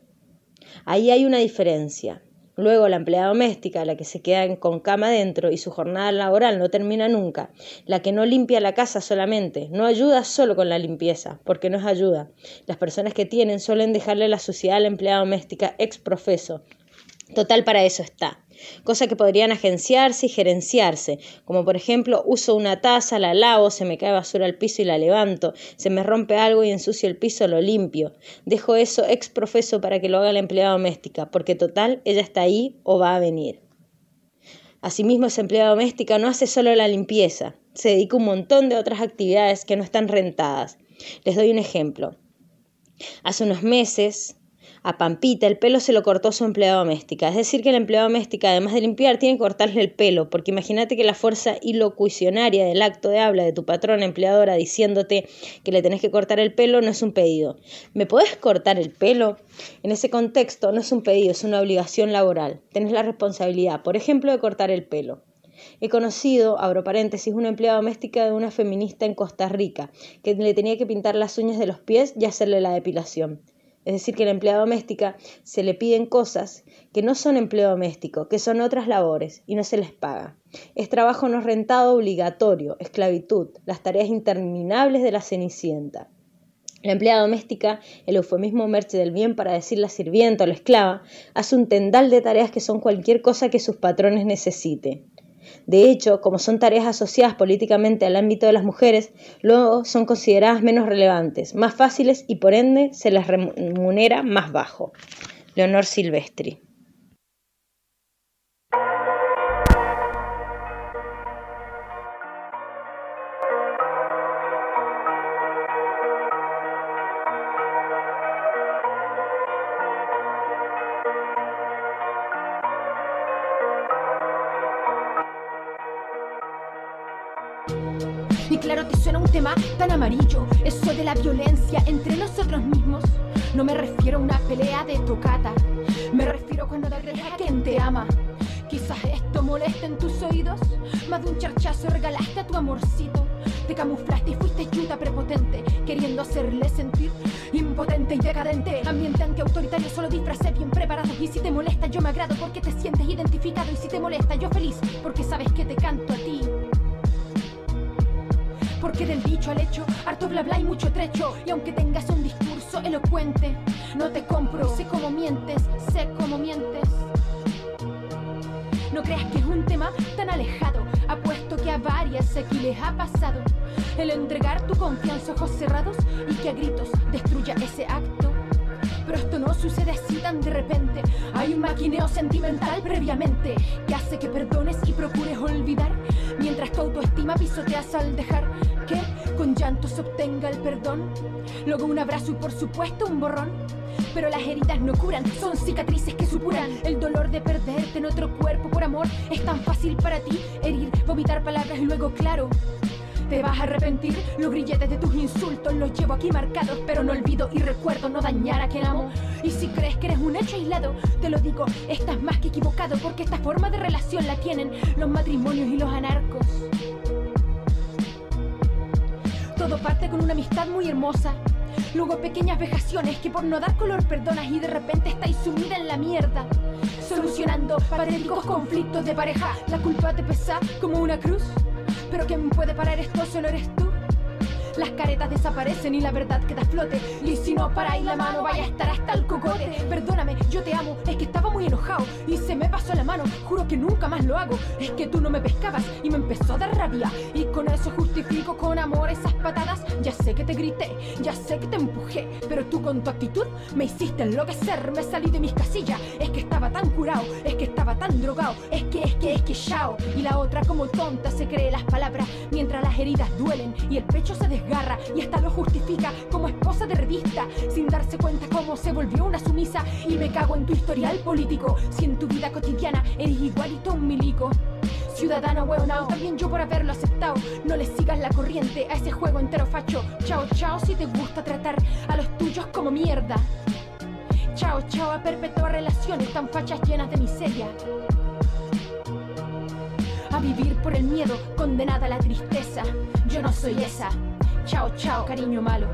U: Ahí hay una diferencia. Luego la empleada doméstica, la que se queda con cama dentro y su jornada laboral no termina nunca, la que no limpia la casa solamente, no ayuda solo con la limpieza, porque no es ayuda. Las personas que tienen suelen dejarle la suciedad a la empleada doméstica ex profeso. Total, para eso está. Cosa que podrían agenciarse y gerenciarse, como por ejemplo, uso una taza, la lavo, se me cae basura al piso y la levanto, se me rompe algo y ensucio el piso, lo limpio. Dejo eso ex profeso para que lo haga la empleada doméstica, porque total, ella está ahí o va a venir. Asimismo, esa empleada doméstica no hace solo la limpieza, se dedica a un montón de otras actividades que no están rentadas. Les doy un ejemplo. Hace unos meses, a Pampita el pelo se lo cortó su empleada doméstica. Es decir, que la empleada doméstica, además de limpiar, tiene que cortarle el pelo, porque imagínate que la fuerza ilocucionaria del acto de habla de tu patrona empleadora diciéndote que le tenés que cortar el pelo no es un pedido. ¿Me podés cortar el pelo? En ese contexto no es un pedido, es una obligación laboral. Tenés la responsabilidad, por ejemplo, de cortar el pelo. He conocido, abro paréntesis, una empleada doméstica de una feminista en Costa Rica, que le tenía que pintar las uñas de los pies y hacerle la depilación. Es decir, que a la empleada doméstica se le piden cosas que no son empleo doméstico, que son otras labores y no se les paga. Es trabajo no rentado obligatorio, esclavitud, las tareas interminables de la Cenicienta. La empleada doméstica, el eufemismo merche del bien para decir la sirvienta o la esclava, hace un tendal de tareas que son cualquier cosa que sus patrones necesiten. De hecho, como son tareas asociadas políticamente al ámbito de las mujeres, luego son consideradas menos relevantes, más fáciles y por ende se las remunera más bajo. Leonor Silvestri.
E: Y claro, te suena un tema tan amarillo, eso de la violencia entre nosotros mismos. No me refiero a una pelea de tocata, me refiero cuando agredes a quien te ama. Quizás esto moleste en tus oídos, más de un charchazo regalaste a tu amorcito. Te camuflaste y fuiste yuta prepotente, queriendo hacerle sentir impotente y decadente. Ambiente antiautoritario, solo disfraces bien preparados. Y si te molesta yo me agrado porque te sientes identificado. Y si te molesta yo feliz porque sabes que te canto a ti. Porque del dicho al hecho, harto bla bla y mucho trecho. Y aunque tengas un discurso elocuente, no te compro. Sé cómo mientes, sé cómo mientes. No creas que es un tema tan alejado. Apuesto que a varias aquí les ha pasado el entregar tu confianza a ojos cerrados y que a gritos destruya ese acto. Pero esto no sucede así tan de repente. Hay un maquineo sentimental previamente que hace que perdones y procures olvidar, mientras tu autoestima pisoteas al dejar que con llanto se obtenga el perdón. Luego un abrazo y por supuesto un borrón. Pero las heridas no curan, son cicatrices que supuran el dolor de perderte en otro cuerpo por amor. Es tan fácil para ti herir, vomitar palabras y luego claro, te vas a arrepentir. Los grilletes de tus insultos los llevo aquí marcados, pero no olvido y recuerdo no dañar a quien amo. Y si crees que eres un hecho aislado, te lo digo, estás más que equivocado, porque esta forma de relación la tienen los matrimonios y los anarcos. Todo parte con una amistad muy hermosa, luego pequeñas vejaciones que por no dar color perdonas y de repente estáis sumida en la mierda, solucionando patéticos conflictos de pareja. La culpa te pesa como una cruz, pero ¿quién puede parar esto? Solo eres tú. Las caretas desaparecen y la verdad queda a flote. Y si no paráis la mano vaya a estar hasta el cogote. Perdóname, yo te amo, es que estaba muy enojado y se me pasó la mano, juro que nunca más lo hago. Es que tú no me pescabas y me empezó a dar rabia, y con eso justifico con amor esas patadas. Ya sé que te grité, ya sé que te empujé, pero tú con tu actitud me hiciste enloquecer. Me salí de mis casillas, es que estaba tan curado, es que estaba tan drogado, es que chao. Y la otra como tonta se cree las palabras mientras las heridas duelen y el pecho se desgarra, y hasta lo justifica como esposa de revista, sin darse cuenta cómo se volvió una sumisa. Y me cago en tu historial político, si en tu vida cotidiana eres igualito a un milico. Ciudadano hueonao, también yo por haberlo aceptado. No le sigas la corriente a ese juego entero facho. Chao, chao si te gusta tratar a los tuyos como mierda. Chao, chao a perpetuar relaciones tan fachas llenas de miseria. A vivir por el miedo, condenada a la tristeza. Yo no soy esa. Chao, chao, cariño malo.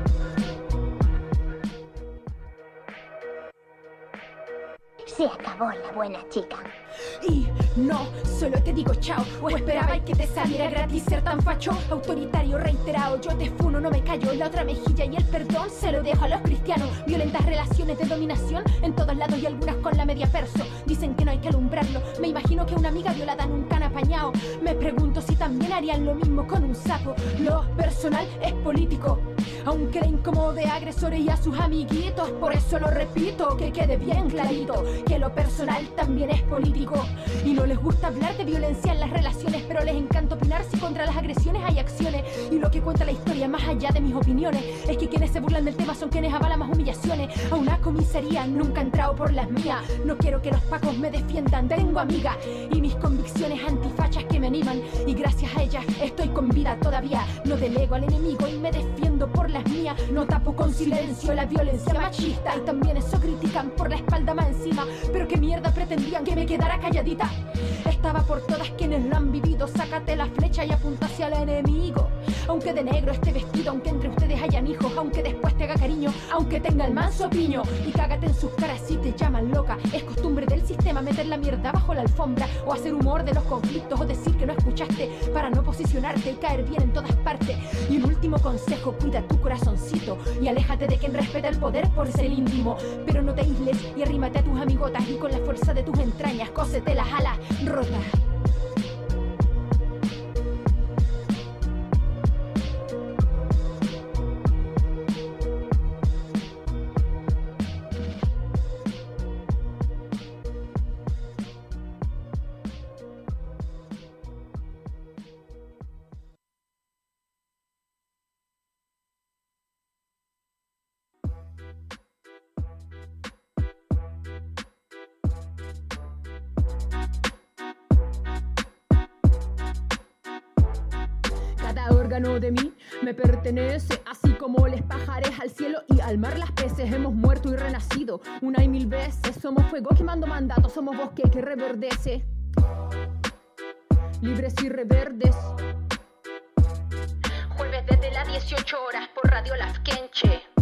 V: Se acabó la buena chica.
E: Y no, solo te digo chao. O esperabais que te saliera gratis ser tan facho. Autoritario reiterado, yo te funo, no me callo. La otra mejilla y el perdón se lo dejo a los cristianos. Violentas relaciones de dominación en todos lados y algunas con la media perso. Dicen que no hay que alumbrarlo. Me imagino que una amiga violada nunca han apañado. Me pregunto si también harían lo mismo con un sapo. Lo personal es político, aunque le incomode a agresores y a sus amiguitos. Por eso lo repito, que quede bien clarito, que lo personal también es político. Y no les gusta hablar de violencia en las relaciones, pero les encanta opinar si contra las agresiones hay acciones. Y lo que cuenta la historia, más allá de mis opiniones, es que quienes se burlan del tema son quienes avalan más humillaciones. A una comisaría nunca he entrado por las mías. No quiero que los pacos me defiendan, tengo amiga y mis convicciones antifachas que me animan. Y gracias a ellas estoy con vida todavía. No delego al enemigo y me defiendo por las mías. No tapo con silencio la violencia machista, y también eso critican por la espalda más encima. Pero qué mierda pretendían que me quedara calladita. Estaba por todas quienes lo han vivido. Sácate la flecha y apunta hacia el enemigo. Aunque de negro esté vestido, aunque entre ustedes hayan hijos, aunque después te haga cariño, aunque tenga el manso piño. Y cágate en sus caras si te llaman loca. Es costumbre del sistema meter la mierda bajo la alfombra, o hacer humor de los conflictos, o decir que no escuchaste para no posicionarte y caer bien en todas partes. Y un último consejo, cuida tu corazoncito y aléjate de quien respeta el poder por ser íntimo. Pero no te aísles y arrímate a tus amigotas, y con la fuerza de tus entrañas cósete las alas rotas. órgano de mí me pertenece, así como les pajares al cielo y al mar las peces. Hemos muerto y renacido una y mil veces. Somos fuego quemando mandatos, somos bosque que reverdece. Libres y reverdes. Jueves desde las 18 horas por Radio Lafkenche.